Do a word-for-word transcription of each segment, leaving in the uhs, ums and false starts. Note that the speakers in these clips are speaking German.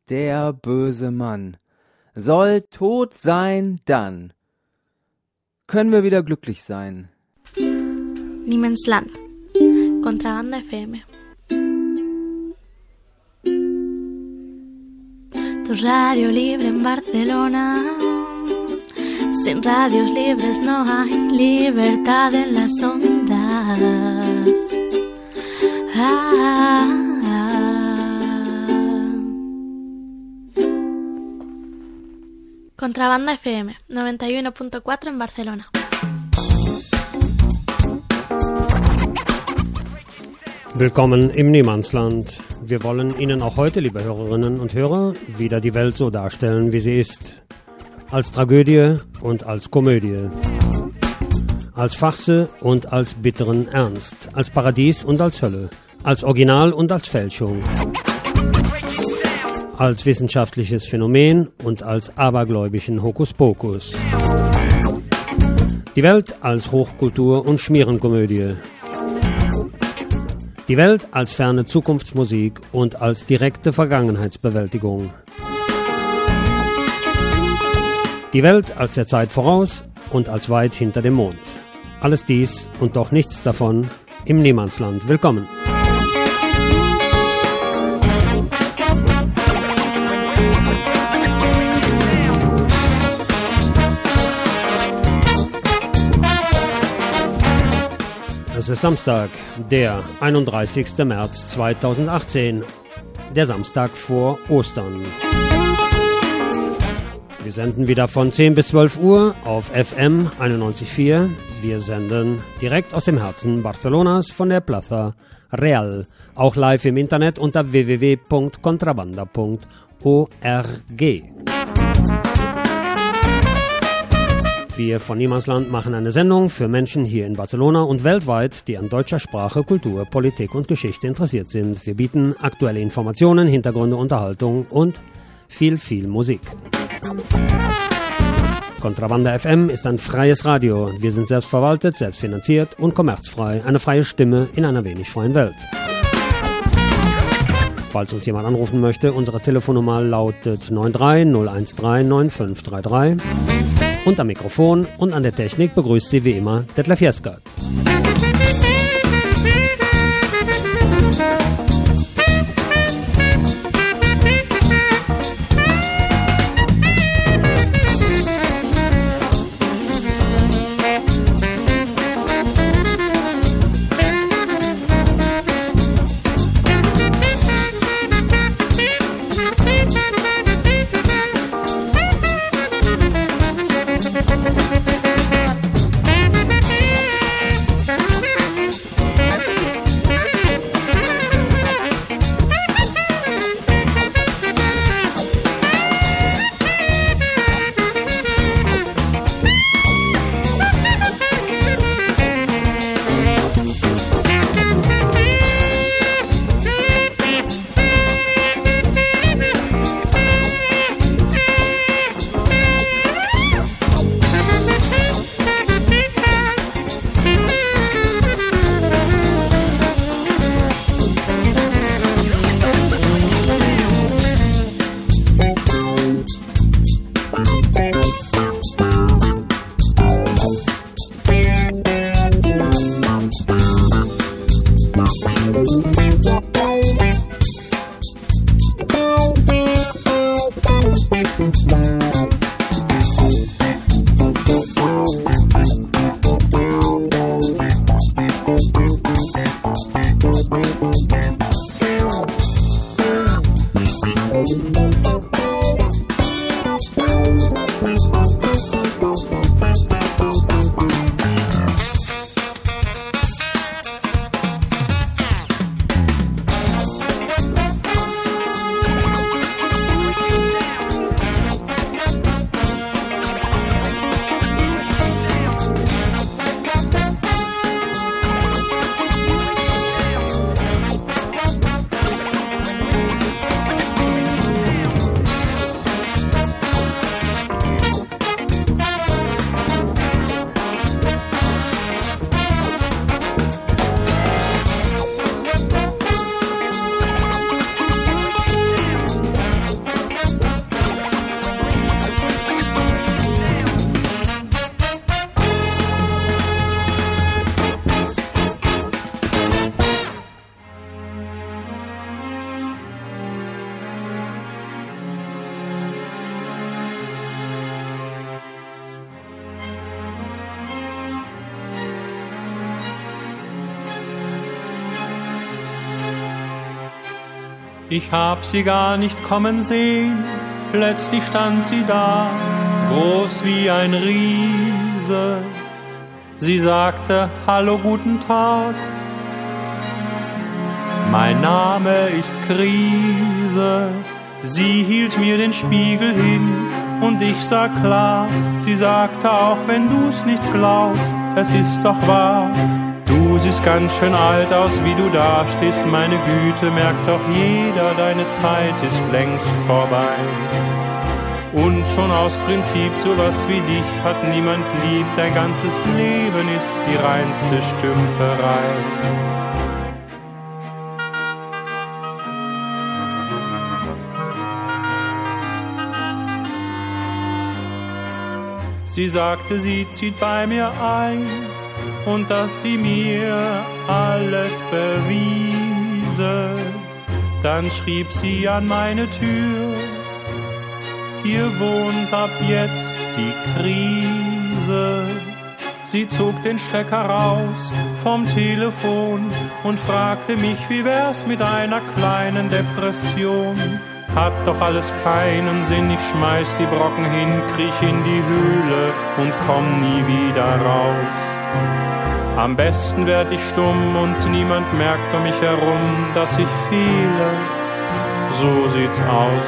der böse Mann soll tot sein, dann können wir wieder glücklich sein. Niemands Land. Contrabanda F M. Tu radio libre en Barcelona. Sin radios libres no hay libertad en las ondas. Ah, ah. Contrabanda F M, noventa y uno punto cuatro en Barcelona. Willkommen im Niemandsland. Wir wollen Ihnen auch heute, liebe Hörerinnen und Hörer, wieder die Welt so darstellen, wie sie ist. Als Tragödie und als Komödie. Als Farce und als bitteren Ernst. Als Paradies und als Hölle. Als Original und als Fälschung. Als wissenschaftliches Phänomen und als abergläubischen Hokuspokus. Die Welt als Hochkultur und Schmierenkomödie. Die Welt als ferne Zukunftsmusik und als direkte Vergangenheitsbewältigung. Die Welt als der Zeit voraus und als weit hinter dem Mond. Alles dies und doch nichts davon im Niemandsland. Willkommen! Es ist Samstag, der einunddreißigster März zweitausendachtzehn, der Samstag vor Ostern. Wir senden wieder von zehn bis zwölf Uhr auf F M einundneunzig Komma vier. Wir senden direkt aus dem Herzen Barcelonas von der Plaza Real. Auch live im Internet unter w w w punkt contrabanda punkt org. Wir von Niemandsland machen eine Sendung für Menschen hier in Barcelona und weltweit, die an deutscher Sprache, Kultur, Politik und Geschichte interessiert sind. Wir bieten aktuelle Informationen, Hintergründe, Unterhaltung und viel, viel Musik. Contrabanda F M ist ein freies Radio. Wir sind selbstverwaltet, selbstfinanziert und kommerzfrei. Eine freie Stimme in einer wenig freien Welt. Falls uns jemand anrufen möchte, unsere Telefonnummer lautet neun drei null eins drei neun fünf drei drei. Und am Mikrofon und an der Technik begrüßt Sie wie immer Detlef Jeskaerts. Ich hab sie gar nicht kommen sehen, plötzlich stand sie da, groß wie ein Riese. Sie sagte, hallo, guten Tag. Mein Name ist Krise. Sie hielt mir den Spiegel hin und ich sah klar. Sie sagte, auch wenn du's nicht glaubst, es ist doch wahr. Du siehst ganz schön alt aus, wie du dastehst, meine Güte, merkt doch jeder, deine Zeit ist längst vorbei. Und schon aus Prinzip sowas wie dich hat niemand lieb, dein ganzes Leben ist die reinste Stümperei. Sie sagte, sie zieht bei mir ein und dass sie mir alles bewiese. Dann schrieb sie an meine Tür, hier wohnt ab jetzt die Krise. Sie zog den Stecker raus vom Telefon und fragte mich, wie wär's mit einer kleinen Depression. Hat doch alles keinen Sinn, ich schmeiß die Brocken hin, kriech in die Höhle und komm nie wieder raus. Am besten werd ich stumm und niemand merkt um mich herum, dass ich fehle. So sieht's aus.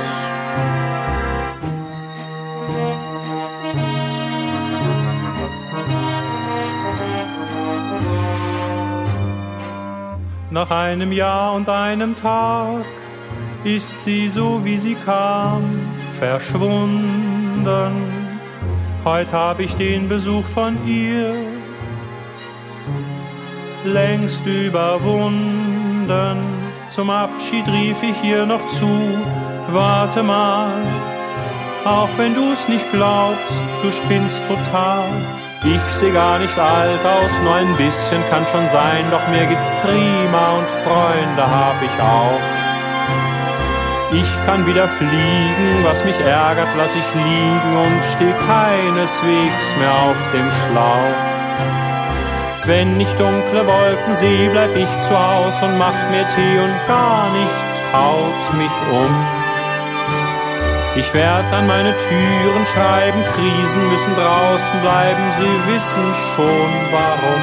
Nach einem Jahr und einem Tag ist sie so wie sie kam, verschwunden. Heut hab ich den Besuch von ihr längst überwunden. Zum Abschied rief ich ihr noch zu, warte mal, auch wenn du's nicht glaubst, du spinnst total. Ich seh gar nicht alt aus, nur ein bisschen kann schon sein, doch mir geht's prima und Freunde hab ich auch. Ich kann wieder fliegen, was mich ärgert, lass ich liegen und steh keineswegs mehr auf dem Schlauch. Wenn ich dunkle Wolken seh, bleib ich zu Haus und mach mir Tee und gar nichts haut mich um. Ich werd an meine Türen schreiben, Krisen müssen draußen bleiben, sie wissen schon warum.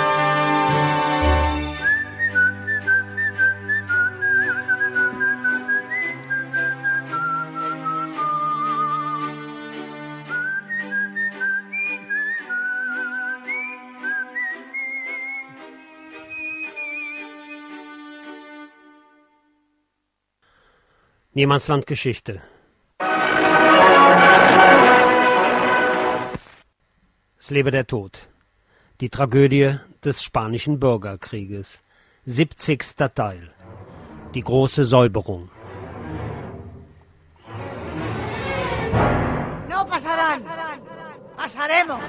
Niemandsland Geschichte. Es lebe der Tod. Die Tragödie des Spanischen Bürgerkrieges. siebzigster Teil. Die große Säuberung. No pasarán. Pasaremos.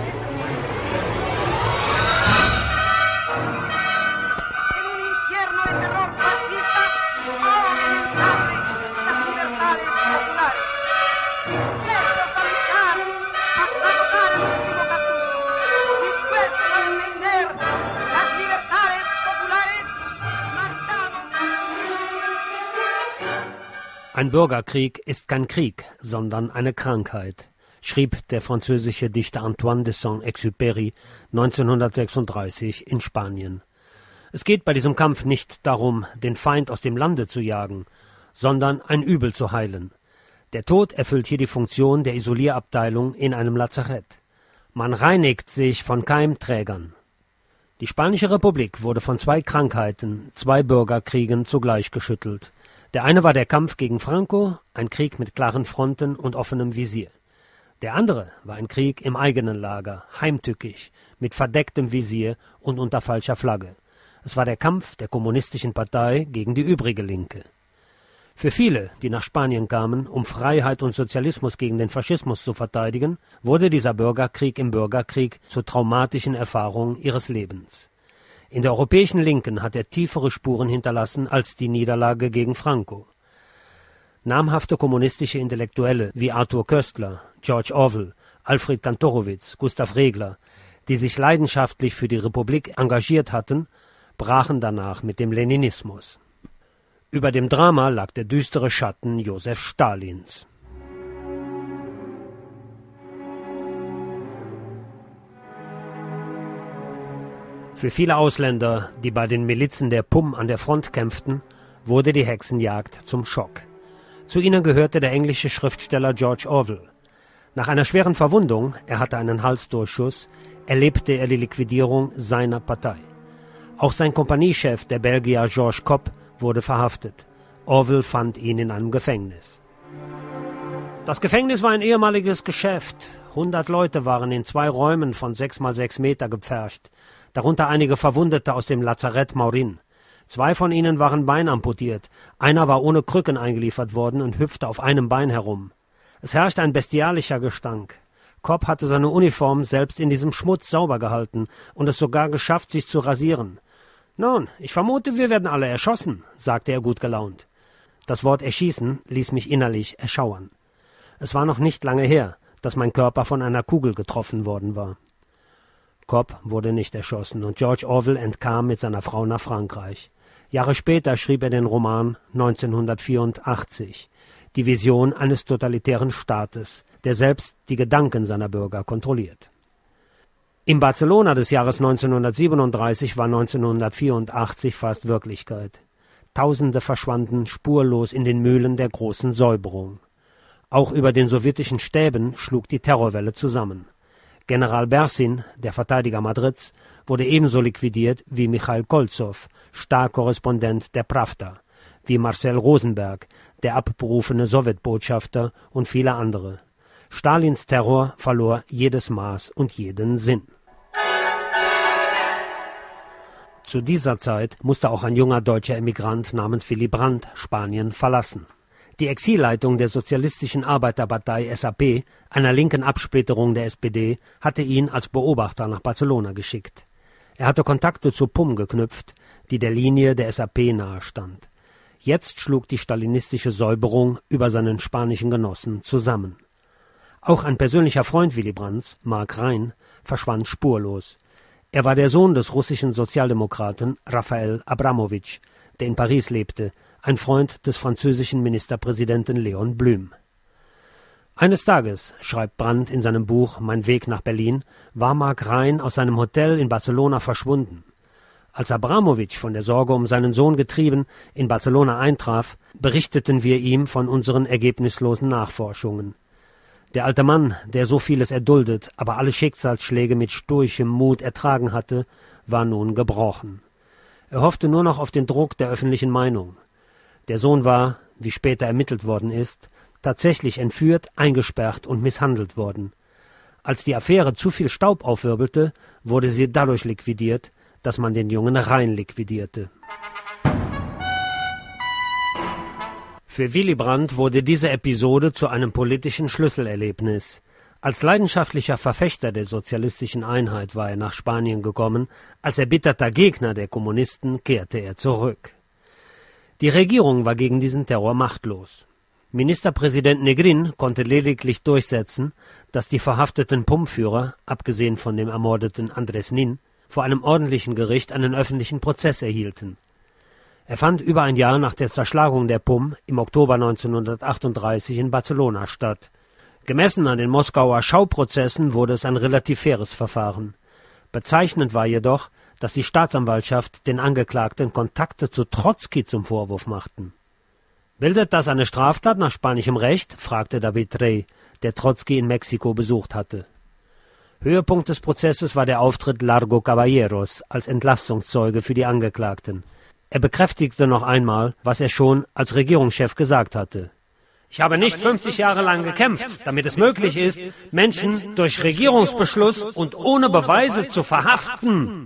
En un infierno de terror fascista, ahogan en sangre las libertades populares. Estos americanos, hasta tocar el último capítulo, dispuestos a defender las libertades populares, marchados. Ein Bürgerkrieg ist kein Krieg, sondern eine Krankheit, schrieb der französische Dichter Antoine de Saint-Exupéry neunzehnhundertsechsunddreißig in Spanien. Es geht bei diesem Kampf nicht darum, den Feind aus dem Lande zu jagen, sondern ein Übel zu heilen. Der Tod erfüllt hier die Funktion der Isolierabteilung in einem Lazarett. Man reinigt sich von Keimträgern. Die Spanische Republik wurde von zwei Krankheiten, zwei Bürgerkriegen zugleich geschüttelt. Der eine war der Kampf gegen Franco, ein Krieg mit klaren Fronten und offenem Visier. Der andere war ein Krieg im eigenen Lager, heimtückisch, mit verdecktem Visier und unter falscher Flagge. Es war der Kampf der kommunistischen Partei gegen die übrige Linke. Für viele, die nach Spanien kamen, um Freiheit und Sozialismus gegen den Faschismus zu verteidigen, wurde dieser Bürgerkrieg im Bürgerkrieg zur traumatischen Erfahrung ihres Lebens. In der europäischen Linken hat er tiefere Spuren hinterlassen als die Niederlage gegen Franco. Namhafte kommunistische Intellektuelle wie Arthur Koestler, George Orwell, Alfred Kantorowicz, Gustav Regler, die sich leidenschaftlich für die Republik engagiert hatten, brachen danach mit dem Leninismus. Über dem Drama lag der düstere Schatten Josef Stalins. Für viele Ausländer, die bei den Milizen der P U M an der Front kämpften, wurde die Hexenjagd zum Schock. Zu ihnen gehörte der englische Schriftsteller George Orwell. Nach einer schweren Verwundung, er hatte einen Halsdurchschuss, erlebte er die Liquidierung seiner Partei. Auch sein Kompaniechef, der Belgier Georges Kopp, wurde verhaftet. Orwell fand ihn in einem Gefängnis. Das Gefängnis war ein ehemaliges Geschäft. Hundert Leute waren in zwei Räumen von sechs mal sechs Meter gepfercht, darunter einige Verwundete aus dem Lazarett Maurin. Zwei von ihnen waren beinamputiert, einer war ohne Krücken eingeliefert worden und hüpfte auf einem Bein herum. Es herrschte ein bestialischer Gestank. Kopp hatte seine Uniform selbst in diesem Schmutz sauber gehalten und es sogar geschafft, sich zu rasieren. »Nun, ich vermute, wir werden alle erschossen«, sagte er gut gelaunt. Das Wort »erschießen« ließ mich innerlich erschauern. Es war noch nicht lange her, dass mein Körper von einer Kugel getroffen worden war. Kopp wurde nicht erschossen und George Orwell entkam mit seiner Frau nach Frankreich. Jahre später schrieb er den Roman neunzehnhundertvierundachtzig, die Vision eines totalitären Staates, der selbst die Gedanken seiner Bürger kontrolliert. Im Barcelona des Jahres neunzehnhundertsiebenunddreißig war neunzehnhundertvierundachtzig fast Wirklichkeit. Tausende verschwanden spurlos in den Mühlen der großen Säuberung. Auch über den sowjetischen Stäben schlug die Terrorwelle zusammen. General Bersin, der Verteidiger Madrids, wurde ebenso liquidiert wie Michail Kolzow, Starkorrespondent der Pravda, wie Marcel Rosenberg, der abberufene Sowjetbotschafter und viele andere. Stalins Terror verlor jedes Maß und jeden Sinn. Zu dieser Zeit musste auch ein junger deutscher Emigrant namens Willy Brandt Spanien verlassen. Die Exilleitung der Sozialistischen Arbeiterpartei S A P, einer linken Absplitterung der S P D, hatte ihn als Beobachter nach Barcelona geschickt. Er hatte Kontakte zur P U M geknüpft, die der Linie der S A P nahestand. Jetzt schlug die stalinistische Säuberung über seinen spanischen Genossen zusammen. Auch ein persönlicher Freund Willy Brandts, Mark Rhein, verschwand spurlos. Er war der Sohn des russischen Sozialdemokraten Raphael Abramowitsch, der in Paris lebte, ein Freund des französischen Ministerpräsidenten Leon Blum. Eines Tages, schreibt Brandt in seinem Buch Mein Weg nach Berlin, war Mark Rhein aus seinem Hotel in Barcelona verschwunden. Als Abramowitsch, von der Sorge um seinen Sohn getrieben, in Barcelona eintraf, berichteten wir ihm von unseren ergebnislosen Nachforschungen. Der alte Mann, der so vieles erduldet, aber alle Schicksalsschläge mit stoischem Mut ertragen hatte, war nun gebrochen. Er hoffte nur noch auf den Druck der öffentlichen Meinung. Der Sohn war, wie später ermittelt worden ist, tatsächlich entführt, eingesperrt und misshandelt worden. Als die Affäre zu viel Staub aufwirbelte, wurde sie dadurch liquidiert, dass man den Jungen Rhein liquidierte. Für Willy Brandt wurde diese Episode zu einem politischen Schlüsselerlebnis. Als leidenschaftlicher Verfechter der sozialistischen Einheit war er nach Spanien gekommen, als erbitterter Gegner der Kommunisten kehrte er zurück. Die Regierung war gegen diesen Terror machtlos. Ministerpräsident Negrin konnte lediglich durchsetzen, dass die verhafteten P U M-Führer, abgesehen von dem ermordeten Andres Nin, vor einem ordentlichen Gericht einen öffentlichen Prozess erhielten. Er fand über ein Jahr nach der Zerschlagung der P U M im Oktober neunzehnhundertachtunddreißig in Barcelona statt. Gemessen an den Moskauer Schauprozessen wurde es ein relativ faires Verfahren. Bezeichnend war jedoch, dass die Staatsanwaltschaft den Angeklagten Kontakte zu Trotzki zum Vorwurf machten. »Bildet das eine Straftat nach spanischem Recht?« fragte David Rey, der Trotzki in Mexiko besucht hatte. Höhepunkt des Prozesses war der Auftritt Largo Caballeros als Entlastungszeuge für die Angeklagten. Er bekräftigte noch einmal, was er schon als Regierungschef gesagt hatte. »Ich habe nicht fünfzig Jahre lang gekämpft, damit es möglich ist, Menschen durch Regierungsbeschluss und ohne Beweise zu verhaften.«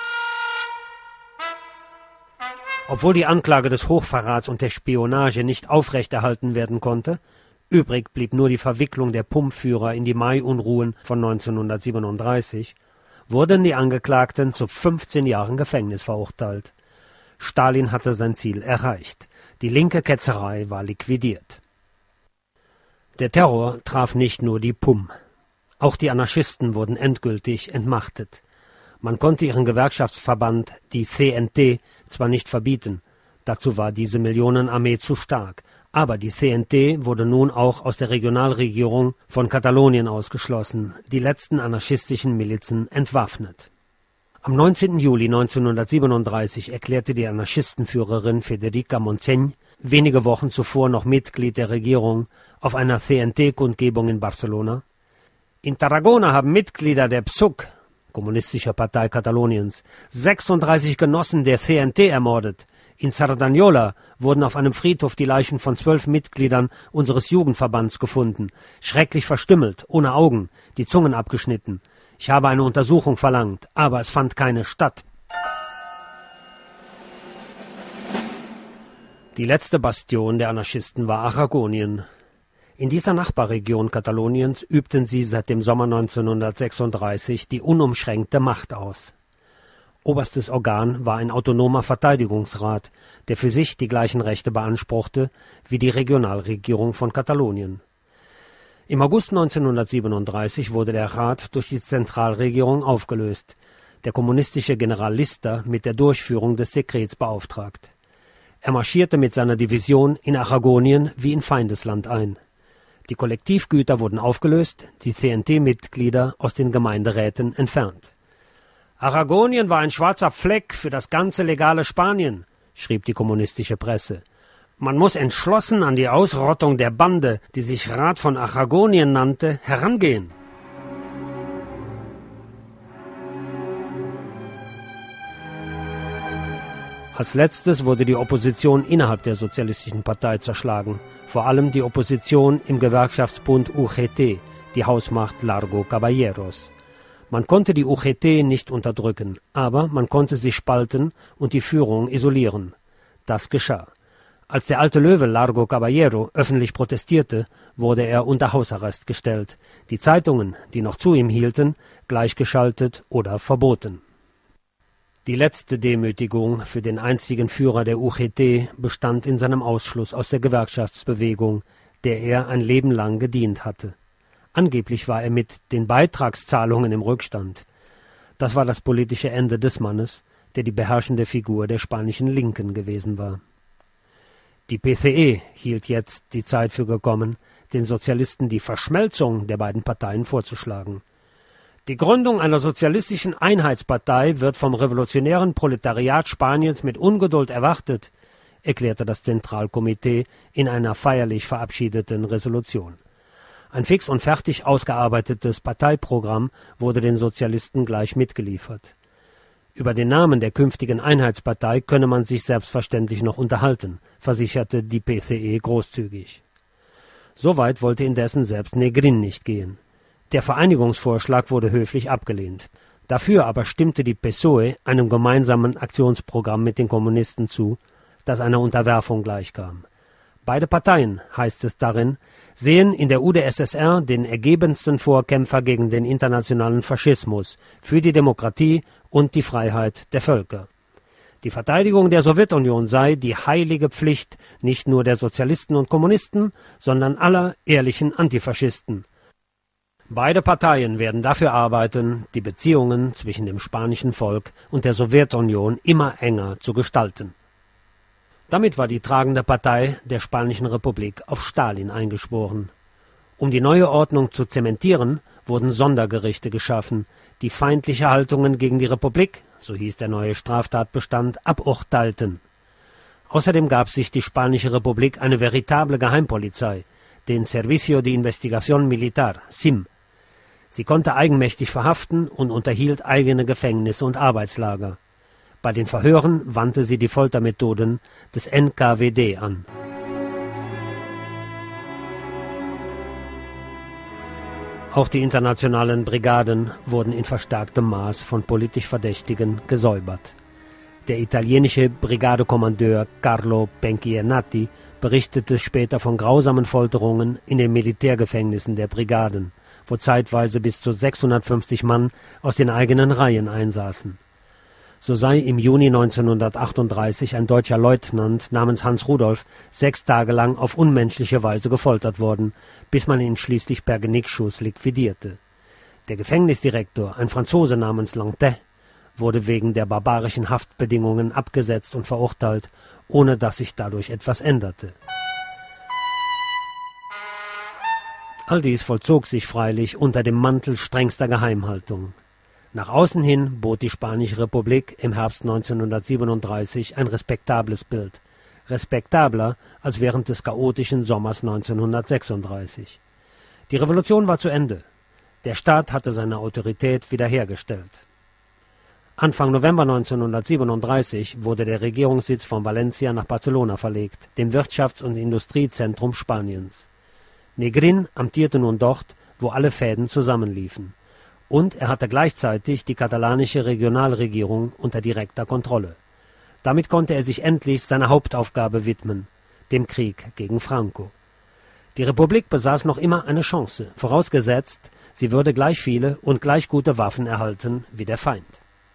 Obwohl die Anklage des Hochverrats und der Spionage nicht aufrechterhalten werden konnte, übrig blieb nur die Verwicklung der P U M-Führer in die Mai-Unruhen von neunzehnhundertsiebenunddreißig, wurden die Angeklagten zu fünfzehn Jahren Gefängnis verurteilt. Stalin hatte sein Ziel erreicht. Die linke Ketzerei war liquidiert. Der Terror traf nicht nur die P U M. Auch die Anarchisten wurden endgültig entmachtet. Man konnte ihren Gewerkschaftsverband, die C N T, zwar nicht verbieten, Dazu war diese Millionenarmee zu stark. Aber die C N T wurde nun auch aus der Regionalregierung von Katalonien ausgeschlossen, die letzten anarchistischen Milizen entwaffnet. Am neunzehnten Juli neunzehnhundertsiebenunddreißig erklärte die Anarchistenführerin Federica Montseny, wenige Wochen zuvor noch Mitglied der Regierung, auf einer C N T-Kundgebung in Barcelona: In Tarragona haben Mitglieder der P S U C, Kommunistischer Partei Kataloniens, sechsunddreißig Genossen der C N T ermordet. In Cerdanyola wurden auf einem Friedhof die Leichen von zwölf Mitgliedern unseres Jugendverbands gefunden, schrecklich verstümmelt, ohne Augen, die Zungen abgeschnitten. Ich habe eine Untersuchung verlangt, aber es fand keine statt. Die letzte Bastion der Anarchisten war Aragonien. In dieser Nachbarregion Kataloniens übten sie seit dem Sommer neunzehnhundertsechsunddreißig die unumschränkte Macht aus. Oberstes Organ war ein autonomer Verteidigungsrat, der für sich die gleichen Rechte beanspruchte wie die Regionalregierung von Katalonien. Im August neunzehnhundertsiebenunddreißig wurde der Rat durch die Zentralregierung aufgelöst, der kommunistische General Lista mit der Durchführung des Dekrets beauftragt. Er marschierte mit seiner Division in Aragonien wie in Feindesland ein. Die Kollektivgüter wurden aufgelöst, die C N T-Mitglieder aus den Gemeinderäten entfernt. Aragonien war ein schwarzer Fleck für das ganze legale Spanien, schrieb die kommunistische Presse. Man muss entschlossen an die Ausrottung der Bande, die sich Rat von Aragonien nannte, herangehen. Als letztes wurde die Opposition innerhalb der Sozialistischen Partei zerschlagen, vor allem die Opposition im Gewerkschaftsbund U G T, die Hausmacht Largo Caballeros. Man konnte die U G T nicht unterdrücken, aber man konnte sie spalten und die Führung isolieren. Das geschah. Als der alte Löwe Largo Caballero öffentlich protestierte, wurde er unter Hausarrest gestellt, die Zeitungen, die noch zu ihm hielten, gleichgeschaltet oder verboten. Die letzte Demütigung für den einstigen Führer der U G T bestand in seinem Ausschluss aus der Gewerkschaftsbewegung, der er ein Leben lang gedient hatte. Angeblich war er mit den Beitragszahlungen im Rückstand. Das war das politische Ende des Mannes, der die beherrschende Figur der spanischen Linken gewesen war. Die P C E hielt jetzt die Zeit für gekommen, den Sozialisten die Verschmelzung der beiden Parteien vorzuschlagen. Die Gründung einer sozialistischen Einheitspartei wird vom revolutionären Proletariat Spaniens mit Ungeduld erwartet, erklärte das Zentralkomitee in einer feierlich verabschiedeten Resolution. Ein fix und fertig ausgearbeitetes Parteiprogramm wurde den Sozialisten gleich mitgeliefert. Über den Namen der künftigen Einheitspartei könne man sich selbstverständlich noch unterhalten, versicherte die P C E großzügig. Soweit wollte indessen selbst Negrin nicht gehen. Der Vereinigungsvorschlag wurde höflich abgelehnt. Dafür aber stimmte die P S O E einem gemeinsamen Aktionsprogramm mit den Kommunisten zu, das einer Unterwerfung gleichkam. Beide Parteien, heißt es darin, sehen in der U d S S R den ergebensten Vorkämpfer gegen den internationalen Faschismus, für die Demokratie und die Freiheit der Völker. Die Verteidigung der Sowjetunion sei die heilige Pflicht nicht nur der Sozialisten und Kommunisten, sondern aller ehrlichen Antifaschisten. Beide Parteien werden dafür arbeiten, die Beziehungen zwischen dem spanischen Volk und der Sowjetunion immer enger zu gestalten. Damit war die tragende Partei der Spanischen Republik auf Stalin eingeschworen. Um die neue Ordnung zu zementieren, wurden Sondergerichte geschaffen, die feindliche Haltungen gegen die Republik, so hieß der neue Straftatbestand, aburteilten. Außerdem gab sich die Spanische Republik eine veritable Geheimpolizei, den Servicio de Investigación Militar, S I M. Sie konnte eigenmächtig verhaften und unterhielt eigene Gefängnisse und Arbeitslager. Bei den Verhören wandte sie die Foltermethoden des N K W D an. Auch die internationalen Brigaden wurden in verstärktem Maß von politisch Verdächtigen gesäubert. Der italienische Brigadekommandeur Carlo Penchiernati berichtete später von grausamen Folterungen in den Militärgefängnissen der Brigaden, wo zeitweise bis zu sechshundertfünfzig Mann aus den eigenen Reihen einsaßen. So sei im Juni neunzehnhundertachtunddreißig ein deutscher Leutnant namens Hans Rudolf sechs Tage lang auf unmenschliche Weise gefoltert worden, bis man ihn schließlich per Genickschuss liquidierte. Der Gefängnisdirektor, ein Franzose namens Lantin, wurde wegen der barbarischen Haftbedingungen abgesetzt und verurteilt, ohne dass sich dadurch etwas änderte. All dies vollzog sich freilich unter dem Mantel strengster Geheimhaltung. Nach außen hin bot die Spanische Republik im Herbst neunzehnhundertsiebenunddreißig ein respektables Bild, respektabler als während des chaotischen Sommers neunzehnhundertsechsunddreißig. Die Revolution war zu Ende. Der Staat hatte seine Autorität wiederhergestellt. Anfang November neunzehnhundertsiebenunddreißig wurde der Regierungssitz von Valencia nach Barcelona verlegt, dem Wirtschafts- und Industriezentrum Spaniens. Negrín amtierte nun dort, wo alle Fäden zusammenliefen. Und er hatte gleichzeitig die katalanische Regionalregierung unter direkter Kontrolle. Damit konnte er sich endlich seiner Hauptaufgabe widmen, dem Krieg gegen Franco. Die Republik besaß noch immer eine Chance, vorausgesetzt, sie würde gleich viele und gleich gute Waffen erhalten wie der Feind.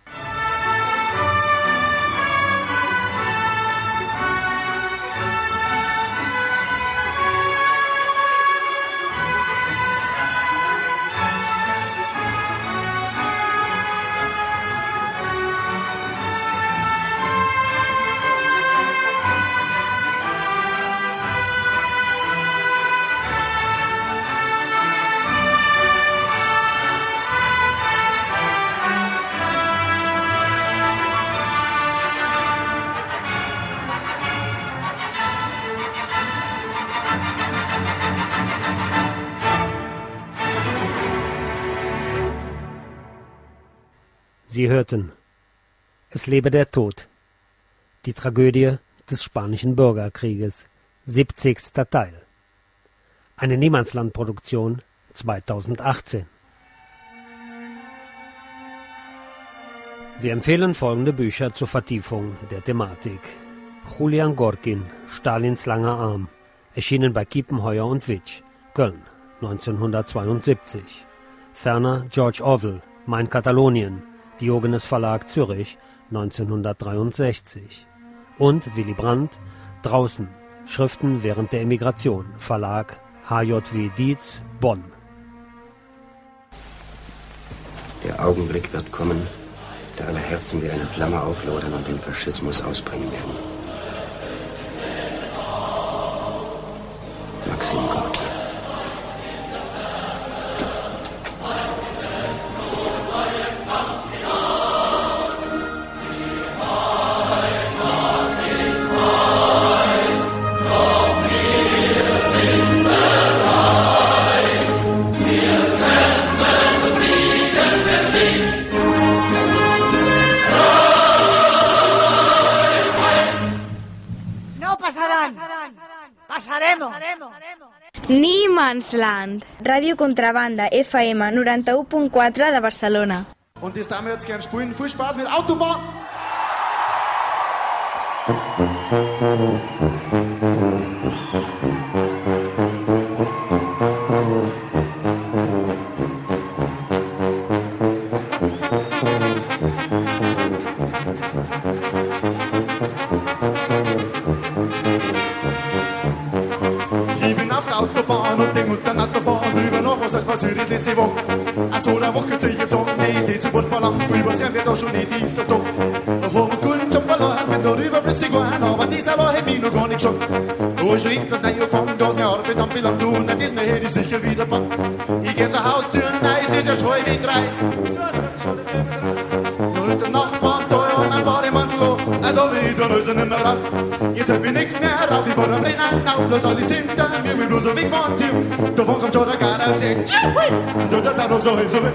Sie hörten Es lebe der Tod, die Tragödie des Spanischen Bürgerkrieges, siebzigster Teil. Eine Niemandslandproduktion zweitausendachtzehn. Wir empfehlen folgende Bücher zur Vertiefung der Thematik. Julian Gorkin, Stalins langer Arm, erschienen bei Kiepenheuer und Witsch, Köln, neunzehnhundertzweiundsiebzig. Ferner George Orwell, Mein Katalonien, Diogenes Verlag Zürich, neunzehnhundertdreiundsechzig. Und Willy Brandt, Draußen, Schriften während der Emigration, Verlag H J W Dietz, Bonn. Der Augenblick wird kommen, da alle Herzen wie eine Flamme auflodern und den Faschismus ausbringen werden. Maxim Gorki. Niemandsland. Ràdio Contrabanda F M noranta-u punt quatre de Barcelona. Und das darf wir jetzt gern spielen. Viel Spaß mit Autobahn! Autobahn und denk unter Nacht davon drüber noch, was alles passiert ist letzte Woche. Also eine Woche zu ihr Tag, nee, ich steh zu Wort verlangt, drüber sehen wir doch schon nicht dieser Tag. Da haben wir guten Job verloren, wenn da überflüssig waren, aber dieser Law hat mich noch gar nicht geschockt. Da ist richtig was neu gefangen, dass mir Arbeit dann belangt, und das ist mir hätte ich sicher wieder packt. Ich geh zur Haustür und da ist es ja schon wie drei. Nur der Nachbarn da ja mein Bademantel an, da will ich dann also nicht mehr raus. Jetzt hab ich nix mehr rauf, ich vor der brennenden Autos, alles hinter mir, will bloß so weg von dir. Davon kommt schon der Garder, sagt, und der Zeit noch so hin, so weg.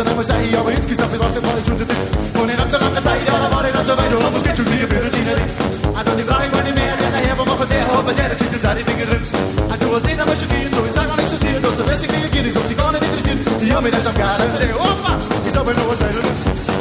Aber insgesamt betrachtet war ich schon zu dick. Und in allzu langer Zeit, ja, da war ich dann so weit, und man steht schon wieder für den China. die Dinge drin. Und du hast den aber schockiert, so ich sag auch nicht so sehr, du hast so lässig reagiert, ich hab sie gar nicht interessiert. Die haben mich dann schon gehabt, und sie, Opa, ich sag mir nur was sein.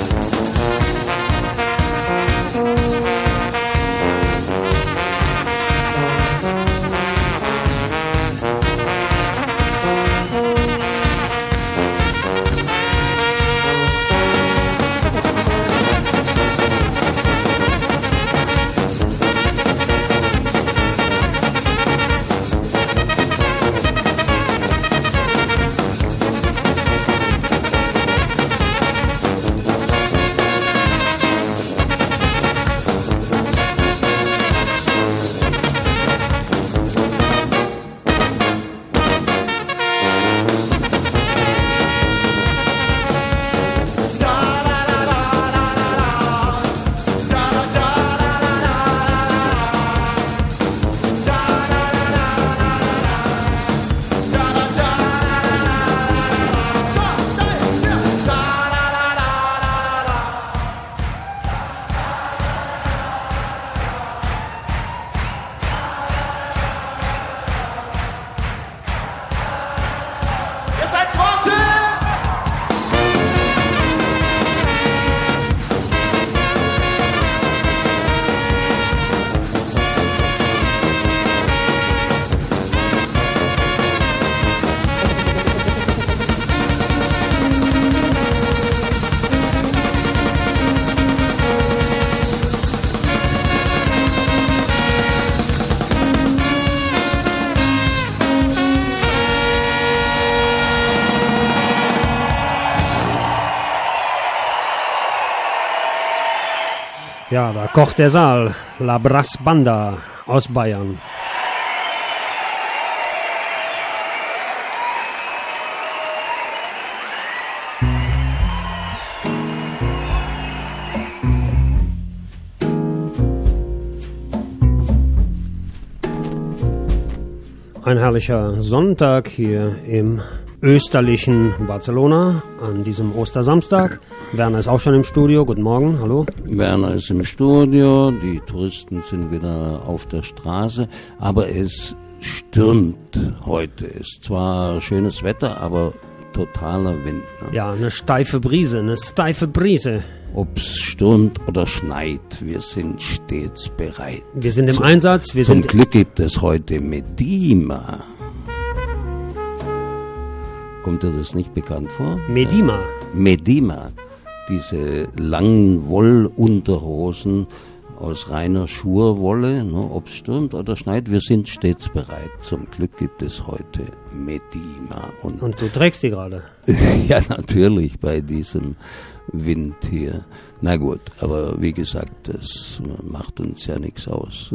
Ja, da kocht der Saal. La Brass Banda aus Bayern. Ein herrlicher Sonntag hier im österlichen Barcelona an diesem Ostersamstag. Werner ist auch schon im Studio. Guten Morgen, hallo. Werner ist im Studio, die Touristen sind wieder auf der Straße, aber es stürmt heute. Es ist zwar schönes Wetter, aber totaler Wind. Ne? Ja, eine steife Brise, eine steife Brise. Ob es stürmt oder schneit, wir sind stets bereit. Wir sind im zum, Einsatz. Wir zum sind Glück gibt es heute Medima. Kommt dir das nicht bekannt vor? Medima. Medima. Diese langen Wollunterhosen aus reiner Schurwolle, ne, ob es stürmt oder schneit, wir sind stets bereit. Zum Glück gibt es heute Medima. Und, Und du trägst die gerade? Ja, natürlich, bei diesem Wind hier. Na gut, aber wie gesagt, das macht uns ja nichts aus.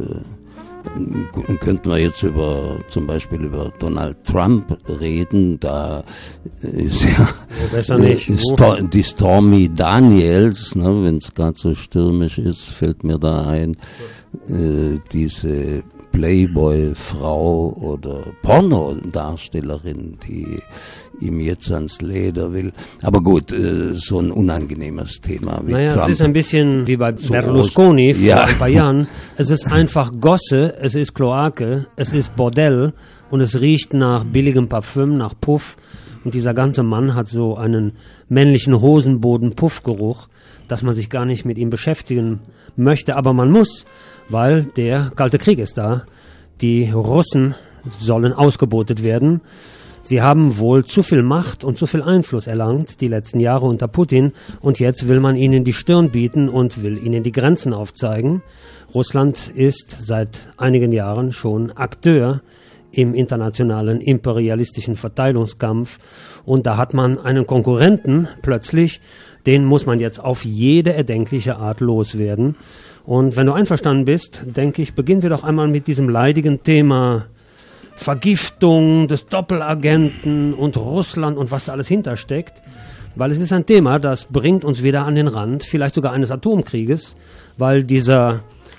Könnten wir jetzt über, zum Beispiel über Donald Trump reden, da ist ja oh, besser nicht. Sto- die Stormy Daniels, ne, wenn es gerade so stürmisch ist, fällt mir da ein, äh, diese Playboy-Frau oder Pornodarstellerin, die ihm jetzt ans Leder will. Aber gut, äh, so ein unangenehmes Thema wie Naja, Trump. es ist ein bisschen wie bei So Berlusconi vor ja. ein paar Jahren. Es ist einfach Gosse, es ist Kloake, es ist Bordell und es riecht nach billigem Parfüm, nach Puff. Und dieser ganze Mann hat so einen männlichen Hosenboden-Puffgeruch, dass man sich gar nicht mit ihm beschäftigen möchte. Aber man muss, weil der Kalte Krieg ist da. Die Russen sollen ausgebotet werden. Sie haben wohl zu viel Macht und zu viel Einfluss erlangt die letzten Jahre unter Putin und jetzt will man ihnen die Stirn bieten und will ihnen die Grenzen aufzeigen. Russland ist seit einigen Jahren schon Akteur im internationalen imperialistischen Verteilungskampf und da hat man einen Konkurrenten plötzlich, den muss man jetzt auf jede erdenkliche Art loswerden. Und wenn du einverstanden bist, denke ich, beginnen wir doch einmal mit diesem leidigen Thema Vergiftung des Doppelagenten und Russland und was da alles hintersteckt. Weil es ist ein Thema, das bringt uns wieder an den Rand, vielleicht sogar eines Atomkrieges, weil dieser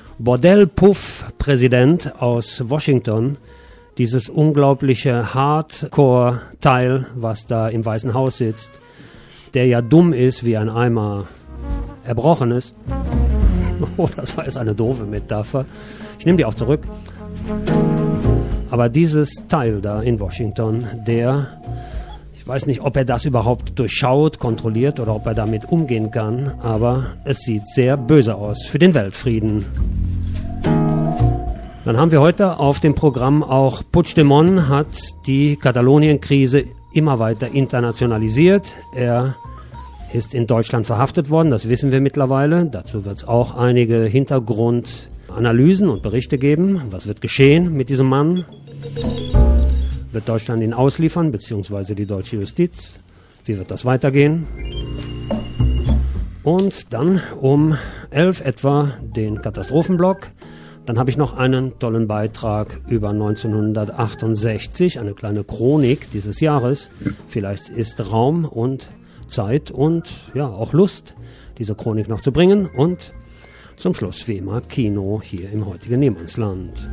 Bordell-Puff-Präsident aus Washington, dieses unglaubliche Hardcore-Teil, was da im Weißen Haus sitzt, der ja dumm ist wie ein Eimer Erbrochenes. Oh, das war jetzt eine doofe Metapher. Ich nehme die auch zurück. Aber dieses Teil da in Washington, der, ich weiß nicht, ob er das überhaupt durchschaut, kontrolliert oder ob er damit umgehen kann, aber es sieht sehr böse aus für den Weltfrieden. Dann haben wir heute auf dem Programm auch Puigdemont hat die Katalonien-Krise immer weiter internationalisiert. Er ist in Deutschland verhaftet worden, das wissen wir mittlerweile. Dazu wird es auch einige Hintergrundanalysen und Berichte geben. Was wird geschehen mit diesem Mann? Wird Deutschland ihn ausliefern, beziehungsweise die deutsche Justiz? Wie wird das weitergehen? Und dann um elf etwa den Katastrophenblock. Dann habe ich noch einen tollen Beitrag über neunzehnhundertachtundsechzig, eine kleine Chronik dieses Jahres. Vielleicht ist Raum und Zeit und ja auch Lust, diese Chronik noch zu bringen. Und zum Schluss wie immer Kino hier im heutigen Niemandsland.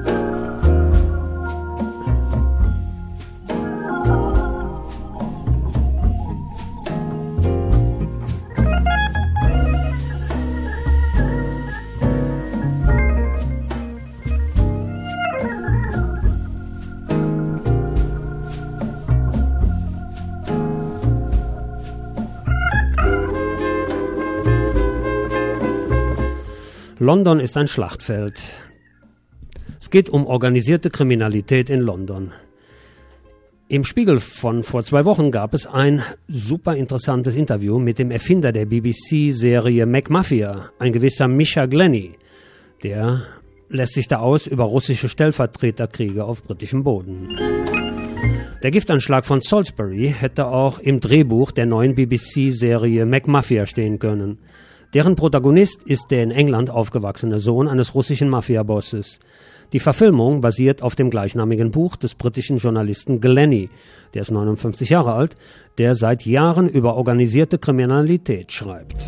London ist ein Schlachtfeld. Es geht um organisierte Kriminalität in London. Im Spiegel von vor zwei Wochen gab es ein super interessantes Interview mit dem Erfinder der B B C-Serie McMafia, ein gewisser Misha Glenny. Der lässt sich da aus über russische Stellvertreterkriege auf britischem Boden. Der Giftanschlag von Salisbury hätte auch im Drehbuch der neuen B B C-Serie McMafia stehen können. Deren Protagonist ist der in England aufgewachsene Sohn eines russischen Mafia-Bosses. Die Verfilmung basiert auf dem gleichnamigen Buch des britischen Journalisten Glenny, der ist neunundfünfzig Jahre alt, der seit Jahren über organisierte Kriminalität schreibt.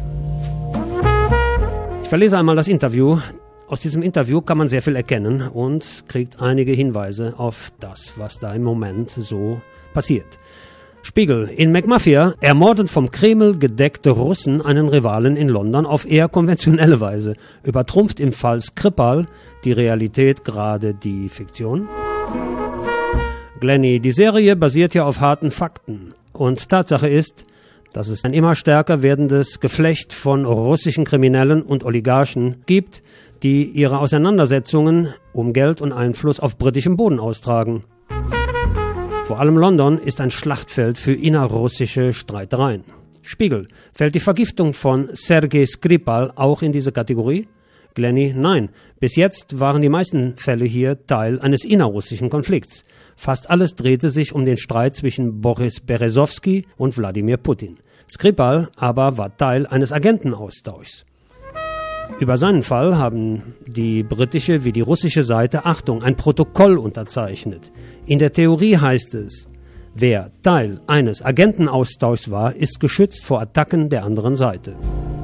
Ich verlese einmal das Interview. Aus diesem Interview kann man sehr viel erkennen und kriegt einige Hinweise auf das, was da im Moment so passiert. Spiegel. In McMafia ermorden vom Kreml gedeckte Russen einen Rivalen in London auf eher konventionelle Weise. Übertrumpft im Fall Skripal die Realität gerade die Fiktion? Glenny. Die Serie basiert ja auf harten Fakten. Und Tatsache ist, dass es ein immer stärker werdendes Geflecht von russischen Kriminellen und Oligarchen gibt, die ihre Auseinandersetzungen um Geld und Einfluss auf britischem Boden austragen. Vor allem London ist ein Schlachtfeld für innerrussische Streitereien. Spiegel. Fällt die Vergiftung von Sergei Skripal auch in diese Kategorie? Glenny. Nein. Bis jetzt waren die meisten Fälle hier Teil eines innerrussischen Konflikts. Fast alles drehte sich um den Streit zwischen Boris Berezowski und Wladimir Putin. Skripal aber war Teil eines Agentenaustauschs. Über seinen Fall haben die britische wie die russische Seite, Achtung, ein Protokoll unterzeichnet. In der Theorie heißt es, wer Teil eines Agentenaustauschs war, ist geschützt vor Attacken der anderen Seite.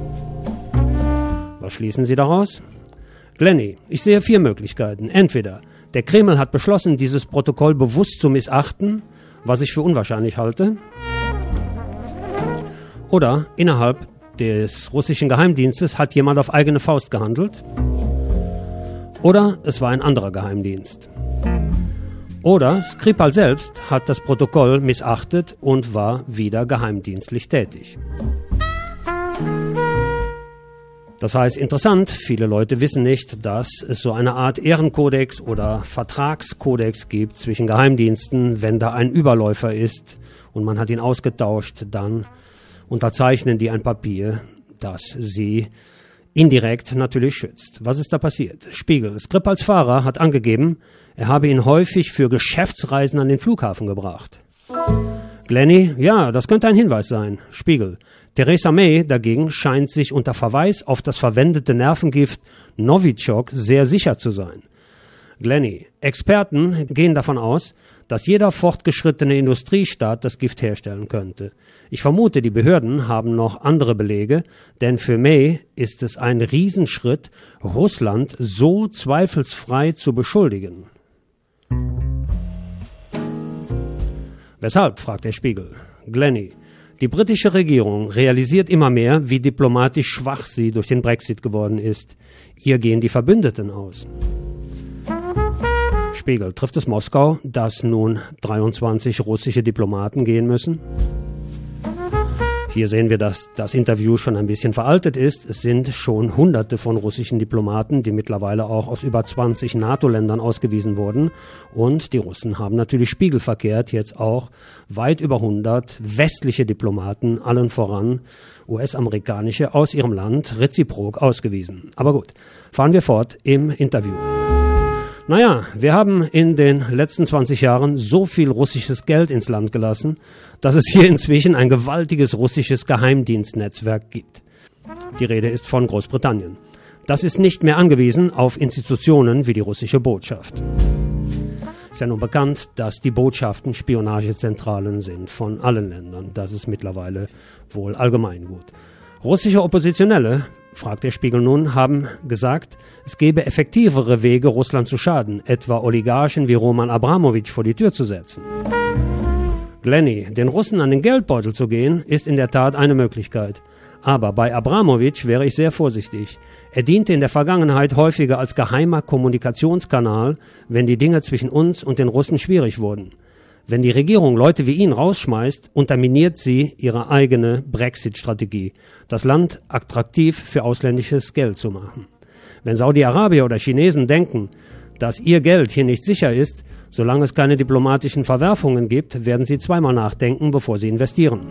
Was schließen Sie daraus? Glenny, ich sehe vier Möglichkeiten. Entweder der Kreml hat beschlossen, dieses Protokoll bewusst zu missachten, was ich für unwahrscheinlich halte, oder innerhalb des russischen Geheimdienstes hat jemand auf eigene Faust gehandelt. Oder es war ein anderer Geheimdienst. Oder Skripal selbst hat das Protokoll missachtet und war wieder geheimdienstlich tätig. Das heißt, interessant, viele Leute wissen nicht, dass es so eine Art Ehrenkodex oder Vertragskodex gibt zwischen Geheimdiensten. Wenn da ein Überläufer ist und man hat ihn ausgetauscht, dann unterzeichnen die ein Papier, das sie indirekt natürlich schützt. Was ist da passiert? Spiegel. Skripals Fahrer hat angegeben, er habe ihn häufig für Geschäftsreisen an den Flughafen gebracht. Glenny. Ja, das könnte ein Hinweis sein. Spiegel. Theresa May dagegen scheint sich unter Verweis auf das verwendete Nervengift Novichok sehr sicher zu sein. Glenny. Experten gehen davon aus, dass jeder fortgeschrittene Industriestaat das Gift herstellen könnte. Ich vermute, die Behörden haben noch andere Belege, denn für May ist es ein Riesenschritt, Russland so zweifelsfrei zu beschuldigen. Weshalb, fragt der Spiegel. Glenny. Die britische Regierung realisiert immer mehr, wie diplomatisch schwach sie durch den Brexit geworden ist. Ihr gehen die Verbündeten aus. Spiegel, trifft es Moskau, dass nun dreiundzwanzig russische Diplomaten gehen müssen? Hier sehen wir, dass das Interview schon ein bisschen veraltet ist. Es sind schon hunderte von russischen Diplomaten, die mittlerweile auch aus über zwanzig NATO-Ländern ausgewiesen wurden. Und die Russen haben natürlich spiegelverkehrt jetzt auch weit über hundert westliche Diplomaten, allen voran U S-amerikanische, aus ihrem Land reziprok ausgewiesen. Aber gut, fahren wir fort im Interview. Naja, wir haben in den letzten zwanzig Jahren so viel russisches Geld ins Land gelassen, dass es hier inzwischen ein gewaltiges russisches Geheimdienstnetzwerk gibt. Die Rede ist von Großbritannien. Das ist nicht mehr angewiesen auf Institutionen wie die russische Botschaft. Ist ja nun bekannt, dass die Botschaften Spionagezentralen sind von allen Ländern. Das ist mittlerweile wohl allgemeingut. Russische Oppositionelle, fragt der Spiegel nun, haben gesagt, es gebe effektivere Wege, Russland zu schaden, etwa Oligarchen wie Roman Abramowitsch vor die Tür zu setzen. Glenny, den Russen an den Geldbeutel zu gehen, ist in der Tat eine Möglichkeit. Aber bei Abramowitsch wäre ich sehr vorsichtig. Er diente in der Vergangenheit häufiger als geheimer Kommunikationskanal, wenn die Dinge zwischen uns und den Russen schwierig wurden. Wenn die Regierung Leute wie ihn rausschmeißt, unterminiert sie ihre eigene Brexit-Strategie, das Land attraktiv für ausländisches Geld zu machen. Wenn Saudi-Arabier oder Chinesen denken, dass ihr Geld hier nicht sicher ist, solange es keine diplomatischen Verwerfungen gibt, werden sie zweimal nachdenken, bevor sie investieren.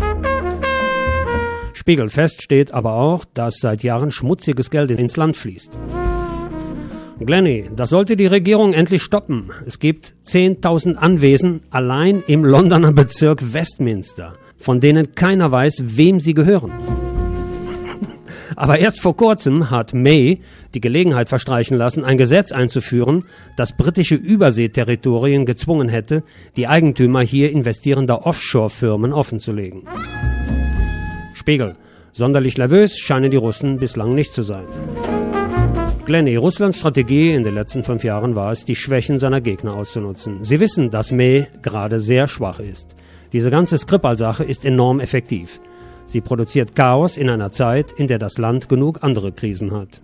Spiegel, fest steht aber auch, dass seit Jahren schmutziges Geld ins Land fließt. Glenny, das sollte die Regierung endlich stoppen. Es gibt zehntausend Anwesen allein im Londoner Bezirk Westminster, von denen keiner weiß, wem sie gehören. Aber erst vor kurzem hat May die Gelegenheit verstreichen lassen, ein Gesetz einzuführen, das britische Überseeterritorien gezwungen hätte, die Eigentümer hier investierender Offshore-Firmen offenzulegen. Spiegel, sonderlich nervös scheinen die Russen bislang nicht zu sein. Glenny, Russlands Strategie in den letzten fünf Jahren war es, die Schwächen seiner Gegner auszunutzen. Sie wissen, dass May gerade sehr schwach ist. Diese ganze Skripal-Sache ist enorm effektiv. Sie produziert Chaos in einer Zeit, in der das Land genug andere Krisen hat.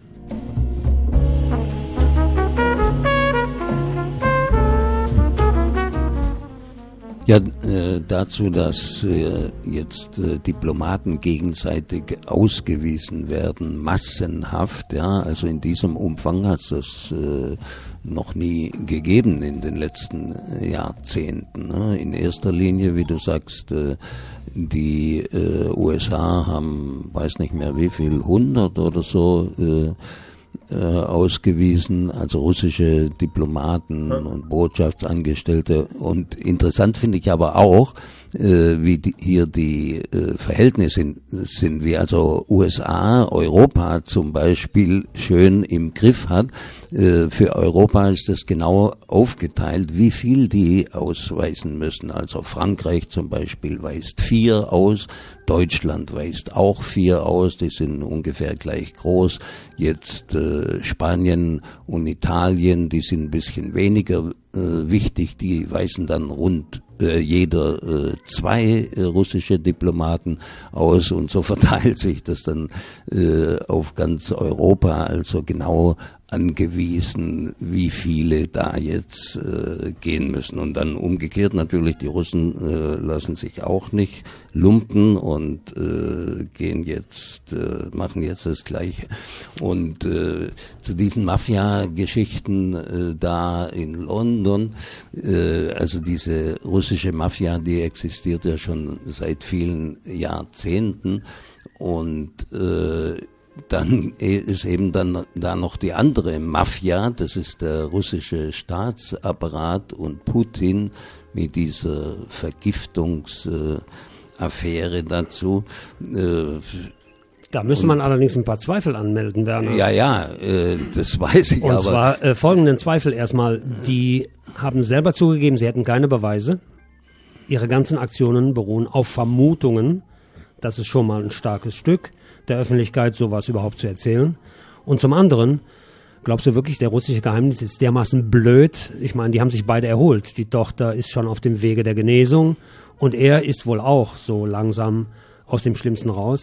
Ja, äh, dazu, dass äh, jetzt äh, Diplomaten gegenseitig ausgewiesen werden, massenhaft, ja, also in diesem Umfang hat es das äh, noch nie gegeben in den letzten Jahrzehnten. Ne? In erster Linie, wie du sagst, äh, die äh, U S A haben, weiß nicht mehr wie viel, hundert oder so, äh, Äh, ausgewiesen, also russische Diplomaten und Botschaftsangestellte. Und interessant finde ich aber auch, äh, wie die, hier die äh, Verhältnisse sind, wie also U S A, Europa zum Beispiel schön im Griff hat. Äh, für Europa ist das genau aufgeteilt, wie viel die ausweisen müssen. Also Frankreich zum Beispiel weist vier aus, Deutschland weist auch vier aus, die sind ungefähr gleich groß. Jetzt äh, Spanien und Italien, die sind ein bisschen weniger äh, wichtig, die weisen dann rund äh, jeder äh, zwei äh, russische Diplomaten aus und so verteilt sich das dann äh, auf ganz Europa, also genau angewiesen, wie viele da jetzt äh, gehen müssen. Und dann umgekehrt natürlich, die Russen äh, lassen sich auch nicht lumpen und äh, gehen jetzt, äh, machen jetzt das Gleiche. Und äh, zu diesen Mafia-Geschichten äh, da in London, äh, also diese russische Mafia, die existiert ja schon seit vielen Jahrzehnten und äh, dann ist eben dann da noch die andere Mafia, das ist der russische Staatsapparat und Putin mit dieser Vergiftungsaffäre dazu. Da müsste man allerdings ein paar Zweifel anmelden, Werner. Ja, ja, äh, das weiß ich. Und aber zwar äh, folgenden Zweifel erstmal. Die haben selber zugegeben, sie hätten keine Beweise. Ihre ganzen Aktionen beruhen auf Vermutungen. Das ist schon mal ein starkes Stück der Öffentlichkeit, sowas überhaupt zu erzählen. Und zum anderen, glaubst du wirklich, der russische Geheimdienst ist dermaßen blöd? Ich meine, die haben sich beide erholt. Die Tochter ist schon auf dem Wege der Genesung und er ist wohl auch so langsam aus dem Schlimmsten raus,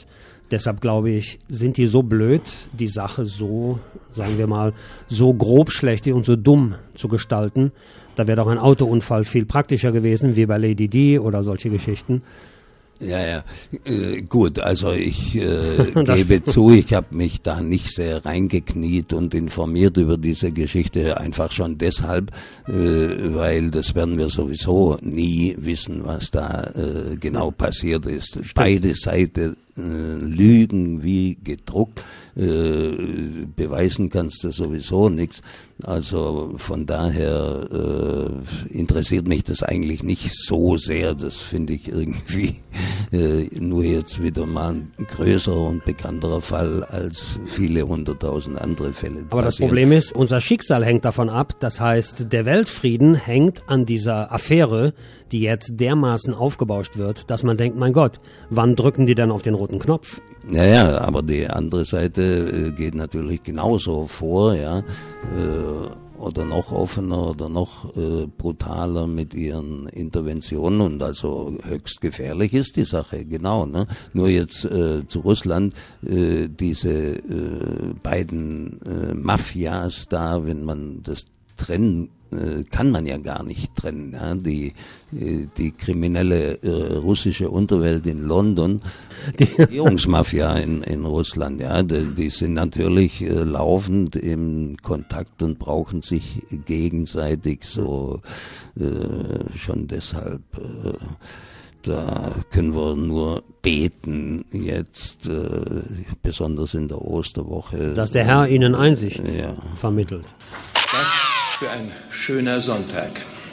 Deshalb glaube ich, sind die so blöd, die Sache so, sagen wir mal, so grob schlecht und so dumm zu gestalten. Da wäre doch ein Autounfall viel praktischer gewesen, wie bei Lady Di oder solche Geschichten. Ja, ja, äh, gut, also ich äh, gebe zu, ich habe mich da nicht sehr reingekniet und informiert über diese Geschichte, einfach schon deshalb, äh, weil das werden wir sowieso nie wissen, was da äh, genau passiert ist. Stimmt. Beide Seiten äh, lügen wie gedruckt, äh, beweisen kannst du sowieso nichts. Also von daher äh, interessiert mich das eigentlich nicht so sehr, das finde ich irgendwie äh, nur jetzt wieder mal ein größerer und bekannterer Fall als viele hunderttausend andere Fälle. Aber passieren. Das Problem ist, unser Schicksal hängt davon ab, das heißt, der Weltfrieden hängt an dieser Affäre, die jetzt dermaßen aufgebauscht wird, dass man denkt, mein Gott, wann drücken die denn auf den roten Knopf? Ja, ja, aber die andere Seite äh, geht natürlich genauso vor, ja, äh, oder noch offener oder noch äh, brutaler mit ihren Interventionen und also höchst gefährlich ist die Sache, genau, ne? Nur jetzt äh, zu Russland, äh, diese äh, beiden äh, Mafias da, wenn man das trennen kann man ja gar nicht trennen. Ja? Die, die kriminelle äh, russische Unterwelt in London, die Regierungsmafia in, in Russland, ja, die, die sind natürlich äh, laufend im Kontakt und brauchen sich gegenseitig so äh, schon deshalb. Äh, Da können wir nur beten jetzt, äh, besonders in der Osterwoche. Dass der Herr ihnen Einsicht ja. vermittelt. Was für ein schöner Sonntag.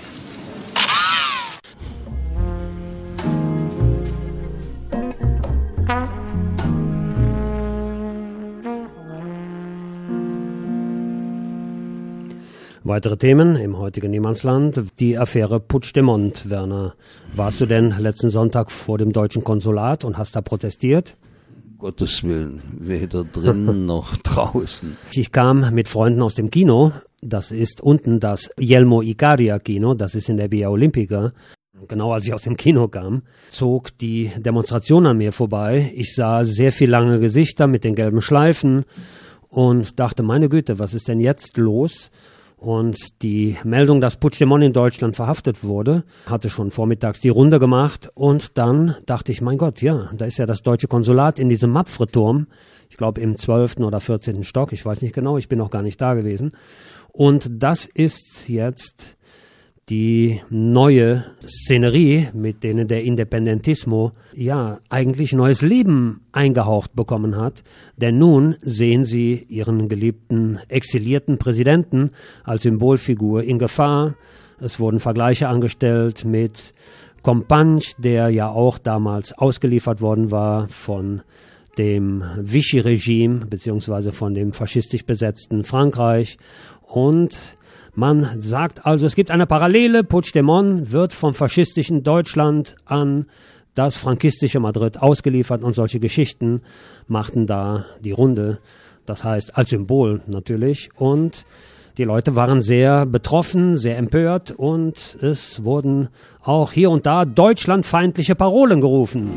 Weitere Themen im heutigen Niemandsland. Die Affäre Puigdemont, Werner. Warst du denn letzten Sonntag vor dem deutschen Konsulat und hast da protestiert? Gottes Willen, weder drinnen noch draußen. Ich kam mit Freunden aus dem Kino. Das ist unten das Yelmo Icaria Kino, das ist in der Via Olympica. Genau als ich aus dem Kino kam, zog die Demonstration an mir vorbei. Ich sah sehr viel lange Gesichter mit den gelben Schleifen und dachte, meine Güte, was ist denn jetzt los? Und die Meldung, dass Puigdemont in Deutschland verhaftet wurde, hatte schon vormittags die Runde gemacht. Und dann dachte ich, mein Gott, ja, da ist ja das deutsche Konsulat in diesem Mapfre-Turm. Ich glaube im zwölften oder vierzehnten Stock, ich weiß nicht genau, ich bin noch gar nicht da gewesen. Und das ist jetzt die neue Szenerie, mit denen der Independentismo ja eigentlich neues Leben eingehaucht bekommen hat. Denn nun sehen sie ihren geliebten exilierten Präsidenten als Symbolfigur in Gefahr. Es wurden Vergleiche angestellt mit Companys, der ja auch damals ausgeliefert worden war von dem Vichy-Regime beziehungsweise von dem faschistisch besetzten Frankreich. Und man sagt also, es gibt eine Parallele. Puigdemont wird vom faschistischen Deutschland an das frankistische Madrid ausgeliefert und solche Geschichten machten da die Runde. Das heißt, als Symbol natürlich. Und die Leute waren sehr betroffen, sehr empört und es wurden auch hier und da deutschlandfeindliche Parolen gerufen.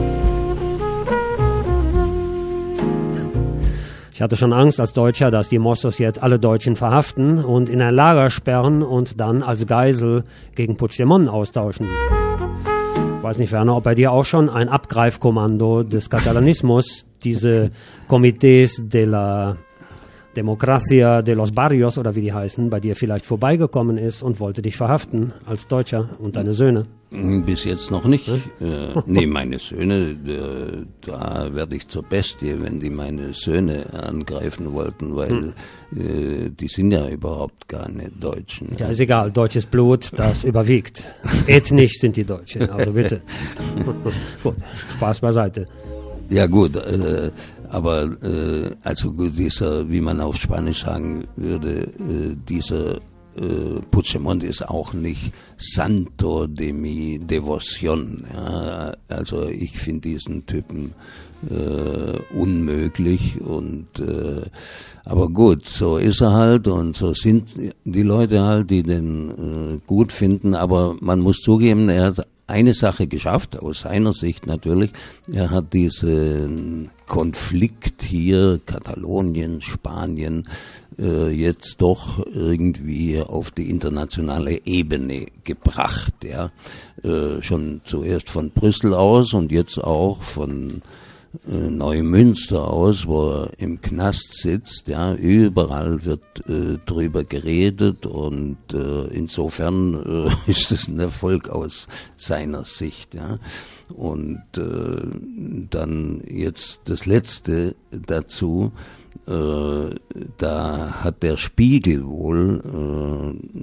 Ich hatte schon Angst als Deutscher, dass die Mossos jetzt alle Deutschen verhaften und in ein Lager sperren und dann als Geisel gegen Puigdemont austauschen. Ich weiß nicht, Werner, ob bei dir auch schon ein Abgreifkommando des Katalanismus, diese Comités de la Democracia de los Barrios oder wie die heißen, bei dir vielleicht vorbeigekommen ist und wollte dich verhaften als Deutscher und deine Söhne. Bis jetzt noch nicht. Hm? Äh, nee, meine Söhne, äh, da werde ich zur Bestie, wenn die meine Söhne angreifen wollten, weil hm. äh, die sind ja überhaupt gar nicht Deutschen. Ja, ist egal, deutsches Blut, das überwiegt. Ethnisch sind die Deutschen, also bitte. Gut, Spaß beiseite. Ja gut, äh, aber äh, also gut, dieser, wie man auf Spanisch sagen würde, äh, dieser äh, Puigdemont ist auch nicht Santo de mi devoción. Ja? Also ich finde diesen Typen äh, unmöglich und äh, aber gut, so ist er halt und so sind die Leute halt, die den äh, gut finden, aber man muss zugeben, er hat eine Sache geschafft, aus seiner Sicht natürlich. Er hat diesen Konflikt hier, Katalonien, Spanien, äh, jetzt doch irgendwie auf die internationale Ebene gebracht. Ja, äh, schon zuerst von Brüssel aus und jetzt auch von Neumünster aus, wo er im Knast sitzt, ja, überall wird äh, drüber geredet und äh, insofern äh, ist es ein Erfolg aus seiner Sicht, ja. Und äh, dann jetzt das Letzte dazu, äh, da hat der Spiegel wohl äh,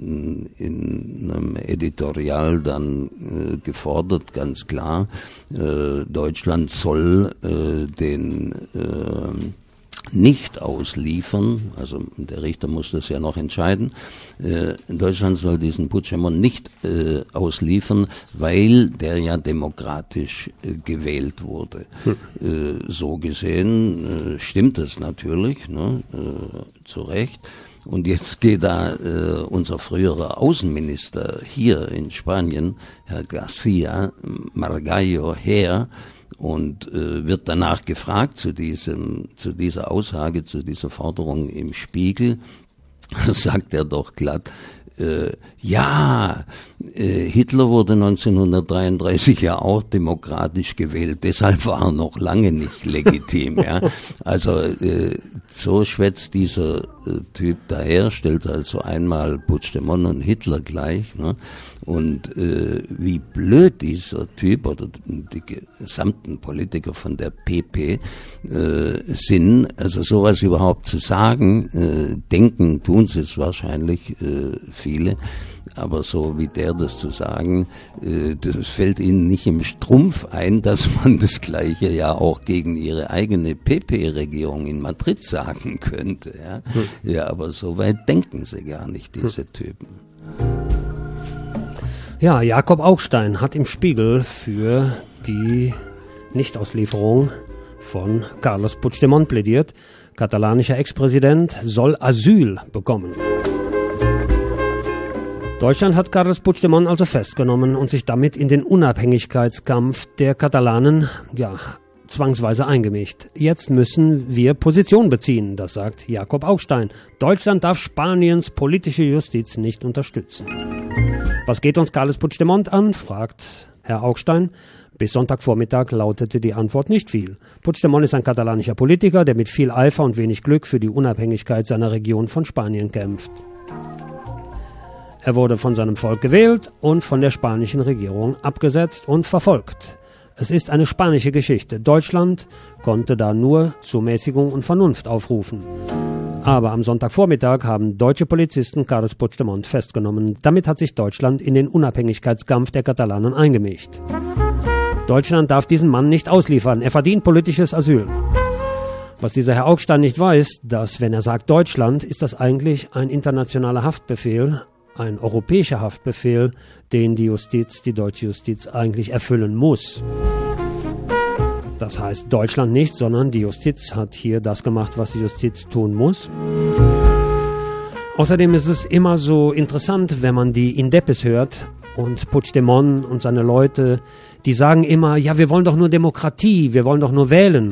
in einem Editorial dann äh, gefordert, ganz klar, äh, Deutschland soll äh, den äh, nicht ausliefern, also der Richter muss das ja noch entscheiden, äh, Deutschland soll diesen Puigdemont nicht äh, ausliefern, weil der ja demokratisch äh, gewählt wurde. Hm. Äh, so gesehen äh, stimmt das natürlich, ne, äh, zu Recht. Und jetzt geht da äh, unser früherer Außenminister hier in Spanien, Herr García Margallo, her, und äh, wird danach gefragt zu diesem, zu dieser Aussage, zu dieser Forderung im Spiegel, sagt er doch glatt, äh, ja, äh, Hitler wurde neunzehnhundertdreiunddreißig ja auch demokratisch gewählt, deshalb war er noch lange nicht legitim. Ja. Also äh, so schwätzt dieser äh, Typ daher, stellt also einmal Puigdemont und Hitler gleich, ne? Und äh, wie blöd dieser Typ oder die gesamten Politiker von der P P äh, sind, also sowas überhaupt zu sagen, äh, denken, tun sie es wahrscheinlich äh, viele, aber so wie der das zu sagen, äh, das fällt ihnen nicht im Strumpf ein, dass man das Gleiche ja auch gegen ihre eigene P P-Regierung in Madrid sagen könnte. Ja, hm. Ja, aber so weit denken sie gar nicht, diese hm. Typen. Ja, Jakob Augstein hat im Spiegel für die Nichtauslieferung von Carles Puigdemont plädiert. Katalanischer Ex-Präsident soll Asyl bekommen. Deutschland hat Carles Puigdemont also festgenommen und sich damit in den Unabhängigkeitskampf der Katalanen, ja, zwangsweise eingemischt. Jetzt müssen wir Position beziehen, das sagt Jakob Augstein. Deutschland darf Spaniens politische Justiz nicht unterstützen. Was geht uns Carles Puigdemont an, fragt Herr Augstein. Bis Sonntagvormittag lautete die Antwort nicht viel. Puigdemont ist ein katalanischer Politiker, der mit viel Eifer und wenig Glück für die Unabhängigkeit seiner Region von Spanien kämpft. Er wurde von seinem Volk gewählt und von der spanischen Regierung abgesetzt und verfolgt. Es ist eine spanische Geschichte. Deutschland konnte da nur zu Mäßigung und Vernunft aufrufen. Aber am Sonntagvormittag haben deutsche Polizisten Carles Puigdemont festgenommen. Damit hat sich Deutschland in den Unabhängigkeitskampf der Katalanen eingemischt. Deutschland darf diesen Mann nicht ausliefern. Er verdient politisches Asyl. Was dieser Herr Augstein nicht weiß, dass, wenn er sagt Deutschland, ist das eigentlich ein internationaler Haftbefehl, ein europäischer Haftbefehl, den die Justiz, die deutsche Justiz eigentlich erfüllen muss. Das heißt Deutschland nicht, sondern die Justiz hat hier das gemacht, was die Justiz tun muss. Außerdem ist es immer so interessant, wenn man die Indepes hört und Puigdemont und seine Leute, die sagen immer, ja, wir wollen doch nur Demokratie, wir wollen doch nur wählen.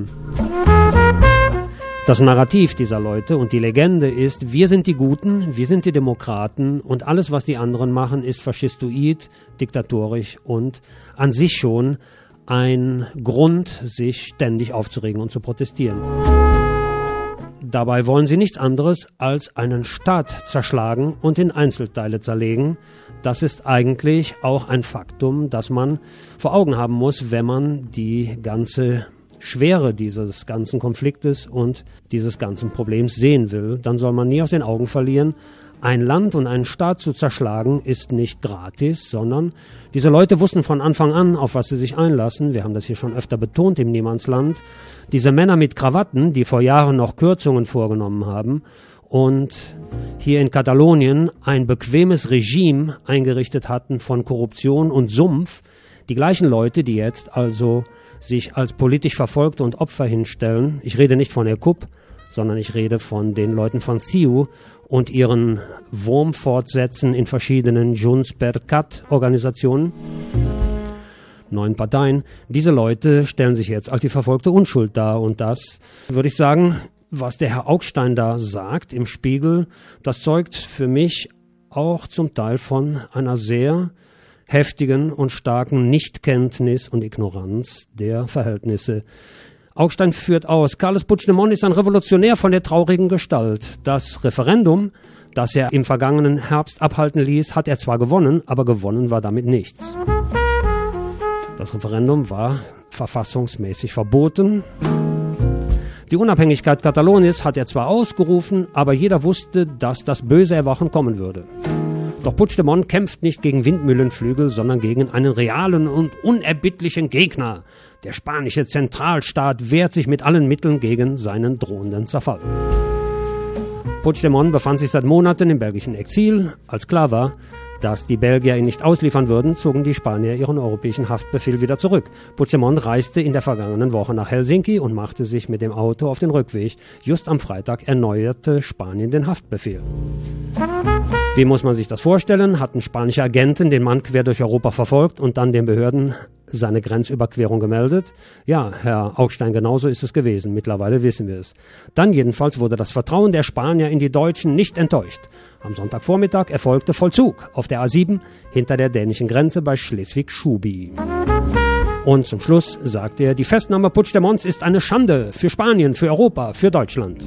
Das Narrativ dieser Leute und die Legende ist, wir sind die Guten, wir sind die Demokraten und alles, was die anderen machen, ist faschistoid, diktatorisch und an sich schon ein Grund, sich ständig aufzuregen und zu protestieren. Dabei wollen sie nichts anderes als einen Staat zerschlagen und in Einzelteile zerlegen. Das ist eigentlich auch ein Faktum, das man vor Augen haben muss, wenn man die ganze Schwere dieses ganzen Konfliktes und dieses ganzen Problems sehen will. Dann soll man nie aus den Augen verlieren, ein Land und einen Staat zu zerschlagen ist nicht gratis, sondern diese Leute wussten von Anfang an, auf was sie sich einlassen. Wir haben das hier schon öfter betont im Niemandsland. Diese Männer mit Krawatten, die vor Jahren noch Kürzungen vorgenommen haben und hier in Katalonien ein bequemes Regime eingerichtet hatten von Korruption und Sumpf, die gleichen Leute, die jetzt also sich als politisch Verfolgte und Opfer hinstellen. Ich rede nicht von der K U P, sondern ich rede von den Leuten von C I U und ihren Wurmfortsätzen in verschiedenen Junts per Cat Organisationen. neun Parteien. Diese Leute stellen sich jetzt als die verfolgte Unschuld dar. Und das, würde ich sagen, was der Herr Augstein da sagt im Spiegel, das zeugt für mich auch zum Teil von einer sehr heftigen und starken Nichtkenntnis und Ignoranz der Verhältnisse. Augstein führt aus, Carles Puigdemont ist ein Revolutionär von der traurigen Gestalt. Das Referendum, das er im vergangenen Herbst abhalten ließ, hat er zwar gewonnen, aber gewonnen war damit nichts. Das Referendum war verfassungsmäßig verboten. Die Unabhängigkeit Kataloniens hat er zwar ausgerufen, aber jeder wusste, dass das böse Erwachen kommen würde. Doch Puigdemont kämpft nicht gegen Windmühlenflügel, sondern gegen einen realen und unerbittlichen Gegner. Der spanische Zentralstaat wehrt sich mit allen Mitteln gegen seinen drohenden Zerfall. Puigdemont befand sich seit Monaten im belgischen Exil. Als klar war, dass die Belgier ihn nicht ausliefern würden, zogen die Spanier ihren europäischen Haftbefehl wieder zurück. Puigdemont reiste in der vergangenen Woche nach Helsinki und machte sich mit dem Auto auf den Rückweg. Just am Freitag erneuerte Spanien den Haftbefehl. Wie muss man sich das vorstellen? Hatten spanische Agenten den Mann quer durch Europa verfolgt und dann den Behörden seine Grenzüberquerung gemeldet? Ja, Herr Augstein, genauso ist es gewesen. Mittlerweile wissen wir es. Dann jedenfalls wurde das Vertrauen der Spanier in die Deutschen nicht enttäuscht. Am Sonntagvormittag erfolgte Vollzug auf der A sieben hinter der dänischen Grenze bei Schleswig-Schubi. Und zum Schluss sagte er, die Festnahme Puigdemonts ist eine Schande für Spanien, für Europa, für Deutschland.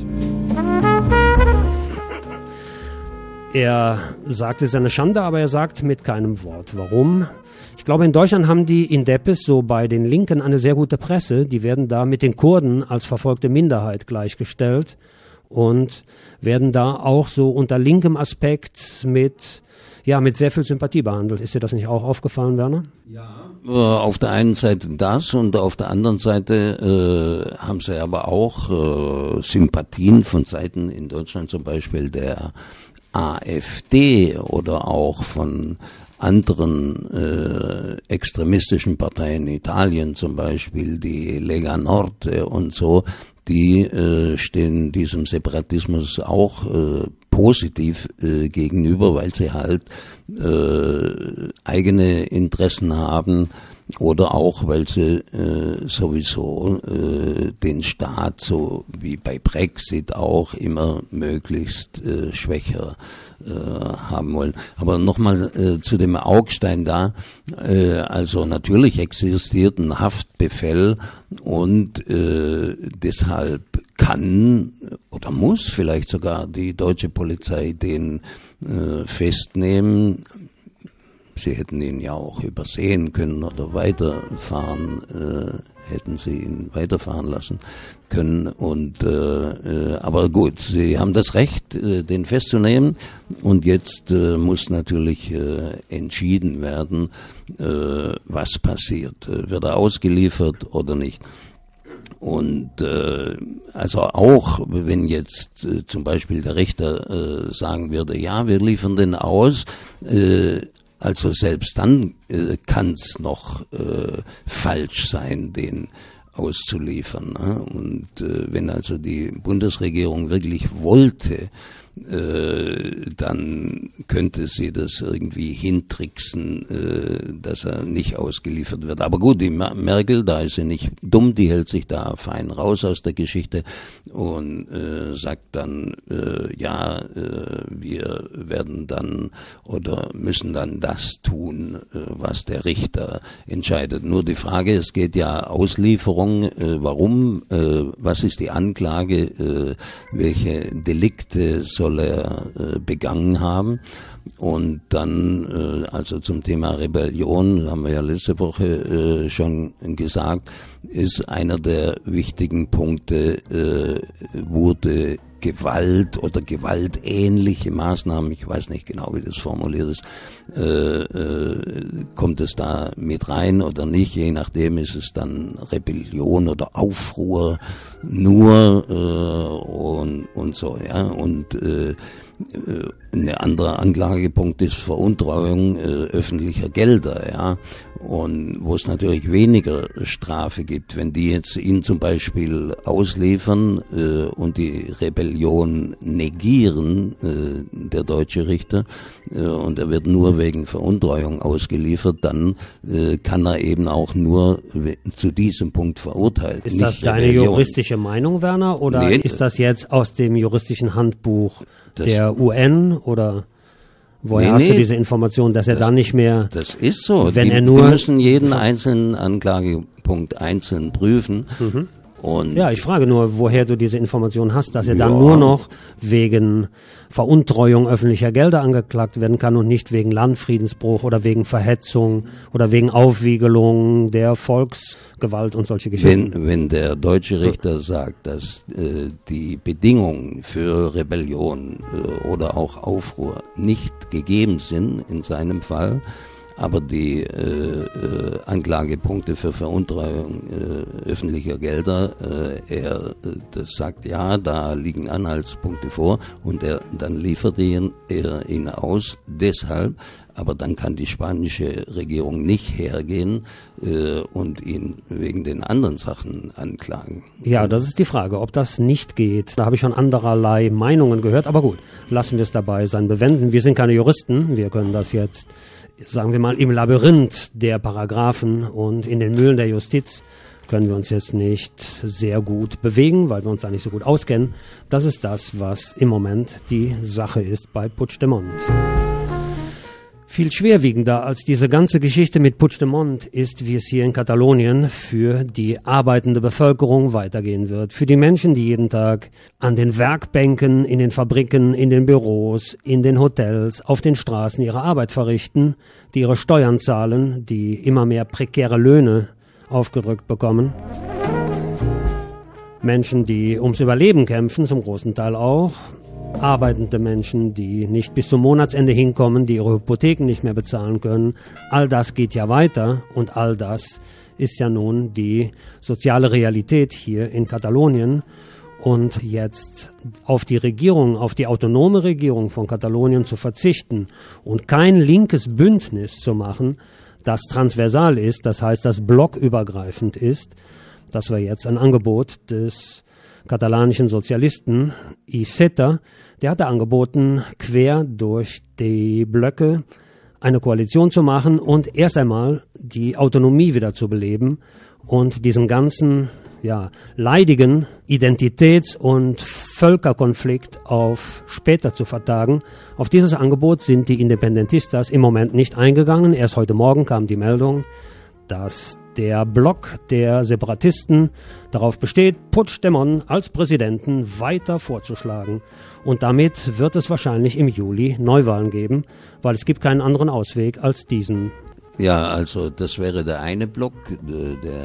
Er sagt, es ist eine Schande, aber er sagt mit keinem Wort. Warum? Ich glaube, in Deutschland haben die Indepes so bei den Linken eine sehr gute Presse. Die werden da mit den Kurden als verfolgte Minderheit gleichgestellt und werden da auch so unter linkem Aspekt mit, ja, mit sehr viel Sympathie behandelt. Ist dir das nicht auch aufgefallen, Werner? Ja. Auf der einen Seite das und auf der anderen Seite äh, haben sie aber auch äh, Sympathien von Seiten in Deutschland, zum Beispiel der AfD oder auch von anderen äh, extremistischen Parteien in Italien, zum Beispiel die Lega Nord und so, die äh, stehen diesem Separatismus auch äh, positiv äh, gegenüber, weil sie halt äh, eigene Interessen haben oder auch, weil sie äh, sowieso äh, den Staat, so wie bei Brexit auch, immer möglichst äh, schwächer äh, haben wollen. Aber nochmal äh, zu dem Augstein da, äh, also natürlich existiert ein Haftbefehl und äh, deshalb kann oder muss vielleicht sogar die deutsche Polizei den äh, festnehmen. Sie hätten ihn ja auch übersehen können oder weiterfahren, äh, hätten sie ihn weiterfahren lassen können. Und äh, äh, aber gut, sie haben das Recht, äh, den festzunehmen. Und jetzt äh, muss natürlich äh, entschieden werden, äh, was passiert. Wird er ausgeliefert oder nicht? Und äh, also auch, wenn jetzt äh, zum Beispiel der Richter äh, sagen würde, ja, wir liefern den aus, äh, also selbst dann äh, kann es noch äh, falsch sein, den auszuliefern. Ne? Und äh, wenn also die Bundesregierung wirklich wollte, äh, dann könnte sie das irgendwie hintricksen, äh, dass er nicht ausgeliefert wird. Aber gut, die Merkel, da ist sie nicht dumm, die hält sich da fein raus aus der Geschichte und äh, sagt dann, äh, ja, äh, wir werden dann oder müssen dann das tun, äh, was der Richter entscheidet. Nur die Frage, es geht ja Auslieferung, äh, warum, äh, was ist die Anklage, äh, welche Delikte soll er äh, begangen haben. Und dann, äh, also zum Thema Rebellion, haben wir ja letzte Woche äh, schon gesagt, ist einer der wichtigen Punkte, äh, wurde Gewalt oder gewaltähnliche Maßnahmen, ich weiß nicht genau, wie das formuliert ist, äh, äh, kommt es da mit rein oder nicht, je nachdem ist es dann Rebellion oder Aufruhr nur äh, und, und so, ja, und äh, Ein anderer Anklagepunkt ist Veruntreuung äh, öffentlicher Gelder, ja, und wo es natürlich weniger Strafe gibt. Wenn die jetzt ihn zum Beispiel ausliefern äh, und die Rebellion negieren, äh, der deutsche Richter, äh, und er wird nur wegen Veruntreuung ausgeliefert, dann äh, kann er eben auch nur zu diesem Punkt verurteilt. Ist das deine Rebellion. juristische Meinung, Werner, oder Nee, ist das jetzt aus dem juristischen Handbuch Das- der U N, oder woher Nee, hast du nee, diese Information, dass er das- dann nicht mehr, Das ist so. wenn die, er nur... die müssen jeden einzelnen Anklagepunkt einzeln prüfen. Mhm. Und Ja, ich frage nur, woher du diese Information hast, dass er dann Ja. nur noch wegen Veruntreuung öffentlicher Gelder angeklagt werden kann und nicht wegen Landfriedensbruch oder wegen Verhetzung oder wegen Aufwiegelung der Volksgewalt und solche Geschichten. wenn, wenn der deutsche Richter sagt, dass äh, die Bedingungen für Rebellion äh, oder auch Aufruhr nicht gegeben sind in seinem Fall, aber die äh, äh, Anklagepunkte für Veruntreuung äh, öffentlicher Gelder, äh, er äh, das sagt, ja, da liegen Anhaltspunkte vor, und er dann liefert ihn, er ihn aus, deshalb, aber dann kann die spanische Regierung nicht hergehen äh, und ihn wegen den anderen Sachen anklagen. Ja, das ist die Frage, ob das nicht geht. Da habe ich schon andererlei Meinungen gehört, aber gut, lassen wir es dabei sein, bewenden. Wir sind keine Juristen, wir können das jetzt, sagen wir mal, im Labyrinth der Paragraphen und in den Mühlen der Justiz können wir uns jetzt nicht sehr gut bewegen, weil wir uns da nicht so gut auskennen. Das ist das, was im Moment die Sache ist bei Puigdemont. Viel schwerwiegender als diese ganze Geschichte mit Puigdemont ist, wie es hier in Katalonien für die arbeitende Bevölkerung weitergehen wird. Für die Menschen, die jeden Tag an den Werkbänken, in den Fabriken, in den Büros, in den Hotels, auf den Straßen ihre Arbeit verrichten, die ihre Steuern zahlen, die immer mehr prekäre Löhne aufgedrückt bekommen. Menschen, die ums Überleben kämpfen, zum großen Teil auch. Arbeitende Menschen, die nicht bis zum Monatsende hinkommen, die ihre Hypotheken nicht mehr bezahlen können. All das geht ja weiter, und all das ist ja nun die soziale Realität hier in Katalonien. Und jetzt auf die Regierung, auf die autonome Regierung von Katalonien zu verzichten und kein linkes Bündnis zu machen, das transversal ist, das heißt, das blockübergreifend ist, das war jetzt ein Angebot des katalanischen Sozialisten Iceta, der hatte angeboten, quer durch die Blöcke eine Koalition zu machen und erst einmal die Autonomie wieder zu beleben und diesen ganzen, ja, leidigen Identitäts- und Völkerkonflikt auf später zu vertagen. Auf dieses Angebot sind die Independentistas im Moment nicht eingegangen. Erst heute Morgen kam die Meldung, dass der Block der Separatisten darauf besteht, Puigdemont als Präsidenten weiter vorzuschlagen. Und damit wird es wahrscheinlich im Juli Neuwahlen geben, weil es gibt keinen anderen Ausweg als diesen. Ja, also das wäre der eine Block, der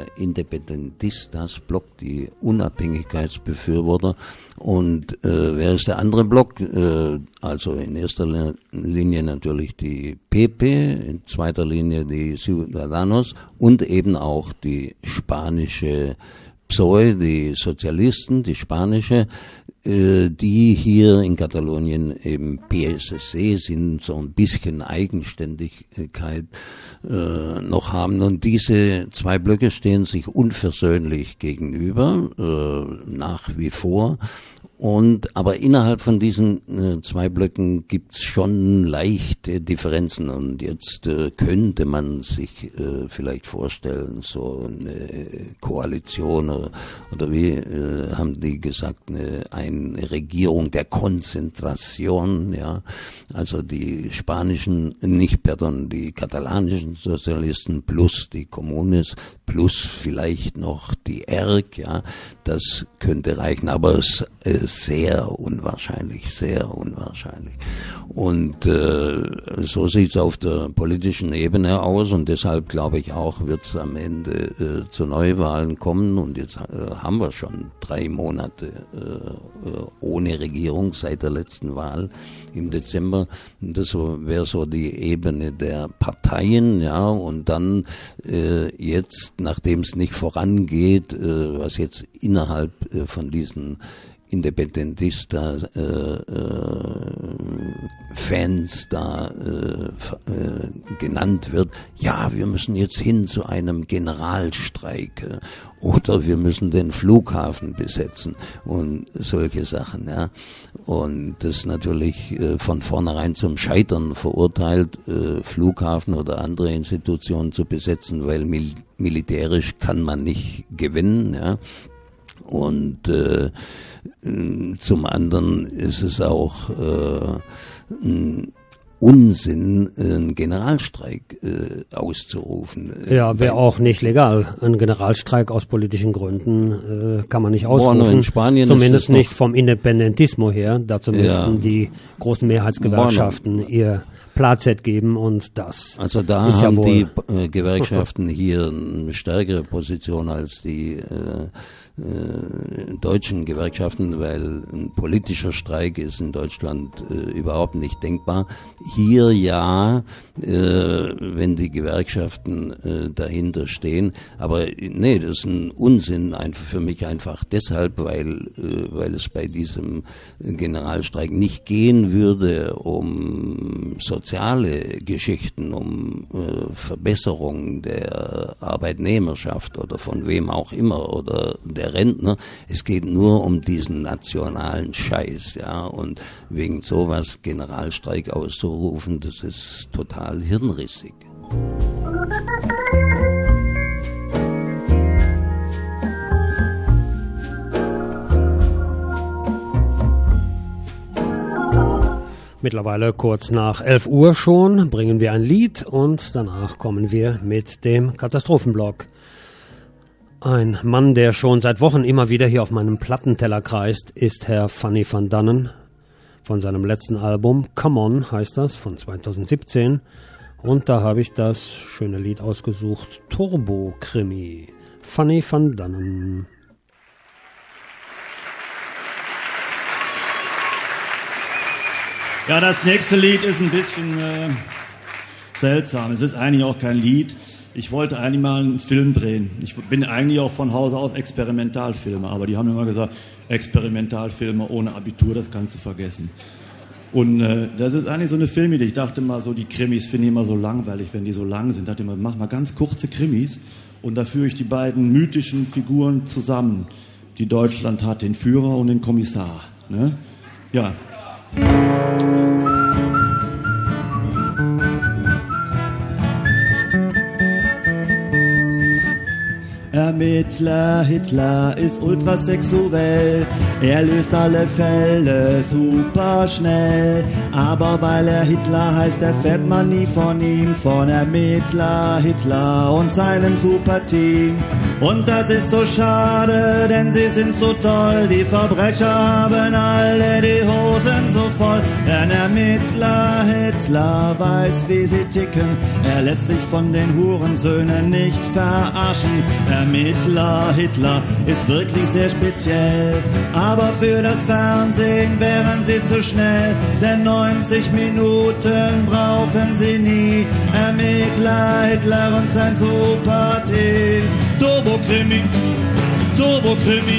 Independentistas-Block, die Unabhängigkeitsbefürworter. Und äh, wer ist der andere Block? Äh, also in erster Linie natürlich die P P, in zweiter Linie die Ciudadanos und eben auch die spanische P S O E, die Sozialisten, die spanische, äh, die hier in Katalonien eben P S C sind, so ein bisschen Eigenständigkeit äh, noch haben. Und diese zwei Blöcke stehen sich unversöhnlich gegenüber, äh, nach wie vor. Und aber innerhalb von diesen äh, zwei Blöcken gibt's schon leichte Differenzen, und jetzt äh, könnte man sich äh, vielleicht vorstellen, so eine Koalition oder, oder wie äh, haben die gesagt, eine, eine Regierung der Konzentration, ja, also die spanischen, nicht, pardon, die katalanischen Sozialisten plus die Comunes plus vielleicht noch die E R C, ja, das könnte reichen, aber es äh, sehr unwahrscheinlich, sehr unwahrscheinlich. Und äh, so sieht's auf der politischen Ebene aus, und deshalb glaube ich auch, wird es am Ende äh, zu Neuwahlen kommen, und jetzt äh, haben wir schon drei Monate äh, ohne Regierung seit der letzten Wahl im Dezember. Das wäre so die Ebene der Parteien, ja, und dann äh, jetzt, nachdem es nicht vorangeht, äh, was jetzt innerhalb äh, von diesen Independentista äh, äh, Fans da äh, äh, genannt wird, ja, wir müssen jetzt hin zu einem Generalstreik äh, oder wir müssen den Flughafen besetzen und solche Sachen, ja. Und das natürlich äh, von vornherein zum Scheitern verurteilt, äh, Flughafen oder andere Institutionen zu besetzen, weil mil- militärisch kann man nicht gewinnen, ja. Und äh, zum anderen ist es auch äh, ein Unsinn, einen Generalstreik äh, auszurufen. Ja, wäre auch nicht legal. Ein Generalstreik aus politischen Gründen äh, kann man nicht ausrufen. Boah, in Spanien Zumindest nicht vom Independentismo her. Dazu müssten ja. die großen Mehrheitsgewerkschaften Boah, ihr Placet geben und das Also da ist haben ja wohl die äh, Gewerkschaften hier eine stärkere Position als die äh, äh, deutschen Gewerkschaften, weil ein politischer Streik ist in Deutschland äh, überhaupt nicht denkbar. Hier ja, äh, wenn die Gewerkschaften äh, dahinter stehen, aber nee, das ist ein Unsinn einfach für mich einfach deshalb, weil äh, weil es bei diesem Generalstreik nicht gehen würde um soziale Geschichten, um äh, Verbesserung der Arbeitnehmerschaft oder von wem auch immer oder der Rentner. Es geht nur um diesen nationalen Scheiß, ja, und wegen sowas Generalstreik auszurufen, das ist total hirnrissig. Mittlerweile kurz nach elf Uhr schon bringen wir ein Lied und danach kommen wir mit dem Katastrophenblock. Ein Mann, der schon seit Wochen immer wieder hier auf meinem Plattenteller kreist, ist Herr Fanny van Dannen von seinem letzten Album Come On heißt das, von zweitausendsiebzehn. Und da habe ich das schöne Lied ausgesucht, Turbo Krimi, Fanny van Dannen. Ja, das nächste Lied ist ein bisschen äh, seltsam. Es ist eigentlich auch kein Lied. Ich wollte eigentlich mal einen Film drehen. Ich bin eigentlich auch von Hause aus Experimentalfilmer, aber die haben mir immer gesagt, Experimentalfilmer ohne Abitur, das kannst du vergessen. Und äh, das ist eigentlich so eine Filmidee. Ich dachte mal so, die Krimis finde ich immer so langweilig, wenn die so lang sind. Ich dachte immer, mach mal ganz kurze Krimis und da führe ich die beiden mythischen Figuren zusammen, die Deutschland hat, den Führer und den Kommissar. Ne? Ja. Ermittler Hitler ist ultrasexuell, er löst alle Fälle super schnell, aber weil er Hitler heißt, erfährt man nie von ihm, von Ermittler Hitler und seinem Superteam. Und das ist so schade, denn sie sind so toll, die Verbrecher haben alle die Hosen so voll. Ein Ermittler Hitler weiß, wie sie ticken, er lässt sich von den Hurensöhnen nicht verarschen. Ermittler Hitler ist wirklich sehr speziell, aber für das Fernsehen wären sie zu schnell, denn neunzig Minuten brauchen sie nie. Ermittler Hitler und sein Superteam. Turbo-Krimi, Turbo-Krimi.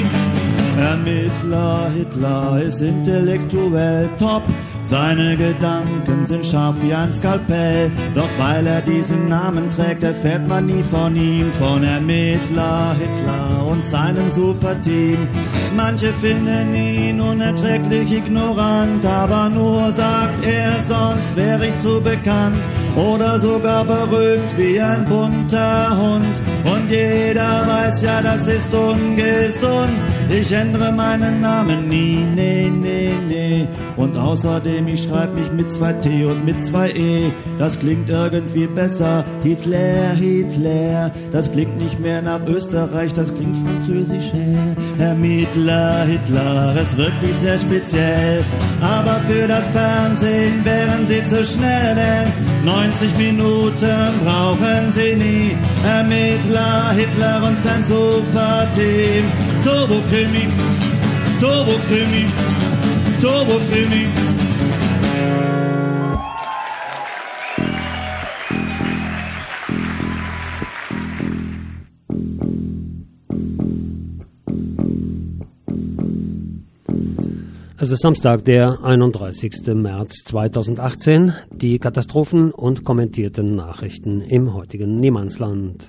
Ermittler Hitler ist intellektuell top. Seine Gedanken sind scharf wie ein Skalpell, doch weil er diesen Namen trägt, erfährt man nie von ihm, von Ermittler Hitler und seinem Superteam. Manche finden ihn unerträglich ignorant, aber nur sagt er, sonst wäre ich zu bekannt oder sogar berühmt wie ein bunter Hund. Und jeder weiß ja, das ist ungesund. Ich ändere meinen Namen nie, nee, nee, nee. Und außerdem, ich schreibe mich mit zwei T und mit zwei E. Das klingt irgendwie besser. Hitler, Hitler. Das klingt nicht mehr nach Österreich, das klingt französisch. Ermittler Hitler ist wirklich sehr speziell. Aber für das Fernsehen wären sie zu schnell, denn neunzig Minuten brauchen sie nie. Ermittler Hitler und sein Superteam. Turbo-Krimi, Turbo-Krimi, Turbo-Krimi. Es ist Samstag, der einunddreißigsten März zweitausendachtzehn. Die Katastrophen und kommentierten Nachrichten im heutigen Niemandsland.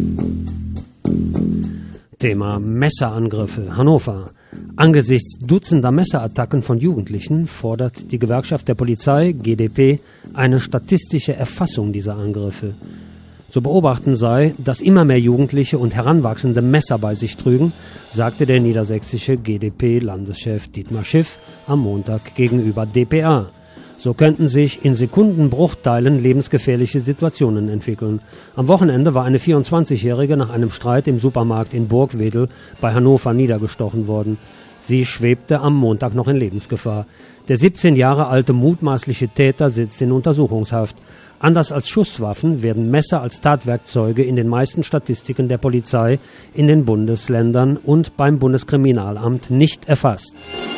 Thema Messerangriffe. Hannover. Angesichts dutzender Messerattacken von Jugendlichen fordert die Gewerkschaft der Polizei, G D P, eine statistische Erfassung dieser Angriffe. Zu beobachten sei, dass immer mehr Jugendliche und Heranwachsende Messer bei sich trügen, sagte der niedersächsische G D P-Landeschef Dietmar Schiff am Montag gegenüber d p a. So könnten sich in Sekundenbruchteilen lebensgefährliche Situationen entwickeln. Am Wochenende war eine vierundzwanzigjährige nach einem Streit im Supermarkt in Burgwedel bei Hannover niedergestochen worden. Sie schwebte am Montag noch in Lebensgefahr. Der siebzehn Jahre alte mutmaßliche Täter sitzt in Untersuchungshaft. Anders als Schusswaffen werden Messer als Tatwerkzeuge in den meisten Statistiken der Polizei in den Bundesländern und beim Bundeskriminalamt nicht erfasst.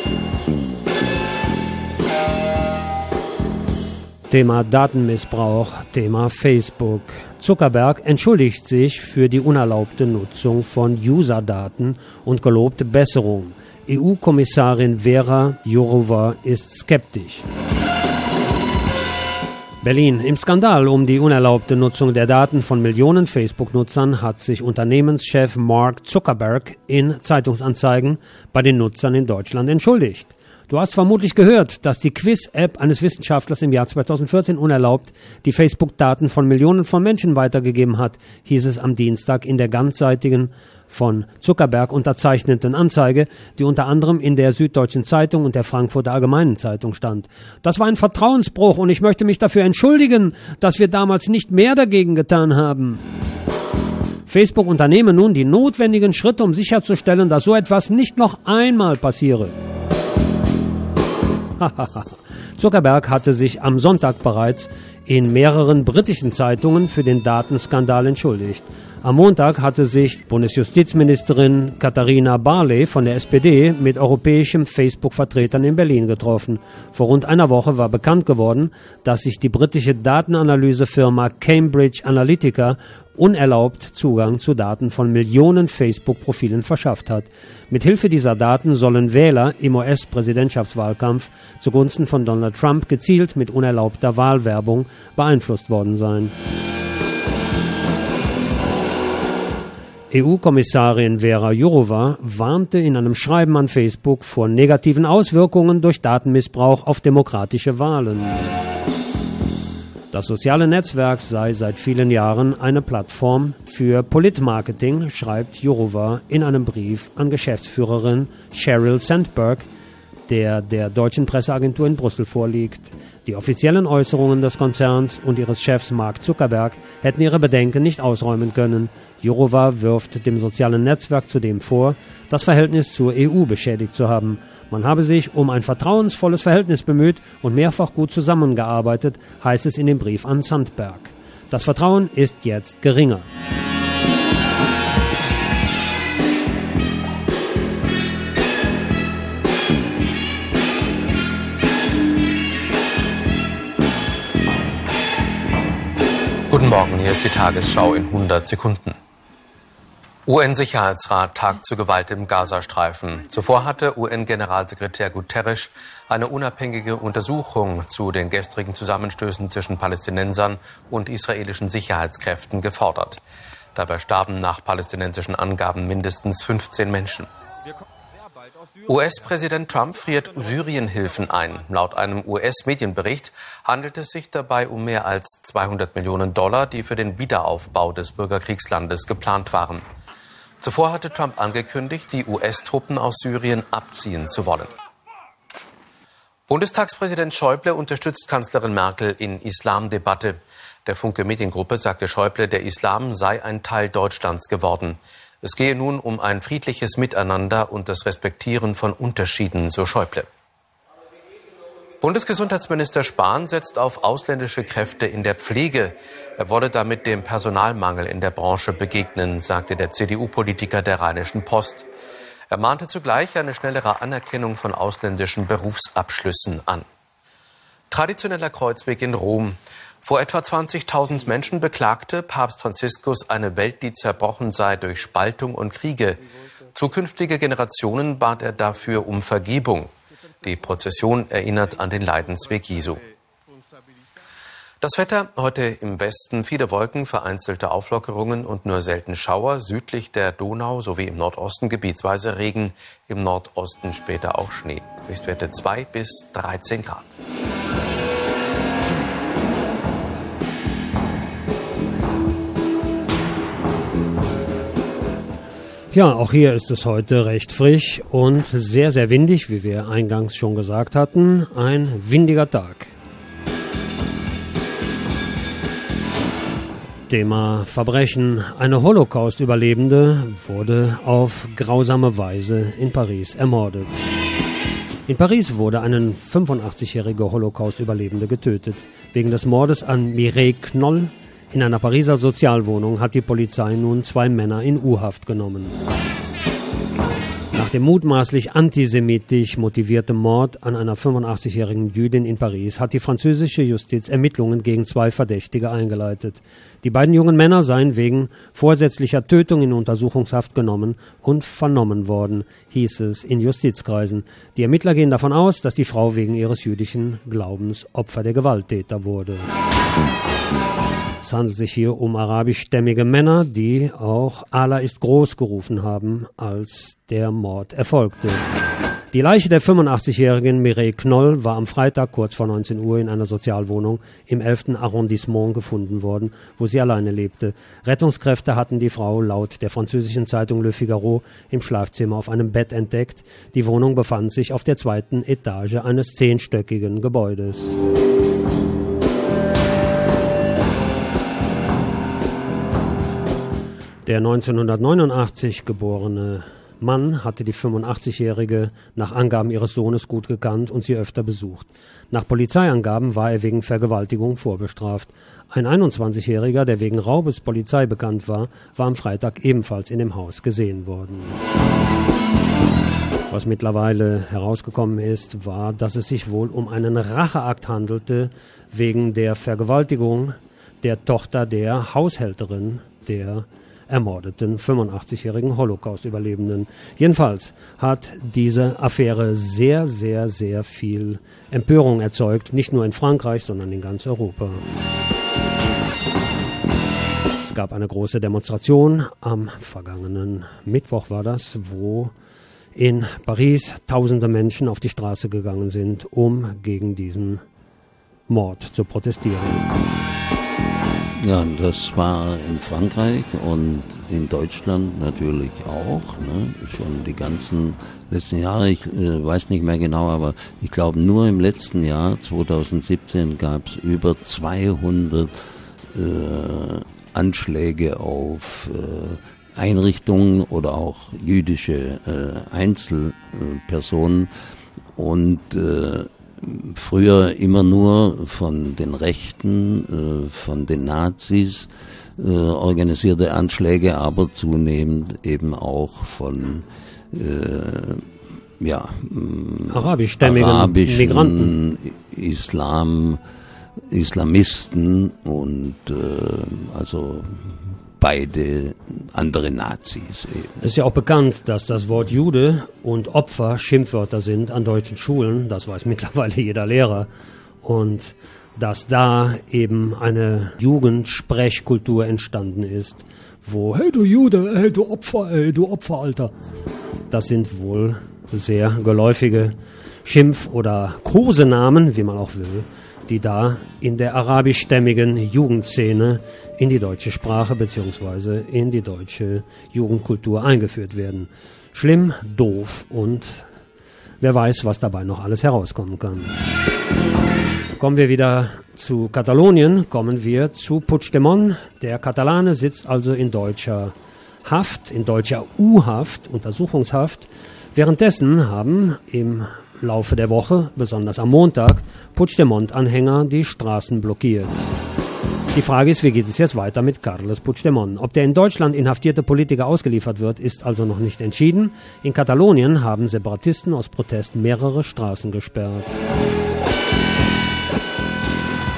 Thema Datenmissbrauch, Thema Facebook. Zuckerberg entschuldigt sich für die unerlaubte Nutzung von Userdaten und gelobt Besserung. E U-Kommissarin Vera Jourova ist skeptisch. Berlin. Im Skandal um die unerlaubte Nutzung der Daten von Millionen Facebook-Nutzern hat sich Unternehmenschef Mark Zuckerberg in Zeitungsanzeigen bei den Nutzern in Deutschland entschuldigt. Du hast vermutlich gehört, dass die Quiz-App eines Wissenschaftlers im Jahr zweitausendvierzehn unerlaubt die Facebook-Daten von Millionen von Menschen weitergegeben hat, hieß es am Dienstag in der ganzseitigen, von Zuckerberg unterzeichneten Anzeige, die unter anderem in der Süddeutschen Zeitung und der Frankfurter Allgemeinen Zeitung stand. Das war ein Vertrauensbruch und ich möchte mich dafür entschuldigen, dass wir damals nicht mehr dagegen getan haben. Facebook unternehme nun die notwendigen Schritte, um sicherzustellen, dass so etwas nicht noch einmal passiere. Zuckerberg hatte sich am Sonntag bereits in mehreren britischen Zeitungen für den Datenskandal entschuldigt. Am Montag hatte sich Bundesjustizministerin Katharina Barley von der S P D mit europäischen Facebook-Vertretern in Berlin getroffen. Vor rund einer Woche war bekannt geworden, dass sich die britische Datenanalysefirma Cambridge Analytica unerlaubt Zugang zu Daten von Millionen Facebook-Profilen verschafft hat. Mithilfe dieser Daten sollen Wähler im U S-Präsidentschaftswahlkampf zugunsten von Donald Trump gezielt mit unerlaubter Wahlwerbung beeinflusst worden sein. E U-Kommissarin Vera Jourova warnte in einem Schreiben an Facebook vor negativen Auswirkungen durch Datenmissbrauch auf demokratische Wahlen. Das soziale Netzwerk sei seit vielen Jahren eine Plattform für Politmarketing, schreibt Jourova in einem Brief an Geschäftsführerin Sheryl Sandberg, der der deutschen Presseagentur in Brüssel vorliegt. Die offiziellen Äußerungen des Konzerns und ihres Chefs Mark Zuckerberg hätten ihre Bedenken nicht ausräumen können. Jourova wirft dem sozialen Netzwerk zudem vor, das Verhältnis zur E U beschädigt zu haben. Man habe sich um ein vertrauensvolles Verhältnis bemüht und mehrfach gut zusammengearbeitet, heißt es in dem Brief an Sandberg. Das Vertrauen ist jetzt geringer. Guten Morgen, hier ist die Tagesschau in hundert Sekunden. U N-Sicherheitsrat tagt zu Gewalt im Gazastreifen. Zuvor hatte U N-Generalsekretär Guterres eine unabhängige Untersuchung zu den gestrigen Zusammenstößen zwischen Palästinensern und israelischen Sicherheitskräften gefordert. Dabei starben nach palästinensischen Angaben mindestens fünfzehn Menschen. U S-Präsident Trump friert Syrien-Hilfen ein. Laut einem U S-Medienbericht handelt es sich dabei um mehr als zweihundert Millionen Dollar, die für den Wiederaufbau des Bürgerkriegslandes geplant waren. Zuvor hatte Trump angekündigt, die U S-Truppen aus Syrien abziehen zu wollen. Bundestagspräsident Schäuble unterstützt Kanzlerin Merkel in Islamdebatte. Der Funke Mediengruppe sagte Schäuble, der Islam sei ein Teil Deutschlands geworden. Es gehe nun um ein friedliches Miteinander und das Respektieren von Unterschieden, so Schäuble. Bundesgesundheitsminister Spahn setzt auf ausländische Kräfte in der Pflege. Er wolle damit dem Personalmangel in der Branche begegnen, sagte der C D U-Politiker der Rheinischen Post. Er mahnte zugleich eine schnellere Anerkennung von ausländischen Berufsabschlüssen an. Traditioneller Kreuzweg in Rom. Vor etwa zwanzigtausend Menschen beklagte Papst Franziskus eine Welt, die zerbrochen sei durch Spaltung und Kriege. Zukünftige Generationen bat er dafür um Vergebung. Die Prozession erinnert an den Leidensweg Jesu. Das Wetter heute im Westen viele Wolken, vereinzelte Auflockerungen und nur selten Schauer. Südlich der Donau sowie im Nordosten gebietsweise Regen, im Nordosten später auch Schnee. Höchstwerte zwei bis dreizehn Grad. Ja, auch hier ist es heute recht frisch und sehr, sehr windig, wie wir eingangs schon gesagt hatten. Ein windiger Tag. Thema Verbrechen. Eine Holocaust-Überlebende wurde auf grausame Weise in Paris ermordet. In Paris wurde eine fünfundachtzig-jährige Holocaust-Überlebende getötet. Wegen des Mordes an Mireille Knoll in einer Pariser Sozialwohnung hat die Polizei nun zwei Männer in U-Haft genommen. Nach dem mutmaßlich antisemitisch motivierten Mord an einer fünfundachtzig-jährigen Jüdin in Paris hat die französische Justiz Ermittlungen gegen zwei Verdächtige eingeleitet. Die beiden jungen Männer seien wegen vorsätzlicher Tötung in Untersuchungshaft genommen und vernommen worden, hieß es in Justizkreisen. Die Ermittler gehen davon aus, dass die Frau wegen ihres jüdischen Glaubens Opfer der Gewalttäter wurde. Es handelt sich hier um arabischstämmige Männer, die auch Allah ist groß gerufen haben, als der Mord erfolgte. Die Leiche der fünfundachtzig-jährigen Mireille Knoll war am Freitag kurz vor neunzehn Uhr in einer Sozialwohnung im elften Arrondissement gefunden worden, wo sie alleine lebte. Rettungskräfte hatten die Frau laut der französischen Zeitung Le Figaro im Schlafzimmer auf einem Bett entdeckt. Die Wohnung befand sich auf der zweiten Etage eines zehnstöckigen Gebäudes. Der neunzehnhundertneunundachtzig geborene Mann hatte die fünfundachtzig-jährige nach Angaben ihres Sohnes gut gekannt und sie öfter besucht. Nach Polizeiangaben war er wegen Vergewaltigung vorbestraft. Ein einundzwanzigjähriger, der wegen Raubes Polizei bekannt war, war am Freitag ebenfalls in dem Haus gesehen worden. Was mittlerweile herausgekommen ist, war, dass es sich wohl um einen Racheakt handelte wegen der Vergewaltigung der Tochter der Haushälterin der ermordeten fünfundachtzig-jährigen Holocaust-Überlebenden. Jedenfalls hat diese Affäre sehr, sehr, sehr viel Empörung erzeugt, nicht nur in Frankreich, sondern in ganz Europa. Es gab eine große Demonstration, am vergangenen Mittwoch war das, wo in Paris tausende Menschen auf die Straße gegangen sind, um gegen diesen Mord zu protestieren. Ja, das war in Frankreich und in Deutschland natürlich auch, ne? Schon die ganzen letzten Jahre, ich äh, weiß nicht mehr genau, aber ich glaube nur im letzten Jahr, zweitausendsiebzehn, gab es über zweihundert äh, Anschläge auf äh, Einrichtungen oder auch jüdische äh, Einzelpersonen und äh, früher immer nur von den Rechten, äh, von den Nazis äh, organisierte Anschläge, aber zunehmend eben auch von äh, ja, arabischstämmigen arabischen Migranten, Islam, Islamisten und äh, also beide andere Nazis eben. Es ist ja auch bekannt, dass das Wort Jude und Opfer Schimpfwörter sind an deutschen Schulen. Das weiß mittlerweile jeder Lehrer. Und dass da eben eine Jugendsprechkultur entstanden ist, wo, hey du Jude, hey du Opfer, hey du Opfer, Alter. Das sind wohl sehr geläufige Schimpf- oder Kosenamen, wie man auch will, die da in der arabischstämmigen Jugendszene in die deutsche Sprache bzw. in die deutsche Jugendkultur eingeführt werden. Schlimm, doof und wer weiß, was dabei noch alles herauskommen kann. Kommen wir wieder zu Katalonien, kommen wir zu Puigdemont. Der Katalane sitzt also in deutscher Haft, in deutscher U-Haft, Untersuchungshaft. Währenddessen haben im Laufe der Woche, besonders am Montag, Puigdemont-Anhänger die Straßen blockiert. Die Frage ist, wie geht es jetzt weiter mit Carles Puigdemont? Ob der in Deutschland inhaftierte Politiker ausgeliefert wird, ist also noch nicht entschieden. In Katalonien haben Separatisten aus Protest mehrere Straßen gesperrt.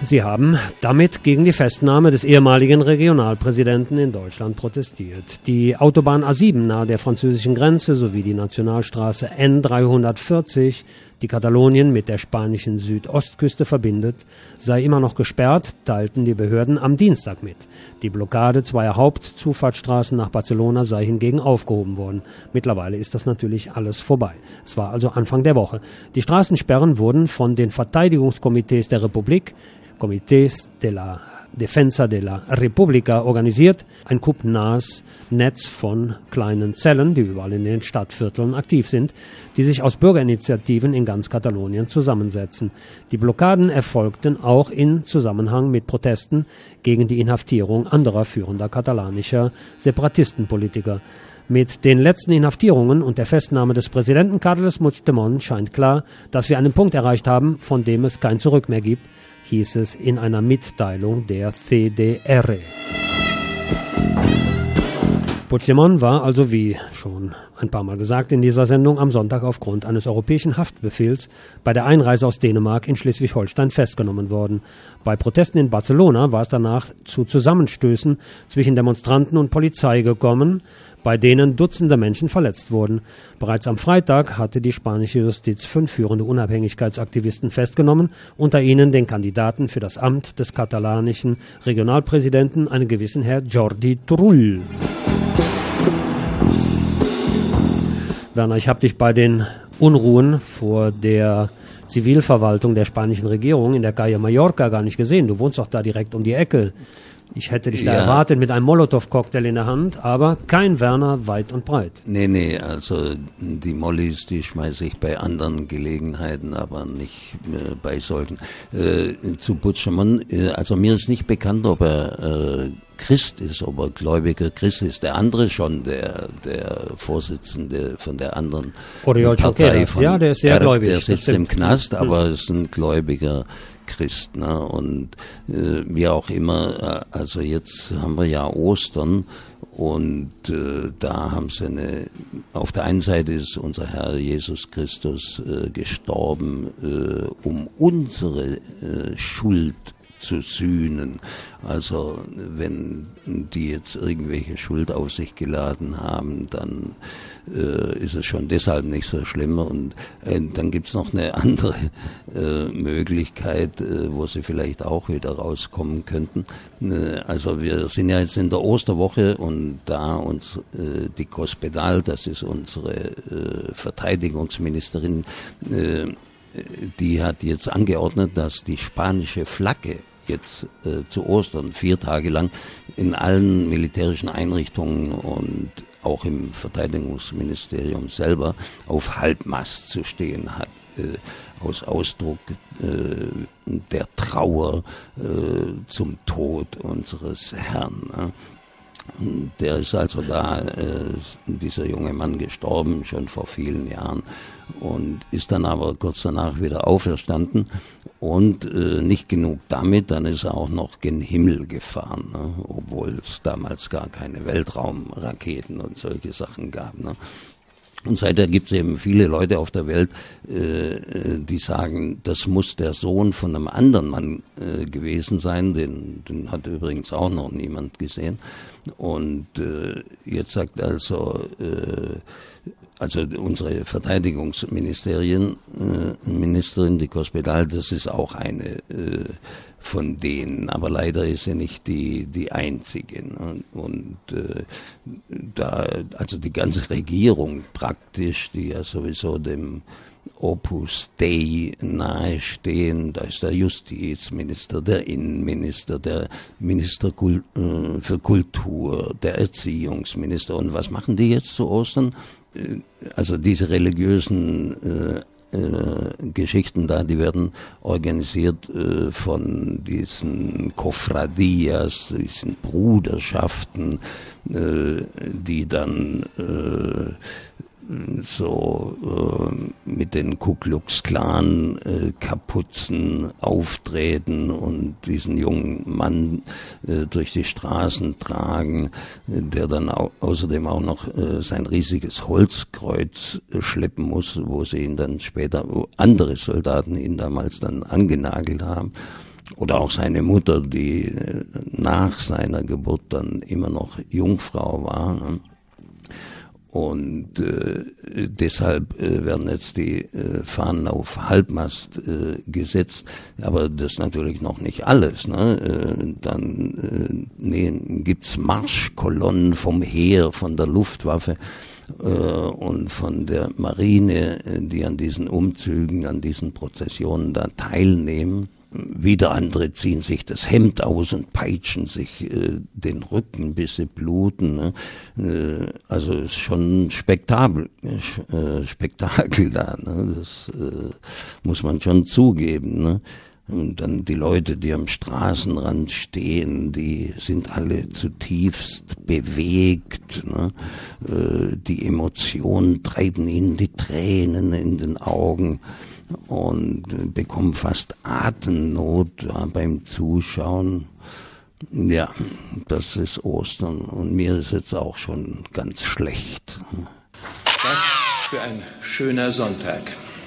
Sie haben damit gegen die Festnahme des ehemaligen Regionalpräsidenten in Deutschland protestiert. Die Autobahn A sieben nahe der französischen Grenze sowie die Nationalstraße N dreihundertvierzig, die Katalonien mit der spanischen Südostküste verbindet, sei immer noch gesperrt, teilten die Behörden am Dienstag mit. Die Blockade zweier Hauptzufahrtsstraßen nach Barcelona sei hingegen aufgehoben worden. Mittlerweile ist das natürlich alles vorbei. Es war also Anfang der Woche. Die Straßensperren wurden von den Verteidigungskomitees der Republik, Comités de la Defensa de la República, organisiert, ein kuppnahes Netz von kleinen Zellen, die überall in den Stadtvierteln aktiv sind, die sich aus Bürgerinitiativen in ganz Katalonien zusammensetzen. Die Blockaden erfolgten auch in Zusammenhang mit Protesten gegen die Inhaftierung anderer führender katalanischer Separatistenpolitiker. Mit den letzten Inhaftierungen und der Festnahme des Präsidenten Carles Puigdemont scheint klar, dass wir einen Punkt erreicht haben, von dem es kein Zurück mehr gibt, hieß es in einer Mitteilung der C D R. Puigdemont war also, wie schon ein paar Mal gesagt in dieser Sendung, am Sonntag aufgrund eines europäischen Haftbefehls bei der Einreise aus Dänemark in Schleswig-Holstein festgenommen worden. Bei Protesten in Barcelona war es danach zu Zusammenstößen zwischen Demonstranten und Polizei gekommen, bei denen Dutzende Menschen verletzt wurden. Bereits am Freitag hatte die spanische Justiz fünf führende Unabhängigkeitsaktivisten festgenommen, unter ihnen den Kandidaten für das Amt des katalanischen Regionalpräsidenten, einen gewissen Herr Jordi Turull. Werner, ich habe dich bei den Unruhen vor der Zivilverwaltung der spanischen Regierung in der Calle Mallorca gar nicht gesehen. Du wohnst doch da direkt um die Ecke. Ich hätte dich da ja erwartet mit einem Molotow-Cocktail in der Hand, aber kein Werner weit und breit. Nee, nee, also die Mollys, die schmeiße ich bei anderen Gelegenheiten, aber nicht äh, bei solchen. Äh, zu Puigdemont, äh, also mir ist nicht bekannt, ob er äh, Christ ist, ob er gläubiger Christ ist. Der andere schon, der der Vorsitzende von der anderen Oriol Partei von ja, der ist sehr Erb, gläubig. der sitzt im Knast, aber mhm. ist ein gläubiger Christ, ne? Und äh, wie auch immer, also jetzt haben wir ja Ostern und äh, da haben sie eine, auf der einen Seite ist unser Herr Jesus Christus äh, gestorben, äh, um unsere äh, Schuld zu sühnen. Also wenn die jetzt irgendwelche Schuld auf sich geladen haben, dann äh, ist es schon deshalb nicht so schlimm. Und äh, dann gibt's noch eine andere äh, Möglichkeit, äh, wo sie vielleicht auch wieder rauskommen könnten. Äh, also wir sind ja jetzt in der Osterwoche und da uns äh, die Cospedal, das ist unsere äh, Verteidigungsministerin, äh, die hat jetzt angeordnet, dass die spanische Flagge jetzt äh, zu Ostern vier Tage lang in allen militärischen Einrichtungen und auch im Verteidigungsministerium selber auf Halbmast zu stehen hat, äh, aus Ausdruck äh, der Trauer äh, zum Tod unseres Herrn. Ne? Der ist also da, äh, dieser junge Mann, gestorben, schon vor vielen Jahren, und ist dann aber kurz danach wieder auferstanden. Und äh, nicht genug damit, dann ist er auch noch gen Himmel gefahren, ne? Obwohl es damals gar keine Weltraumraketen und solche Sachen gab. Ne? Und seither gibt es eben viele Leute auf der Welt, äh, die sagen, das muss der Sohn von einem anderen Mann äh, gewesen sein, den, den hat übrigens auch noch niemand gesehen. Und äh, jetzt sagt also, äh, also unsere Verteidigungsministerin, äh, Ministerin, die Cospedal, das ist auch eine äh, von denen, aber leider ist sie nicht die die einzige. Ne? Und äh, da, also die ganze Regierung praktisch, die ja sowieso dem Opus Dei nahestehen, da ist der Justizminister, der Innenminister, der Minister Kul- äh, für Kultur, der Erziehungsminister. Und was machen die jetzt zu Ostern? Äh, also diese religiösen äh, Äh, Geschichten da, die werden organisiert äh, von diesen Cofradías, diesen Bruderschaften, äh, die dann äh, so äh, mit den Ku Klux Klan äh, Kapuzen auftreten und diesen jungen Mann äh, durch die Straßen tragen, äh, der dann au- außerdem auch noch äh, sein riesiges Holzkreuz äh, schleppen muss, wo sie ihn dann später, wo andere Soldaten ihn damals dann angenagelt haben. Oder auch seine Mutter, die nach seiner Geburt dann immer noch Jungfrau war. Ne? Und äh, deshalb äh, werden jetzt die äh, Fahnen auf Halbmast äh, gesetzt, aber das ist natürlich noch nicht alles. Ne? Äh, dann äh, nee, gibt's Marschkolonnen vom Heer, von der Luftwaffe äh, und von der Marine, die an diesen Umzügen, an diesen Prozessionen da teilnehmen. Wieder andere ziehen sich das Hemd aus und peitschen sich äh, den Rücken, bis sie bluten. Ne? Äh, also ist schon ein Spektakel, äh, Spektakel da. Ne? Das äh, muss man schon zugeben. Ne? Und dann die Leute, die am Straßenrand stehen, die sind alle zutiefst bewegt. Ne? Äh, die Emotionen treiben ihnen die Tränen in den Augen. Und bekommen fast Atemnot ja, beim Zuschauen. Ja, das ist Ostern und mir ist jetzt auch schon ganz schlecht. Was für ein schöner Sonntag.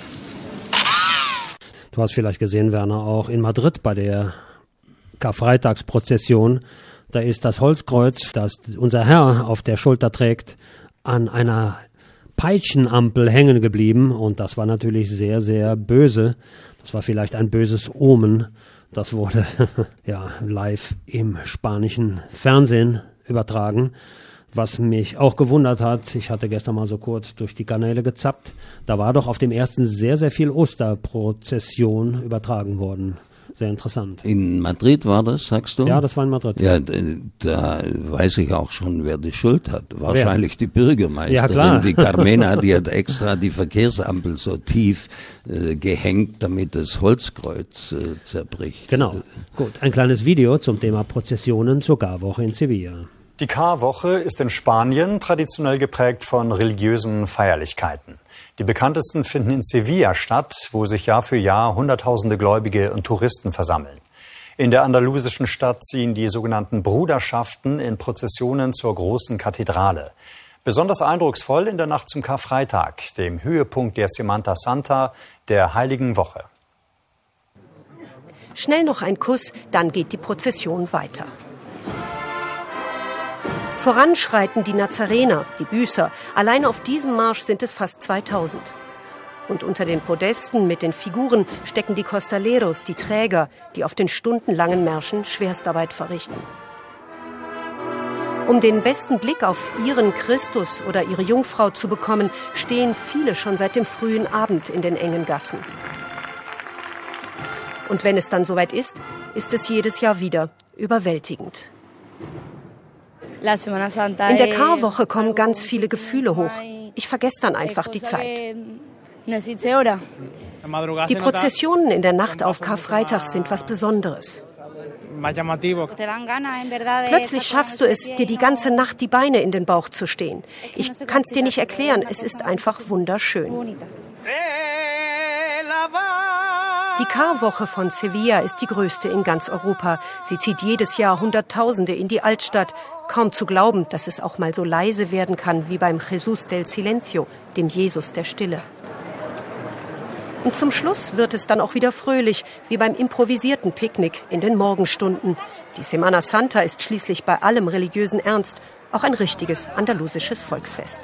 Du hast vielleicht gesehen, Werner, auch in Madrid bei der Karfreitagsprozession, da ist das Holzkreuz, das unser Herr auf der Schulter trägt, an einer Peitschenampel hängen geblieben und das war natürlich sehr, sehr böse. Das war vielleicht ein böses Omen. Das wurde ja live im spanischen Fernsehen übertragen, was mich auch gewundert hat. Ich hatte gestern mal so kurz durch die Kanäle gezappt. Da war doch auf dem ersten sehr, sehr viel Osterprozession übertragen worden. Sehr interessant. In Madrid war das, sagst du? Ja, das war in Madrid. Ja, da, da weiß ich auch schon, wer die Schuld hat. Wahrscheinlich wer? Die Bürgermeisterin. Ja, klar. Die Carmena, die hat extra die Verkehrsampel so tief äh, gehängt, damit das Holzkreuz äh, zerbricht. Genau. Gut, ein kleines Video zum Thema Prozessionen zur Karwoche in Sevilla. Die Karwoche ist in Spanien traditionell geprägt von religiösen Feierlichkeiten. Die bekanntesten finden in Sevilla statt, wo sich Jahr für Jahr Hunderttausende Gläubige und Touristen versammeln. In der andalusischen Stadt ziehen die sogenannten Bruderschaften in Prozessionen zur großen Kathedrale. Besonders eindrucksvoll in der Nacht zum Karfreitag, dem Höhepunkt der Semana Santa, der Heiligen Woche. Schnell noch ein Kuss, dann geht die Prozession weiter. Voran schreiten die Nazarener, die Büßer. Allein auf diesem Marsch sind es fast zweitausend. Und unter den Podesten mit den Figuren stecken die Costaleros, die Träger, die auf den stundenlangen Märschen Schwerstarbeit verrichten. Um den besten Blick auf ihren Christus oder ihre Jungfrau zu bekommen, stehen viele schon seit dem frühen Abend in den engen Gassen. Und wenn es dann soweit ist, ist es jedes Jahr wieder überwältigend. In der Karwoche kommen ganz viele Gefühle hoch. Ich vergesse dann einfach die Zeit. Die Prozessionen in der Nacht auf Karfreitag sind was Besonderes. Plötzlich schaffst du es, dir die ganze Nacht die Beine in den Bauch zu stehen. Ich kann es dir nicht erklären, es ist einfach wunderschön. Die Karwoche von Sevilla ist die größte in ganz Europa. Sie zieht jedes Jahr Hunderttausende in die Altstadt. Kaum zu glauben, dass es auch mal so leise werden kann wie beim Jesús del Silencio, dem Jesus der Stille. Und zum Schluss wird es dann auch wieder fröhlich, wie beim improvisierten Picknick in den Morgenstunden. Die Semana Santa ist schließlich bei allem religiösen Ernst auch ein richtiges andalusisches Volksfest.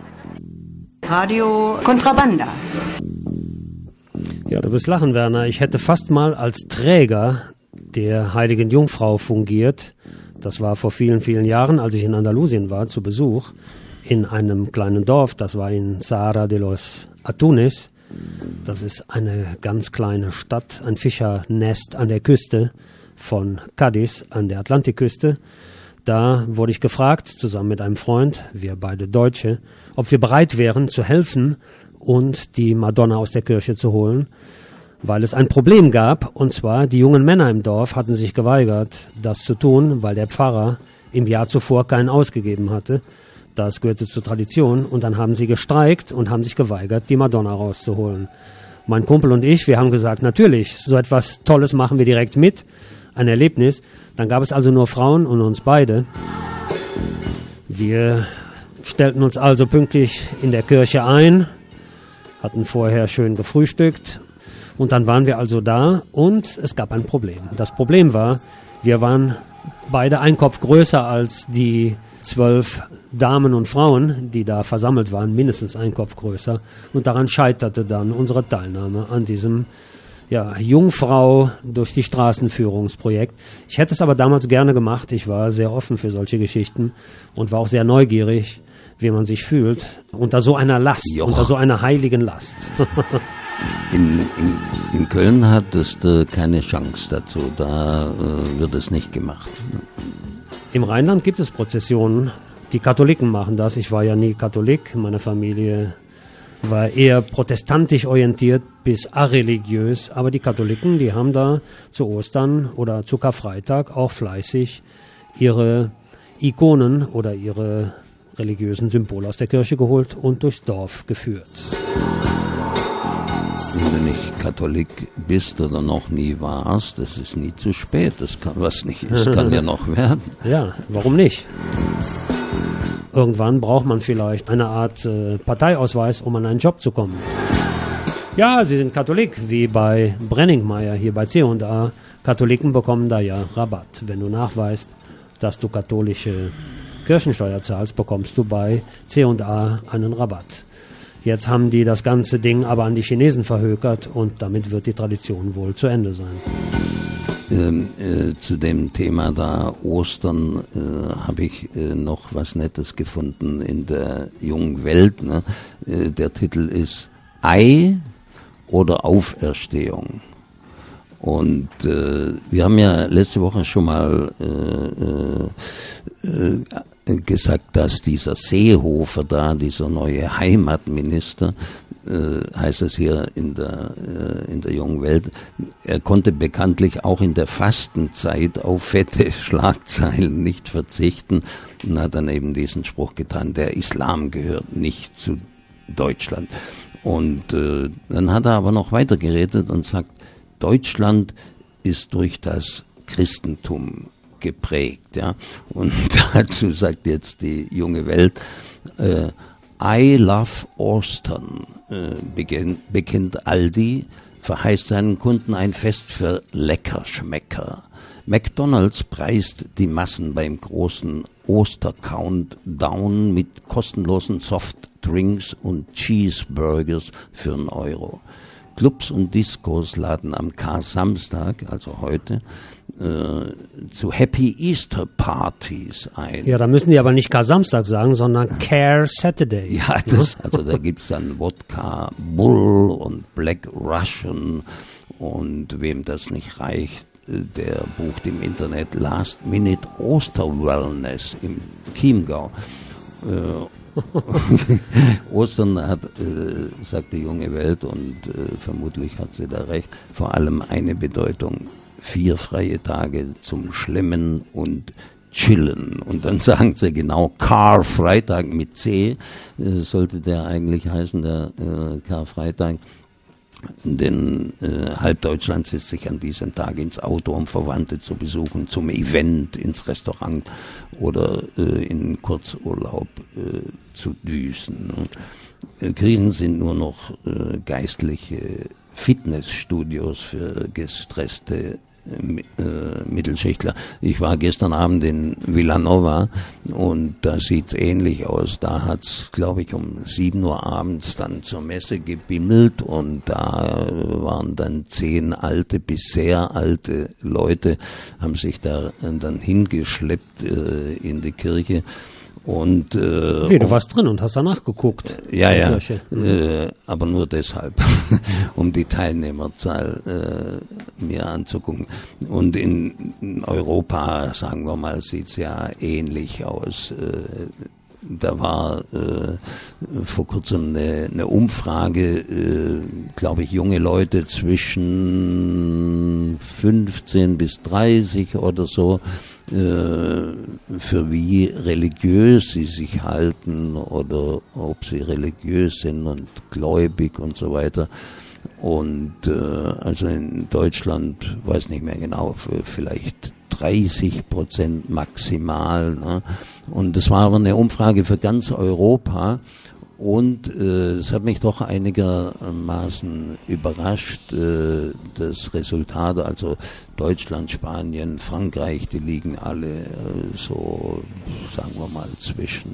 Radio Contrabanda. Ja, du wirst lachen, Werner. Ich hätte fast mal als Träger der Heiligen Jungfrau fungiert. Das war vor vielen, vielen Jahren, als ich in Andalusien war, zu Besuch, in einem kleinen Dorf. Das war in Zahara de los Atunes. Das ist eine ganz kleine Stadt, ein Fischernest an der Küste von Cádiz, an der Atlantikküste. Da wurde ich gefragt, zusammen mit einem Freund, wir beide Deutsche, ob wir bereit wären zu helfen und die Madonna aus der Kirche zu holen, weil es ein Problem gab, und zwar die jungen Männer im Dorf hatten sich geweigert, das zu tun, weil der Pfarrer im Jahr zuvor keinen ausgegeben hatte. Das gehörte zur Tradition, und dann haben sie gestreikt und haben sich geweigert, die Madonna rauszuholen. Mein Kumpel und ich, wir haben gesagt, natürlich, so etwas Tolles machen wir direkt mit, ein Erlebnis. Dann gab es also nur Frauen und uns beide. Wir stellten uns also pünktlich in der Kirche ein, hatten vorher schön gefrühstückt. Und dann waren wir also da und es gab ein Problem. Das Problem war, wir waren beide ein Kopf größer als die zwölf Damen und Frauen, die da versammelt waren, mindestens ein Kopf größer. Und daran scheiterte dann unsere Teilnahme an diesem ja, Jungfrau durch die Straßenführungsprojekt. Ich hätte es aber damals gerne gemacht. Ich war sehr offen für solche Geschichten und war auch sehr neugierig, wie man sich fühlt unter so einer Last, Joch. unter so einer heiligen Last. In, in, in Köln hattest du keine Chance dazu, da äh, wird es nicht gemacht. Im Rheinland gibt es Prozessionen, die Katholiken machen das. Ich war ja nie Katholik, meine Familie war eher protestantisch orientiert bis areligiös, aber die Katholiken, die haben da zu Ostern oder zu Karfreitag auch fleißig ihre Ikonen oder ihre religiösen Symbole aus der Kirche geholt und durchs Dorf geführt. Wenn du nicht Katholik bist oder noch nie warst, das ist nie zu spät. Das kann, was nicht ist, kann ja noch werden. Ja, warum nicht? Irgendwann braucht man vielleicht eine Art äh, Parteiausweis, um an einen Job zu kommen. Ja, Sie sind Katholik, wie bei Brenningmeier hier bei C und A. Katholiken bekommen da ja Rabatt. Wenn du nachweist, dass du katholische Kirchensteuer zahlst, bekommst du bei C und A einen Rabatt. Jetzt haben die das ganze Ding aber an die Chinesen verhökert und damit wird die Tradition wohl zu Ende sein. Ähm, äh, zu dem Thema da Ostern äh, habe ich äh, noch was Nettes gefunden in der Jungen Welt. Ne? Äh, der Titel ist Ei oder Auferstehung. Und äh, wir haben ja letzte Woche schon mal äh, äh, gesagt, dass dieser Seehofer da, dieser neue Heimatminister, äh, heißt es hier in der, äh, in der Jungen Welt, er konnte bekanntlich auch in der Fastenzeit auf fette Schlagzeilen nicht verzichten und hat dann eben diesen Spruch getan, der Islam gehört nicht zu Deutschland. Und äh, dann hat er aber noch weiter geredet und sagt, Deutschland ist durch das Christentum geprägt, ja. Und dazu sagt jetzt die Junge Welt, äh, I love Ostern, äh, bekennt, bekennt Aldi, verheißt seinen Kunden ein Fest für Leckerschmecker. McDonald's preist die Massen beim großen Oster-Countdown mit kostenlosen Softdrinks und Cheeseburgers für einen Euro. Clubs und Discos laden am Kar-Samstag, also heute, äh, zu Happy Easter Partys ein. Ja, da müssen die aber nicht Kar-Samstag sagen, sondern Care Saturday. Ja, das, also da gibt's dann Wodka Bull und Black Russian und wem das nicht reicht, der bucht im Internet Last Minute Oster-Wellness im Chiemgau. Äh, Ostern hat, äh, sagt die Junge Welt, und äh, vermutlich hat sie da recht, vor allem eine Bedeutung: vier freie Tage zum Schlemmen und Chillen. Und dann sagen sie genau, Karfreitag mit C, äh, sollte der eigentlich heißen, der äh, Karfreitag. Denn äh, halb Deutschland setzt sich an diesem Tag ins Auto, um Verwandte zu besuchen, zum Event, ins Restaurant oder äh, in Kurzurlaub äh, zu düsen. Äh, Kirchen sind nur noch äh, geistliche Fitnessstudios für gestresste äh, Mittelschichtler. Ich war gestern Abend in Villanova und da sieht's ähnlich aus. Da hat's, glaube ich, um sieben Uhr abends dann zur Messe gebimmelt und da waren dann zehn alte bis sehr alte Leute, haben sich da dann hingeschleppt äh, in die Kirche. Und, äh, Wie, du warst drin und hast danach geguckt. Ja, ja, äh, aber nur deshalb, um die Teilnehmerzahl äh, mir anzugucken. Und in Europa, sagen wir mal, sieht's ja ähnlich aus. Äh, da war äh, vor kurzem eine, eine Umfrage, äh, glaube ich, junge Leute zwischen fünfzehn bis dreißig oder so, für wie religiös sie sich halten oder ob sie religiös sind und gläubig und so weiter. Und äh, also in Deutschland, weiß nicht mehr genau, vielleicht dreißig Prozent maximal. Ne? Und das war aber eine Umfrage für ganz Europa. Und äh, es hat mich doch einigermaßen überrascht, äh, das Resultat, also Deutschland, Spanien, Frankreich, die liegen alle äh, so, sagen wir mal, zwischen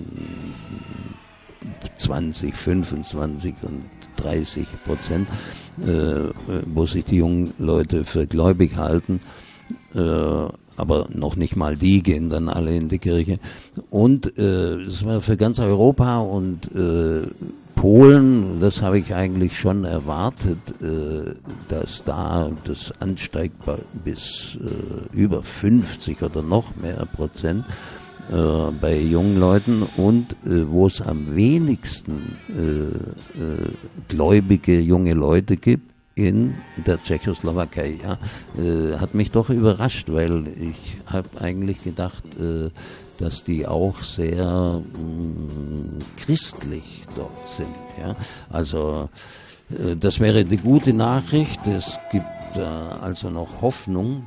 zwanzig, fünfundzwanzig und dreißig Prozent, äh, wo sich die jungen Leute für gläubig halten. Äh, aber noch nicht mal die gehen dann alle in die Kirche. Und äh, das war für ganz Europa und äh, Polen, das habe ich eigentlich schon erwartet, äh, dass da das ansteigt bis äh, über fünfzig oder noch mehr Prozent äh, bei jungen Leuten und äh, wo es am wenigsten äh, äh, gläubige junge Leute gibt, in der Tschechoslowakei, ja, äh, hat mich doch überrascht, weil ich habe eigentlich gedacht, äh, dass die auch sehr mh, christlich dort sind, ja. Also äh, das wäre die gute Nachricht. Es gibt äh, also noch Hoffnung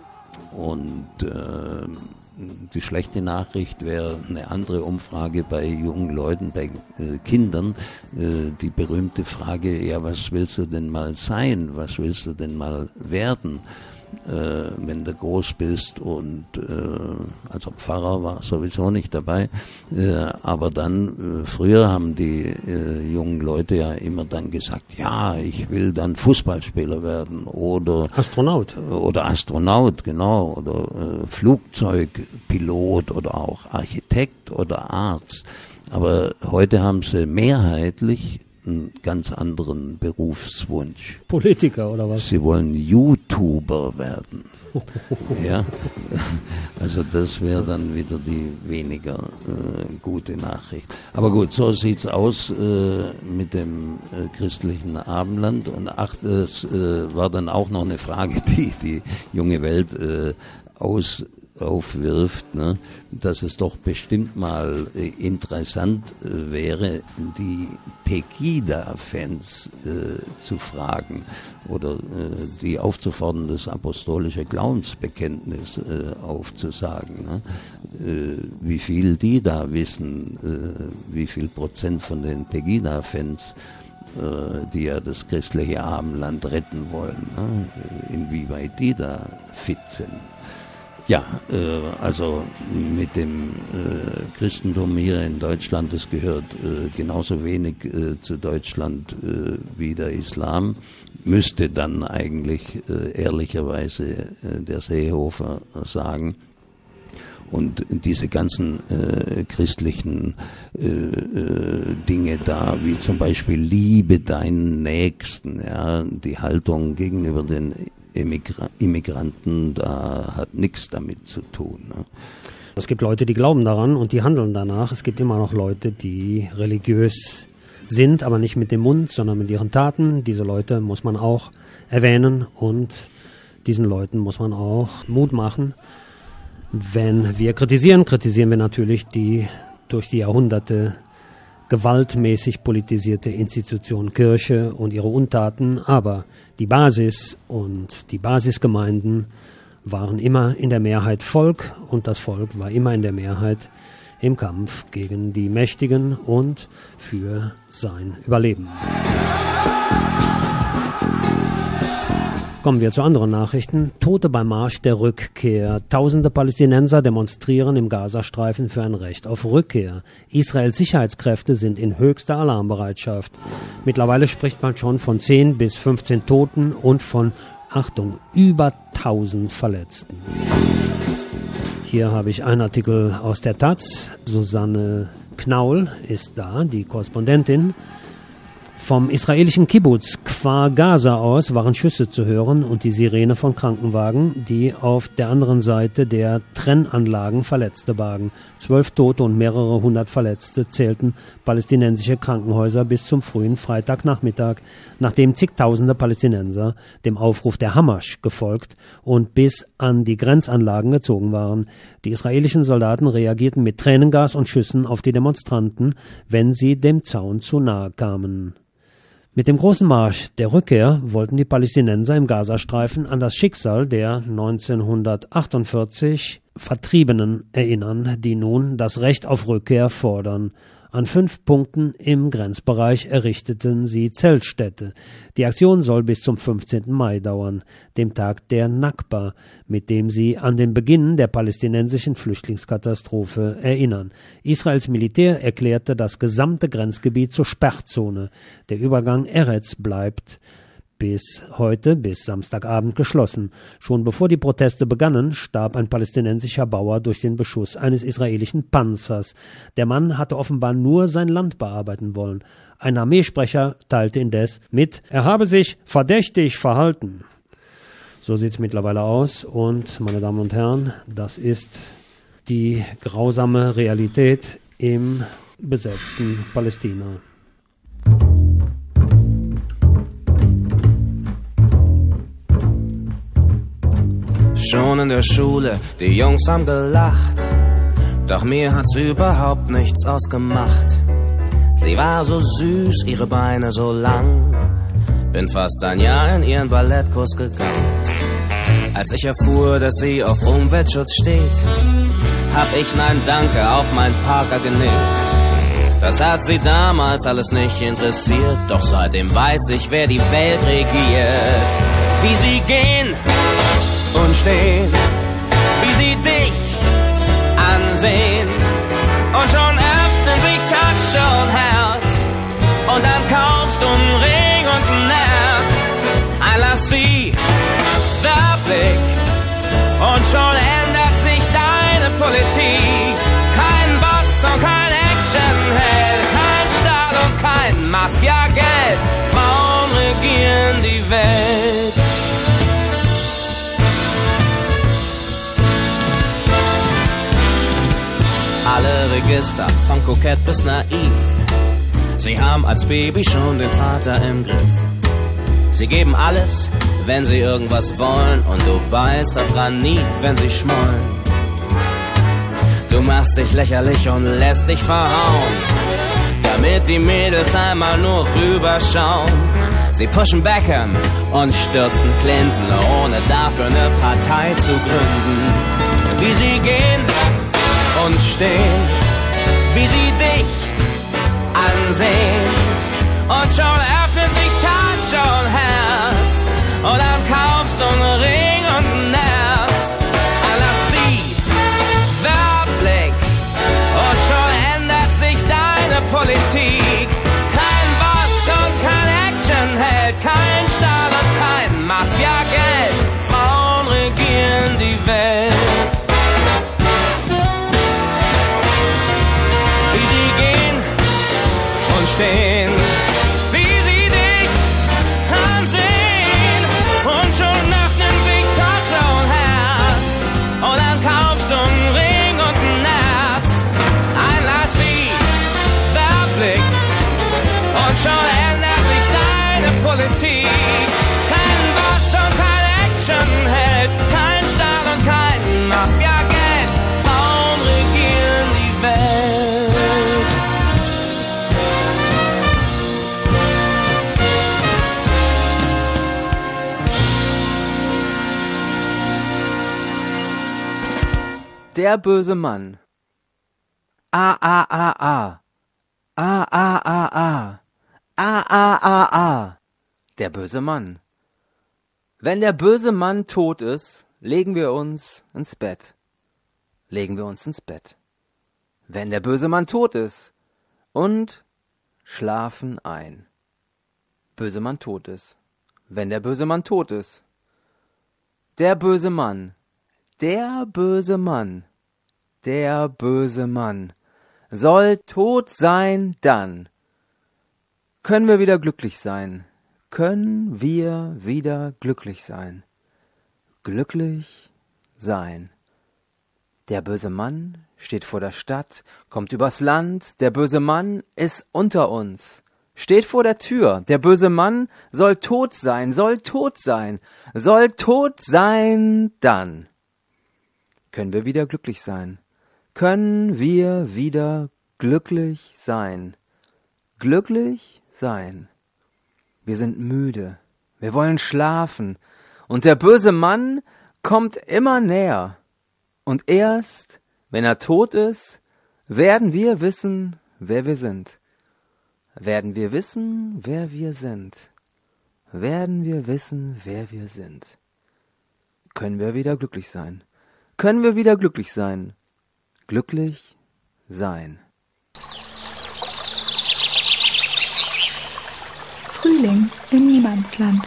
und äh, die schlechte Nachricht wäre eine andere Umfrage bei jungen Leuten, bei äh, Kindern, äh, die berühmte Frage, ja, was willst du denn mal sein, was willst du denn mal werden, äh, wenn du groß bist, und äh, also Pfarrer war sowieso nicht dabei, äh, aber dann, äh, früher haben die äh, jungen Leute ja immer dann gesagt, ja, ich will dann Fußballspieler werden oder Astronaut oder Astronaut, genau, oder äh, Flugzeugpilot oder auch Architekt oder Arzt, aber heute haben sie mehrheitlich einen ganz anderen Berufswunsch. Politiker oder was? Sie wollen YouTuber werden. Ja, also das wäre dann wieder die weniger äh, gute Nachricht. Aber gut, so sieht's aus äh, mit dem äh, christlichen Abendland. Und ach, es äh, war dann auch noch eine Frage, die die junge Welt äh, aus aufwirft, ne, dass es doch bestimmt mal äh, interessant äh, wäre, die Pegida-Fans äh, zu fragen oder äh, die aufzufordern, das apostolische Glaubensbekenntnis äh, aufzusagen. Ne? Äh, wie viel die da wissen, äh, wie viel Prozent von den Pegida-Fans, äh, die ja das christliche Abendland retten wollen, ne? Inwieweit die da fit sind. Ja, äh, also mit dem äh, Christentum hier in Deutschland, das gehört äh, genauso wenig äh, zu Deutschland äh, wie der Islam, müsste dann eigentlich äh, ehrlicherweise äh, der Seehofer sagen. Und diese ganzen äh, christlichen äh, äh, Dinge da, wie zum Beispiel Liebe deinen Nächsten, ja, die Haltung gegenüber den Immigra- Immigranten, da hat nichts damit zu tun. Ne? Es gibt Leute, die glauben daran und die handeln danach. Es gibt immer noch Leute, die religiös sind, aber nicht mit dem Mund, sondern mit ihren Taten. Diese Leute muss man auch erwähnen und diesen Leuten muss man auch Mut machen. Wenn wir kritisieren, kritisieren wir natürlich die durch die Jahrhunderte gewaltmäßig politisierte Institution Kirche und ihre Untaten, aber die Basis und die Basisgemeinden waren immer in der Mehrheit Volk und das Volk war immer in der Mehrheit im Kampf gegen die Mächtigen und für sein Überleben. Kommen wir zu anderen Nachrichten. Tote beim Marsch der Rückkehr. Tausende Palästinenser demonstrieren im Gazastreifen für ein Recht auf Rückkehr. Israels Sicherheitskräfte sind in höchster Alarmbereitschaft. Mittlerweile spricht man schon von zehn bis fünfzehn Toten und von, Achtung, über tausend Verletzten. Hier habe ich einen Artikel aus der Taz. Susanne Knaul ist da, die Korrespondentin. Vom israelischen Kibbutz Kfar Gaza aus waren Schüsse zu hören und die Sirene von Krankenwagen, die auf der anderen Seite der Trennanlagen Verletzte bargen. Zwölf Tote und mehrere hundert Verletzte zählten palästinensische Krankenhäuser bis zum frühen Freitagnachmittag, nachdem zigtausende Palästinenser dem Aufruf der Hamas gefolgt und bis an die Grenzanlagen gezogen waren. Die israelischen Soldaten reagierten mit Tränengas und Schüssen auf die Demonstranten, wenn sie dem Zaun zu nahe kamen. Mit dem großen Marsch der Rückkehr wollten die Palästinenser im Gazastreifen an das Schicksal der neunzehnhundertachtundvierzig Vertriebenen erinnern, die nun das Recht auf Rückkehr fordern. An fünf Punkten im Grenzbereich errichteten sie Zeltstädte. Die Aktion soll bis zum fünfzehnten Mai dauern, dem Tag der Nakba, mit dem sie an den Beginn der palästinensischen Flüchtlingskatastrophe erinnern. Israels Militär erklärte das gesamte Grenzgebiet zur Sperrzone. Der Übergang Eretz bleibt bis heute, bis Samstagabend geschlossen. Schon bevor die Proteste begannen, starb ein palästinensischer Bauer durch den Beschuss eines israelischen Panzers. Der Mann hatte offenbar nur sein Land bearbeiten wollen. Ein Armeesprecher teilte indes mit, er habe sich verdächtig verhalten. So sieht's mittlerweile aus und, meine Damen und Herren, das ist die grausame Realität im besetzten Palästina. Schon in der Schule, die Jungs haben gelacht, doch mir hat's überhaupt nichts ausgemacht. Sie war so süß, ihre Beine so lang, bin fast ein Jahr in ihren Ballettkurs gegangen. Als ich erfuhr, dass sie auf Umweltschutz steht, hab ich Nein Danke auf mein Parker genäht. Das hat sie damals alles nicht interessiert, doch seitdem weiß ich, wer die Welt regiert. Wie sie gehen und stehen, wie sie dich ansehen, und schon öffnen sich Tasche und Herz, und dann kaufst du einen Ring und ein Herz. I love sie, der Blick, und schon ändert sich deine Politik. Kein Boss und kein Actionheld, kein Stahl und kein Mafia-Geld, Frauen regieren die Welt. Alle Register, von kokett bis naiv, sie haben als Baby schon den Vater im Griff. Sie geben alles, wenn sie irgendwas wollen, und du beißt auf Granit, wenn sie schmollen. Du machst dich lächerlich und lässt dich verhauen, damit die Mädels einmal nur rüberschauen. Sie pushen Beckham und stürzen Clinton, ohne dafür eine Partei zu gründen. Wie sie gehen und stehen, wie sie dich ansehen, und schon öffnet sich Tasche und Herz, und dann kaufst du einen Ring und ein Herz. I love sie, der Blick, und schon ändert sich deine Politik. Kein Boss und kein Actionheld, kein Stahl und kein Mafia-Geld, Frauen regieren die Welt. Stehen, wie sie dich ansehen, und schon öffnen sich Tasche und Herz, und dann kaufst du einen Ring und ein Herz. I love sie, der Blick, und schon ändert sich deine Politik. Kein Boss und kein Actionheld, kein Stahl und kein Mafia-Geld, Frauen regieren die Welt. Der böse Mann. A, a, a, a. A, a, a, a. A, a, a, a. Der böse Mann. Wenn der böse Mann tot ist, legen wir uns ins Bett. Legen wir uns ins Bett. Wenn der böse Mann tot ist, und schlafen ein. Böse Mann tot ist. Wenn der böse Mann tot ist. Der böse Mann. Der böse Mann, der böse Mann soll tot sein, dann können wir wieder glücklich sein, können wir wieder glücklich sein, glücklich sein. Der böse Mann steht vor der Stadt, kommt übers Land, der böse Mann ist unter uns, steht vor der Tür, der böse Mann soll tot sein, soll tot sein, soll tot sein, dann können wir wieder glücklich sein. Können wir wieder glücklich sein. Glücklich sein. Wir sind müde. Wir wollen schlafen. Und der böse Mann kommt immer näher. Und erst, wenn er tot ist, werden wir wissen, wer wir sind. Werden wir wissen, wer wir sind. Werden wir wissen, wer wir sind. Können wir wieder glücklich sein. Können wir wieder glücklich sein. Glücklich sein. Frühling im Niemandsland.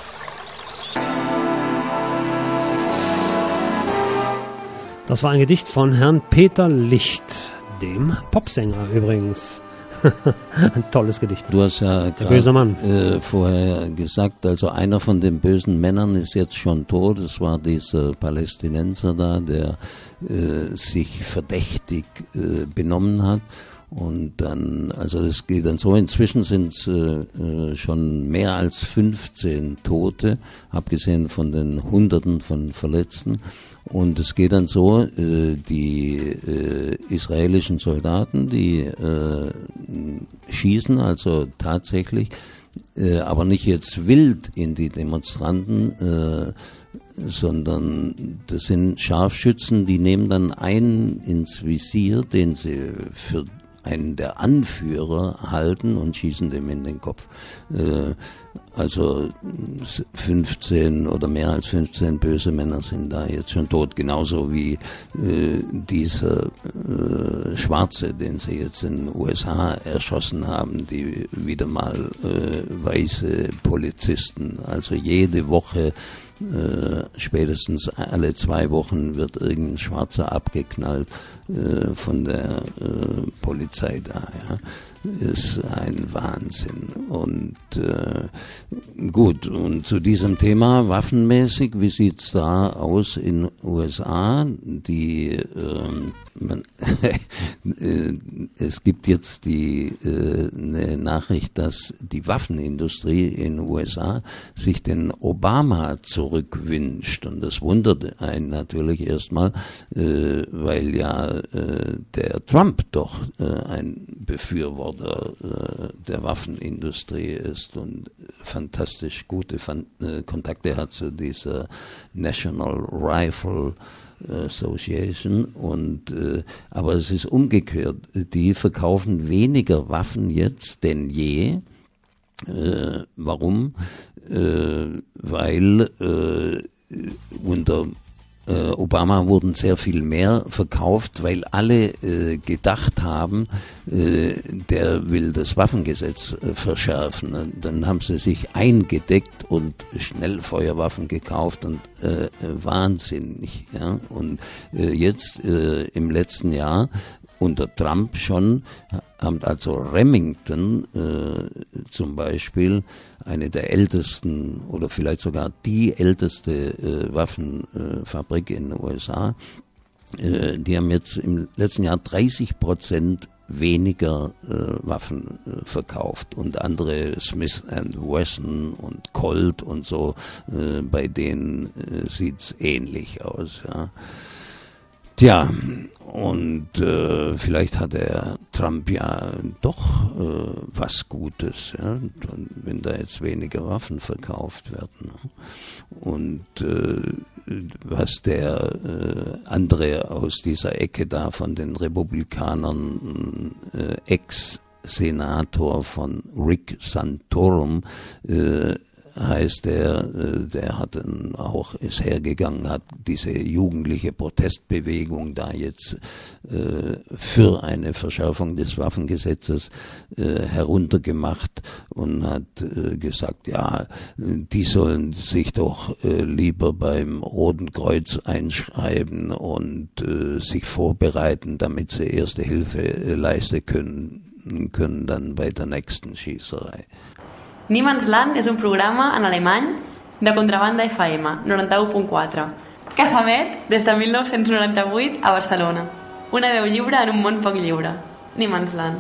Das war ein Gedicht von Herrn Peter Licht, dem Popsänger übrigens. Ein tolles Gedicht. Du hast ja gerade äh, vorher gesagt, also einer von den bösen Männern ist jetzt schon tot. Es war dieser Palästinenser da, der äh, sich verdächtig äh, benommen hat. Und dann, also das geht dann so, inzwischen sind es äh, schon mehr als fünfzehn Tote, abgesehen von den Hunderten von Verletzten. Und es geht dann so, äh, die äh, israelischen Soldaten, die äh, schießen also tatsächlich, äh, aber nicht jetzt wild in die Demonstranten, äh, sondern das sind Scharfschützen, die nehmen dann einen ins Visier, den sie für einen der Anführer halten und schießen dem in den Kopf. Äh, also fünfzehn oder mehr als fünfzehn böse Männer sind da jetzt schon tot, genauso wie äh, dieser äh, Schwarze, den sie jetzt in den U S A erschossen haben, die wieder mal äh, weiße Polizisten, also jede Woche Äh, spätestens alle zwei Wochen wird irgendein Schwarzer abgeknallt äh, von der äh, Polizei da, ja. Ist ein Wahnsinn. Und äh, gut, und zu diesem Thema waffenmäßig, wie sieht's da aus in U S A? Die ähm, man, äh, es gibt jetzt die äh, eine Nachricht, dass die Waffenindustrie in U S A sich den Obama zurückwünscht, und das wundert einen natürlich erstmal, äh, weil ja äh, der Trump doch äh, ein Befürworter der Waffenindustrie ist und fantastisch gute Kontakte hat zu dieser National Rifle Association, und äh, aber es ist umgekehrt, die verkaufen weniger Waffen jetzt denn je. Äh, warum? Äh, weil äh, unter Äh, Obama wurden sehr viel mehr verkauft, weil alle äh, gedacht haben, äh, der will das Waffengesetz äh, verschärfen. Und dann haben sie sich eingedeckt und Schnellfeuerwaffen gekauft und äh, wahnsinnig. Ja? Und äh, jetzt äh, im letzten Jahr unter Trump schon, haben also Remington äh, zum Beispiel, eine der ältesten oder vielleicht sogar die älteste äh, Waffenfabrik äh, in den U S A, äh, die haben jetzt im letzten Jahr dreißig Prozent weniger äh, Waffen äh, verkauft, und andere Smith and Wesson und Colt und so, äh, bei denen äh, sieht's ähnlich aus, ja. Tja, und äh, vielleicht hat der Trump ja doch äh, was Gutes, ja, wenn da jetzt weniger Waffen verkauft werden. Und äh, was der äh, andere aus dieser Ecke da von den Republikanern, äh, Ex-Senator von Rick Santorum, äh, heißt der, der hat dann auch, ist hergegangen, hat diese jugendliche Protestbewegung da jetzt äh, für eine Verschärfung des Waffengesetzes äh, heruntergemacht und hat äh, gesagt, ja, die sollen sich doch äh, lieber beim Roten Kreuz einschreiben und äh, sich vorbereiten, damit sie Erste Hilfe äh, leisten können, können dann bei der nächsten Schießerei. Niemandsland és un programa en alemany de Contrabanda F M, noranta-u punt quatre. Casamet, des de mil nou-cents noranta-vuit a Barcelona. Una veu lliure en un món poc lliure. Niemandsland.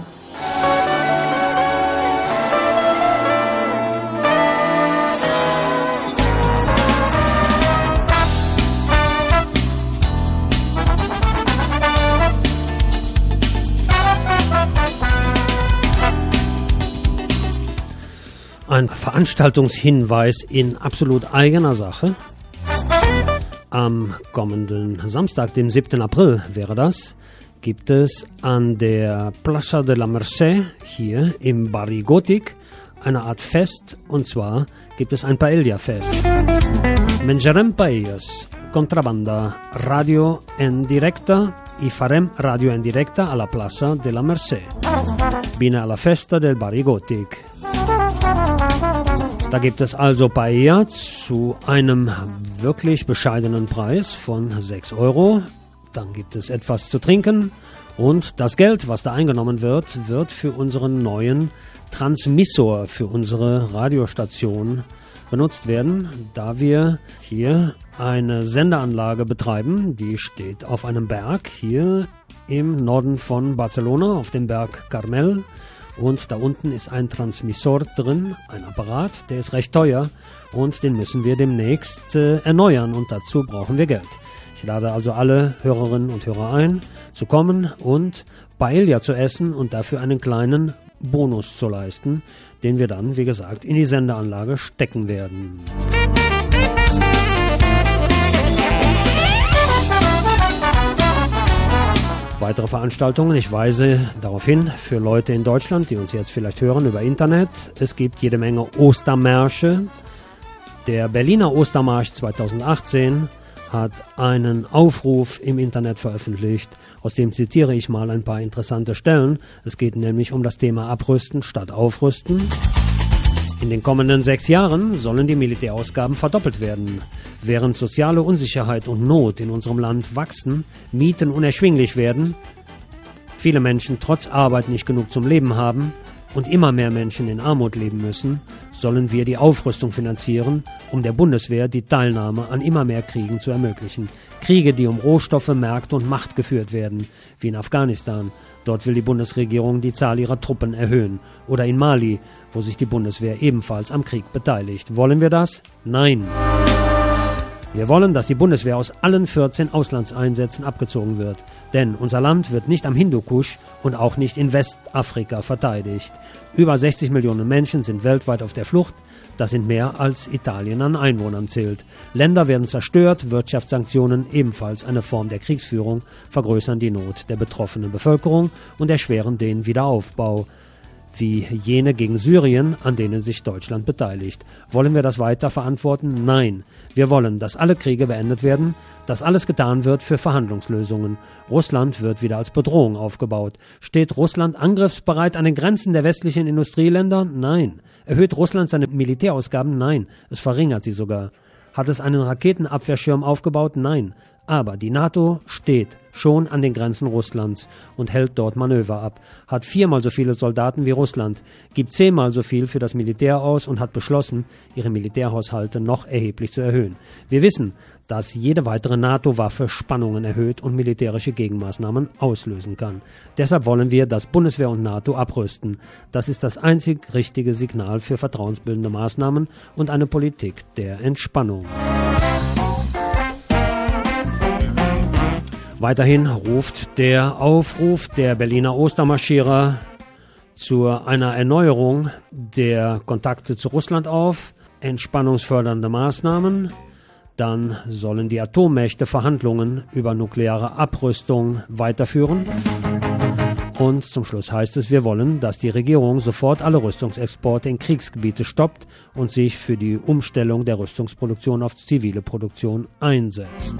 Ein Veranstaltungshinweis in absolut eigener Sache. Am kommenden Samstag, dem siebten April, wäre das, gibt es an der Plaza de la Merced hier im Barri Gothic eine Art Fest, und zwar gibt es ein Paella-Fest. Mengerem paellas, contrabanda, radio en directa y farem radio en directa alla Plaza de la Merced. Bine alla Festa del Barri Gothic. Da gibt es also Paella zu einem wirklich bescheidenen Preis von sechs Euro. Dann gibt es etwas zu trinken und das Geld, was da eingenommen wird, wird für unseren neuen Transmissor, für unsere Radiostation benutzt werden, da wir hier eine Sendeanlage betreiben, die steht auf einem Berg hier im Norden von Barcelona, auf dem Berg Carmel. Und da unten ist ein Transmissor drin, ein Apparat, der ist recht teuer und den müssen wir demnächst äh, erneuern und dazu brauchen wir Geld. Ich lade also alle Hörerinnen und Hörer ein, zu kommen und Paella zu essen und dafür einen kleinen Bonus zu leisten, den wir dann, wie gesagt, in die Sendeanlage stecken werden. Weitere Veranstaltungen, ich weise darauf hin, für Leute in Deutschland, die uns jetzt vielleicht hören über Internet, es gibt jede Menge Ostermärsche. Der Berliner Ostermarsch zweitausendachtzehn hat einen Aufruf im Internet veröffentlicht, aus dem zitiere ich mal ein paar interessante Stellen. Es geht nämlich um das Thema Abrüsten statt Aufrüsten. In den kommenden sechs Jahren sollen die Militärausgaben verdoppelt werden. Während soziale Unsicherheit und Not in unserem Land wachsen, Mieten unerschwinglich werden, viele Menschen trotz Arbeit nicht genug zum Leben haben und immer mehr Menschen in Armut leben müssen, sollen wir die Aufrüstung finanzieren, um der Bundeswehr die Teilnahme an immer mehr Kriegen zu ermöglichen. Kriege, die um Rohstoffe, Märkte und Macht geführt werden, wie in Afghanistan. Dort will die Bundesregierung die Zahl ihrer Truppen erhöhen. Oder in Mali, wo sich die Bundeswehr ebenfalls am Krieg beteiligt. Wollen wir das? Nein. Wir wollen, dass die Bundeswehr aus allen vierzehn Auslandseinsätzen abgezogen wird. Denn unser Land wird nicht am Hindukusch und auch nicht in Westafrika verteidigt. Über sechzig Millionen Menschen sind weltweit auf der Flucht. Das sind mehr als Italien an Einwohnern zählt. Länder werden zerstört, Wirtschaftssanktionen, ebenfalls eine Form der Kriegsführung, vergrößern die Not der betroffenen Bevölkerung und erschweren den Wiederaufbau, wie jene gegen Syrien, an denen sich Deutschland beteiligt. Wollen wir das weiter verantworten? Nein. Wir wollen, dass alle Kriege beendet werden, dass alles getan wird für Verhandlungslösungen. Russland wird wieder als Bedrohung aufgebaut. Steht Russland angriffsbereit an den Grenzen der westlichen Industrieländer? Nein. Erhöht Russland seine Militärausgaben? Nein. Es verringert sie sogar. Hat es einen Raketenabwehrschirm aufgebaut? Nein. Aber die NATO steht schon an den Grenzen Russlands und hält dort Manöver ab, hat viermal so viele Soldaten wie Russland, gibt zehnmal so viel für das Militär aus und hat beschlossen, ihre Militärhaushalte noch erheblich zu erhöhen. Wir wissen, dass jede weitere NATO-Waffe Spannungen erhöht und militärische Gegenmaßnahmen auslösen kann. Deshalb wollen wir, dass Bundeswehr und NATO abrüsten. Das ist das einzig richtige Signal für vertrauensbildende Maßnahmen und eine Politik der Entspannung. Weiterhin ruft der Aufruf der Berliner Ostermarschierer zu einer Erneuerung der Kontakte zu Russland auf, entspannungsfördernde Maßnahmen. Dann sollen die Atommächte Verhandlungen über nukleare Abrüstung weiterführen. Und zum Schluss heißt es, wir wollen, dass die Regierung sofort alle Rüstungsexporte in Kriegsgebiete stoppt und sich für die Umstellung der Rüstungsproduktion auf zivile Produktion einsetzt.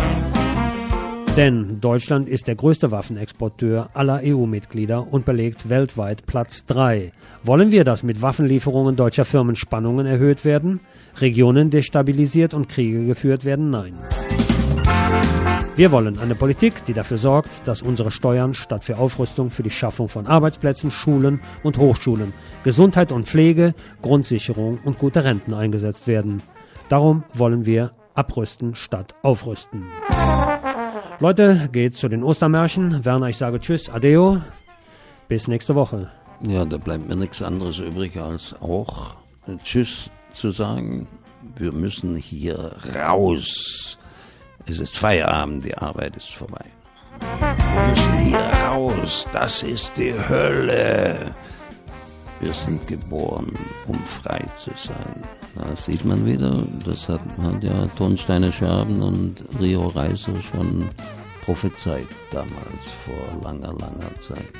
Denn Deutschland ist der größte Waffenexporteur aller E U-Mitglieder und belegt weltweit Platz drei. Wollen wir, dass mit Waffenlieferungen deutscher Firmen Spannungen erhöht werden, Regionen destabilisiert und Kriege geführt werden? Nein. Wir wollen eine Politik, die dafür sorgt, dass unsere Steuern statt für Aufrüstung für die Schaffung von Arbeitsplätzen, Schulen und Hochschulen, Gesundheit und Pflege, Grundsicherung und gute Renten eingesetzt werden. Darum wollen wir abrüsten statt aufrüsten. Leute, geht zu den Ostermärschen. Werner, ich sage Tschüss, Adeo. Bis nächste Woche. Ja, da bleibt mir nichts anderes übrig, als auch Tschüss zu sagen. Wir müssen hier raus. Es ist Feierabend, die Arbeit ist vorbei. Wir müssen hier raus. Das ist die Hölle. Wir sind geboren, um frei zu sein. Da sieht man wieder, das hat, hat ja Tonsteine Scherben und Rio Reiser schon prophezeit damals vor langer, langer Zeit.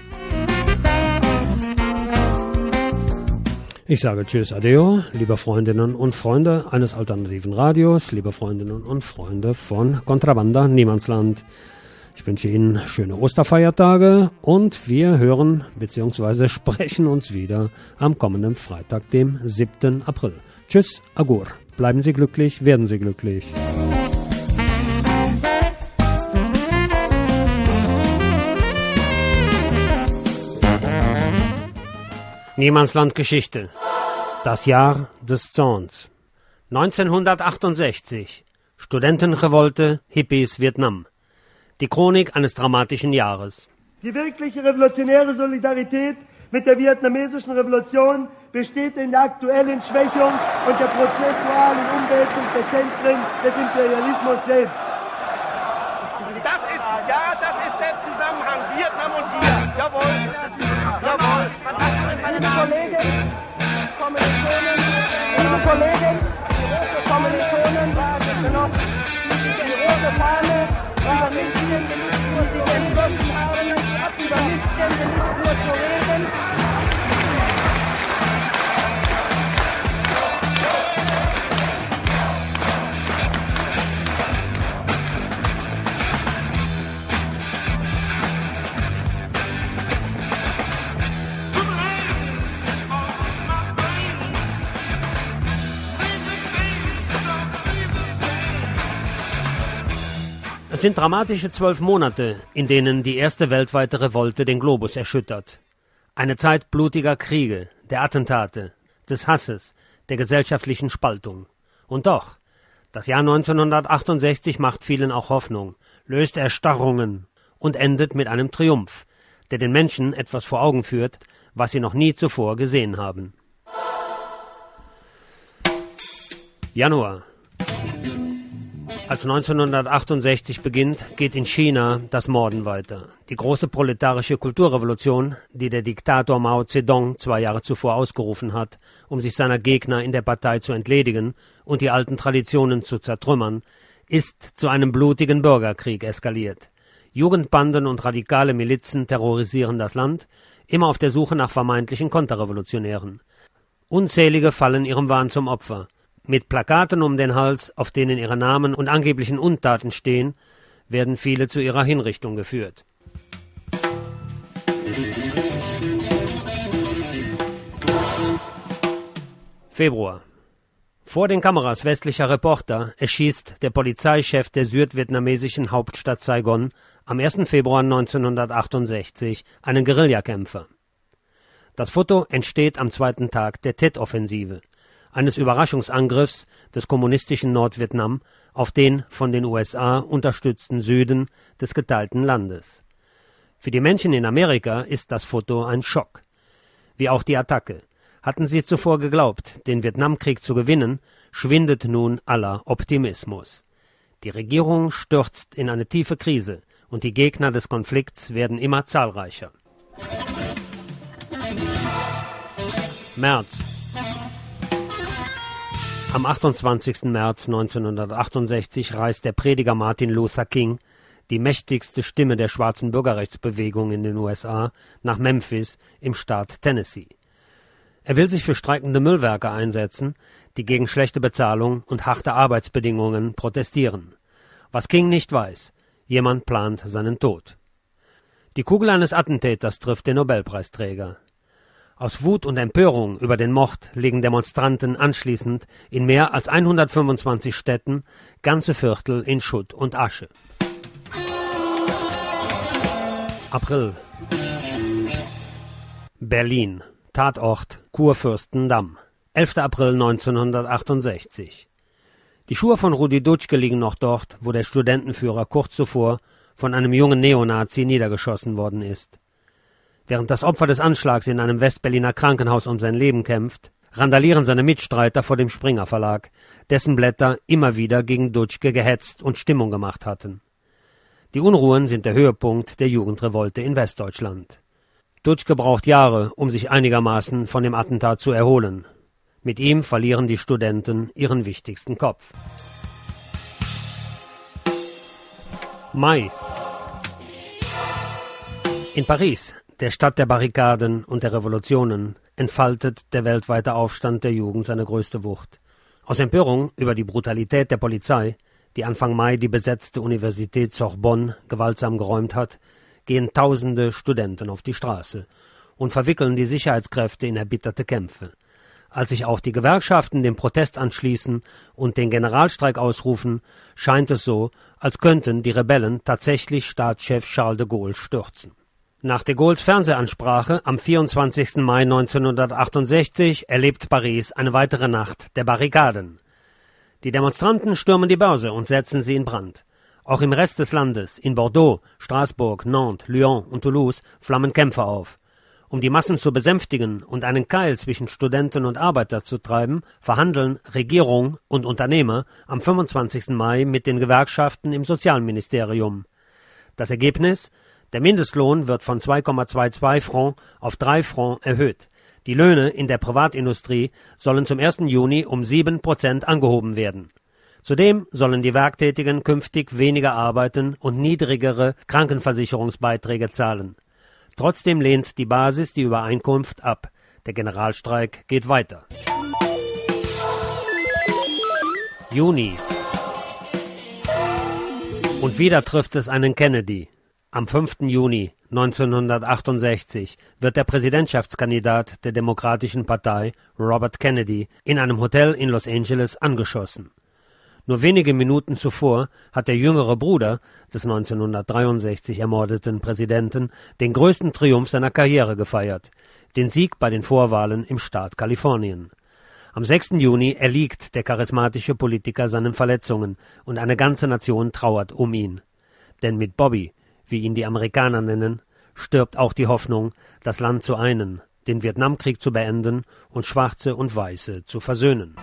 Ich sage Tschüss, Adeo, liebe Freundinnen und Freunde eines alternativen Radios, liebe Freundinnen und Freunde von Contrabanda Niemandsland. Ich wünsche Ihnen schöne Osterfeiertage und wir hören bzw. sprechen uns wieder am kommenden Freitag, dem siebten April. Tschüss, Agur. Bleiben Sie glücklich, werden Sie glücklich. Niemandsland Geschichte. Das Jahr des Zorns. neunzehnhundertachtundsechzig. Studentenrevolte, Hippies, Vietnam. Die Chronik eines dramatischen Jahres. Die wirkliche revolutionäre Solidarität mit der vietnamesischen Revolution besteht in der aktuellen Schwächung und der prozessualen Umwälzung der Zentren des Imperialismus selbst. Das ist, ja, das ist der Zusammenhang Vietnam und wir. Jawohl, jawohl. Liebe Kollegen, Kommilitonen, liebe Kollegen, Kommilitonen, Genossen, die rote Fahne über Missstände nicht nur zu entschlossen haben, über Missstände nicht nur zu reden. Es sind dramatische zwölf Monate, in denen die erste weltweite Revolte den Globus erschüttert. Eine Zeit blutiger Kriege, der Attentate, des Hasses, der gesellschaftlichen Spaltung. Und doch, das Jahr neunzehnhundertachtundsechzig macht vielen auch Hoffnung, löst Erstarrungen und endet mit einem Triumph, der den Menschen etwas vor Augen führt, was sie noch nie zuvor gesehen haben. Januar. Als neunzehnhundertachtundsechzig beginnt, geht in China das Morden weiter. Die große proletarische Kulturrevolution, die der Diktator Mao Zedong zwei Jahre zuvor ausgerufen hat, um sich seiner Gegner in der Partei zu entledigen und die alten Traditionen zu zertrümmern, ist zu einem blutigen Bürgerkrieg eskaliert. Jugendbanden und radikale Milizen terrorisieren das Land, immer auf der Suche nach vermeintlichen Konterrevolutionären. Unzählige fallen ihrem Wahn zum Opfer. Mit Plakaten um den Hals, auf denen ihre Namen und angeblichen Untaten stehen, werden viele zu ihrer Hinrichtung geführt. Februar. Vor den Kameras westlicher Reporter erschießt der Polizeichef der südvietnamesischen Hauptstadt Saigon am ersten Februar neunzehnhundertachtundsechzig einen Guerillakämpfer. Das Foto entsteht am zweiten Tag der Tet-Offensive, eines Überraschungsangriffs des kommunistischen Nordvietnam auf den von den U S A unterstützten Süden des geteilten Landes. Für die Menschen in Amerika ist das Foto ein Schock. Wie auch die Attacke. Hatten sie zuvor geglaubt, den Vietnamkrieg zu gewinnen, schwindet nun aller Optimismus. Die Regierung stürzt in eine tiefe Krise und die Gegner des Konflikts werden immer zahlreicher. März. Am achtundzwanzigsten März neunzehnhundertachtundsechzig reist der Prediger Martin Luther King, die mächtigste Stimme der schwarzen Bürgerrechtsbewegung in den U S A, nach Memphis im Staat Tennessee. Er will sich für streikende Müllwerker einsetzen, die gegen schlechte Bezahlung und harte Arbeitsbedingungen protestieren. Was King nicht weiß, jemand plant seinen Tod. Die Kugel eines Attentäters trifft den Nobelpreisträger. Aus Wut und Empörung über den Mord legen Demonstranten anschließend in mehr als hundertfünfundzwanzig Städten ganze Viertel in Schutt und Asche. April. Berlin. Tatort Kurfürstendamm. elfter April neunzehnhundertachtundsechzig. Die Schuhe von Rudi Dutschke liegen noch dort, wo der Studentenführer kurz zuvor von einem jungen Neonazi niedergeschossen worden ist. Während das Opfer des Anschlags in einem Westberliner Krankenhaus um sein Leben kämpft, randalieren seine Mitstreiter vor dem Springer Verlag, dessen Blätter immer wieder gegen Dutschke gehetzt und Stimmung gemacht hatten. Die Unruhen sind der Höhepunkt der Jugendrevolte in Westdeutschland. Dutschke braucht Jahre, um sich einigermaßen von dem Attentat zu erholen. Mit ihm verlieren die Studenten ihren wichtigsten Kopf. Mai. In Paris, der Stadt der Barrikaden und der Revolutionen, entfaltet der weltweite Aufstand der Jugend seine größte Wucht. Aus Empörung über die Brutalität der Polizei, die Anfang Mai die besetzte Universität Sorbonne gewaltsam geräumt hat, gehen tausende Studenten auf die Straße und verwickeln die Sicherheitskräfte in erbitterte Kämpfe. Als sich auch die Gewerkschaften dem Protest anschließen und den Generalstreik ausrufen, scheint es so, als könnten die Rebellen tatsächlich Staatschef Charles de Gaulle stürzen. Nach de Gaulles Fernsehansprache am vierundzwanzigsten Mai neunzehnhundertachtundsechzig erlebt Paris eine weitere Nacht der Barrikaden. Die Demonstranten stürmen die Börse und setzen sie in Brand. Auch im Rest des Landes, in Bordeaux, Straßburg, Nantes, Lyon und Toulouse, flammen Kämpfe auf. Um die Massen zu besänftigen und einen Keil zwischen Studenten und Arbeiter zu treiben, verhandeln Regierung und Unternehmer am fünfundzwanzigsten Mai mit den Gewerkschaften im Sozialministerium. Das Ergebnis? Der Mindestlohn wird von zwei Komma zweiundzwanzig Francs auf drei Francs erhöht. Die Löhne in der Privatindustrie sollen zum ersten Juni um sieben Prozent angehoben werden. Zudem sollen die Werktätigen künftig weniger arbeiten und niedrigere Krankenversicherungsbeiträge zahlen. Trotzdem lehnt die Basis die Übereinkunft ab. Der Generalstreik geht weiter. Juni. Und wieder trifft es einen Kennedy. Am fünften Juni neunzehnhundertachtundsechzig wird der Präsidentschaftskandidat der Demokratischen Partei, Robert Kennedy, in einem Hotel in Los Angeles angeschossen. Nur wenige Minuten zuvor hat der jüngere Bruder des neunzehnhundertdreiundsechzig ermordeten Präsidenten den größten Triumph seiner Karriere gefeiert, den Sieg bei den Vorwahlen im Staat Kalifornien. Am sechsten Juni erliegt der charismatische Politiker seinen Verletzungen und eine ganze Nation trauert um ihn. Denn mit Bobby, wie ihn die Amerikaner nennen, stirbt auch die Hoffnung, das Land zu einen, den Vietnamkrieg zu beenden und Schwarze und Weiße zu versöhnen.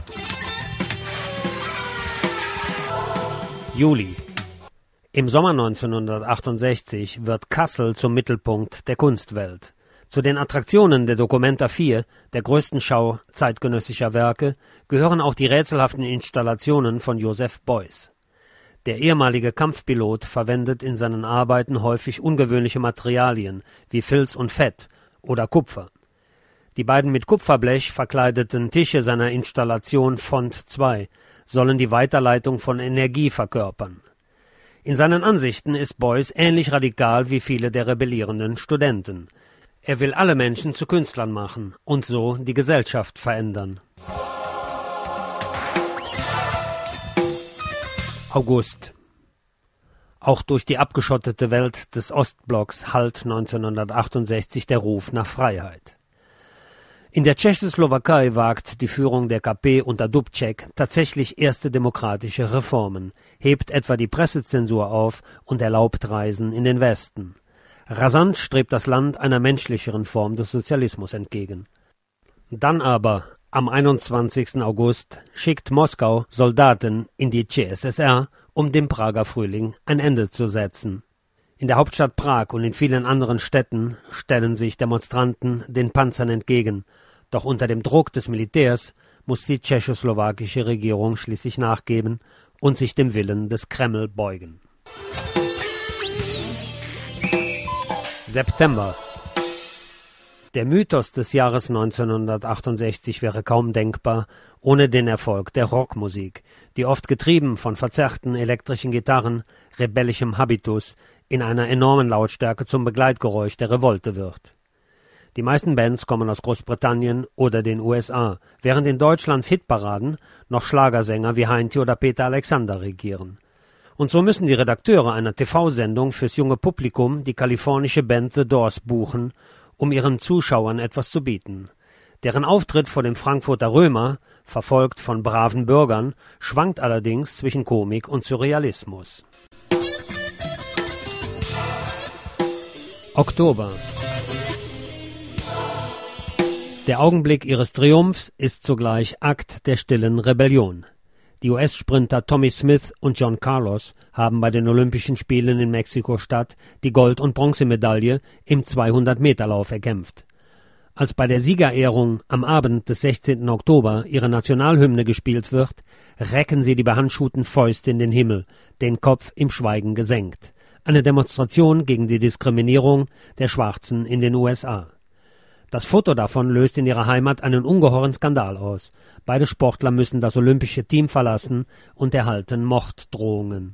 Juli. Im Sommer neunzehnhundertachtundsechzig wird Kassel zum Mittelpunkt der Kunstwelt. Zu den Attraktionen der Documenta vier, der größten Schau zeitgenössischer Werke, gehören auch die rätselhaften Installationen von Joseph Beuys. Der ehemalige Kampfpilot verwendet in seinen Arbeiten häufig ungewöhnliche Materialien wie Filz und Fett oder Kupfer. Die beiden mit Kupferblech verkleideten Tische seiner Installation Font zwei sollen die Weiterleitung von Energie verkörpern. In seinen Ansichten ist Beuys ähnlich radikal wie viele der rebellierenden Studenten. Er will alle Menschen zu Künstlern machen und so die Gesellschaft verändern. August. Auch durch die abgeschottete Welt des Ostblocks hallt neunzehnhundertachtundsechzig der Ruf nach Freiheit. In der Tschechoslowakei wagt die Führung der K P unter Dubček tatsächlich erste demokratische Reformen, hebt etwa die Pressezensur auf und erlaubt Reisen in den Westen. Rasant strebt das Land einer menschlicheren Form des Sozialismus entgegen. Dann aber, am einundzwanzigsten August, schickt Moskau Soldaten in die C S S R, um dem Prager Frühling ein Ende zu setzen. In der Hauptstadt Prag und in vielen anderen Städten stellen sich Demonstranten den Panzern entgegen, doch unter dem Druck des Militärs muss die tschechoslowakische Regierung schließlich nachgeben und sich dem Willen des Kreml beugen. September. Der Mythos des Jahres neunzehnhundertachtundsechzig wäre kaum denkbar ohne den Erfolg der Rockmusik, die oft getrieben von verzerrten elektrischen Gitarren, rebellischem Habitus, in einer enormen Lautstärke zum Begleitgeräusch der Revolte wird. Die meisten Bands kommen aus Großbritannien oder den U S A, während in Deutschlands Hitparaden noch Schlagersänger wie Heinti oder Peter Alexander regieren. Und so müssen die Redakteure einer T V-Sendung fürs junge Publikum die kalifornische Band The Doors buchen, um ihren Zuschauern etwas zu bieten. Deren Auftritt vor dem Frankfurter Römer, verfolgt von braven Bürgern, schwankt allerdings zwischen Komik und Surrealismus. Oktober. Der Augenblick ihres Triumphs ist zugleich Akt der stillen Rebellion. Die U S-Sprinter Tommy Smith und John Carlos haben bei den Olympischen Spielen in Mexiko-Stadt die Gold- und Bronzemedaille im zweihundert-Meter-Lauf erkämpft. Als bei der Siegerehrung am Abend des sechzehnten Oktober ihre Nationalhymne gespielt wird, recken sie die behandschuhten Fäuste in den Himmel, den Kopf im Schweigen gesenkt. Eine Demonstration gegen die Diskriminierung der Schwarzen in den U S A. Das Foto davon löst in ihrer Heimat einen ungeheuren Skandal aus. Beide Sportler müssen das olympische Team verlassen und erhalten Morddrohungen.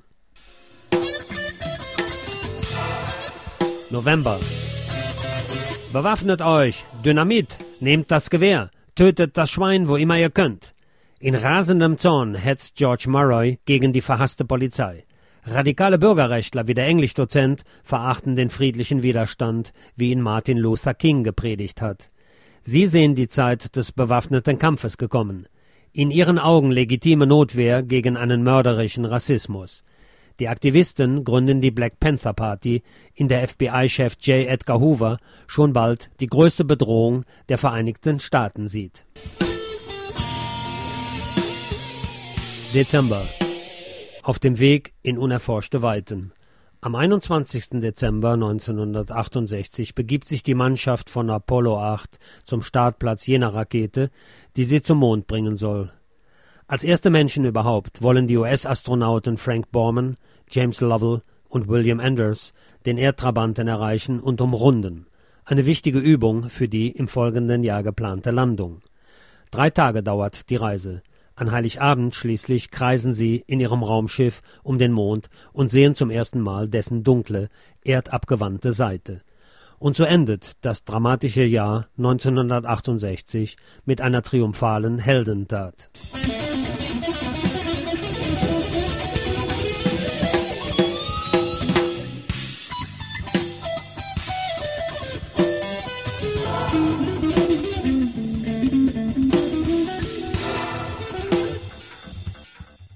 November. Bewaffnet euch! Dynamit! Nehmt das Gewehr! Tötet das Schwein, wo immer ihr könnt! In rasendem Zorn hetzt George Murray gegen die verhasste Polizei. Radikale Bürgerrechtler wie der Englischdozent verachten den friedlichen Widerstand, wie ihn Martin Luther King gepredigt hat. Sie sehen die Zeit des bewaffneten Kampfes gekommen. In ihren Augen legitime Notwehr gegen einen mörderischen Rassismus. Die Aktivisten gründen die Black Panther Party, in der F B I-Chef J. Edgar Hoover schon bald die größte Bedrohung der Vereinigten Staaten sieht. Dezember. Auf dem Weg in unerforschte Weiten. Am einundzwanzigsten Dezember neunzehnhundertachtundsechzig begibt sich die Mannschaft von Apollo acht zum Startplatz jener Rakete, die sie zum Mond bringen soll. Als erste Menschen überhaupt wollen die U S-Astronauten Frank Borman, James Lovell und William Anders den Erdtrabanten erreichen und umrunden. Eine wichtige Übung für die im folgenden Jahr geplante Landung. Drei Tage dauert die Reise. An Heiligabend schließlich kreisen sie in ihrem Raumschiff um den Mond und sehen zum ersten Mal dessen dunkle, erdabgewandte Seite. Und so endet das dramatische Jahr neunzehnhundertachtundsechzig mit einer triumphalen Heldentat.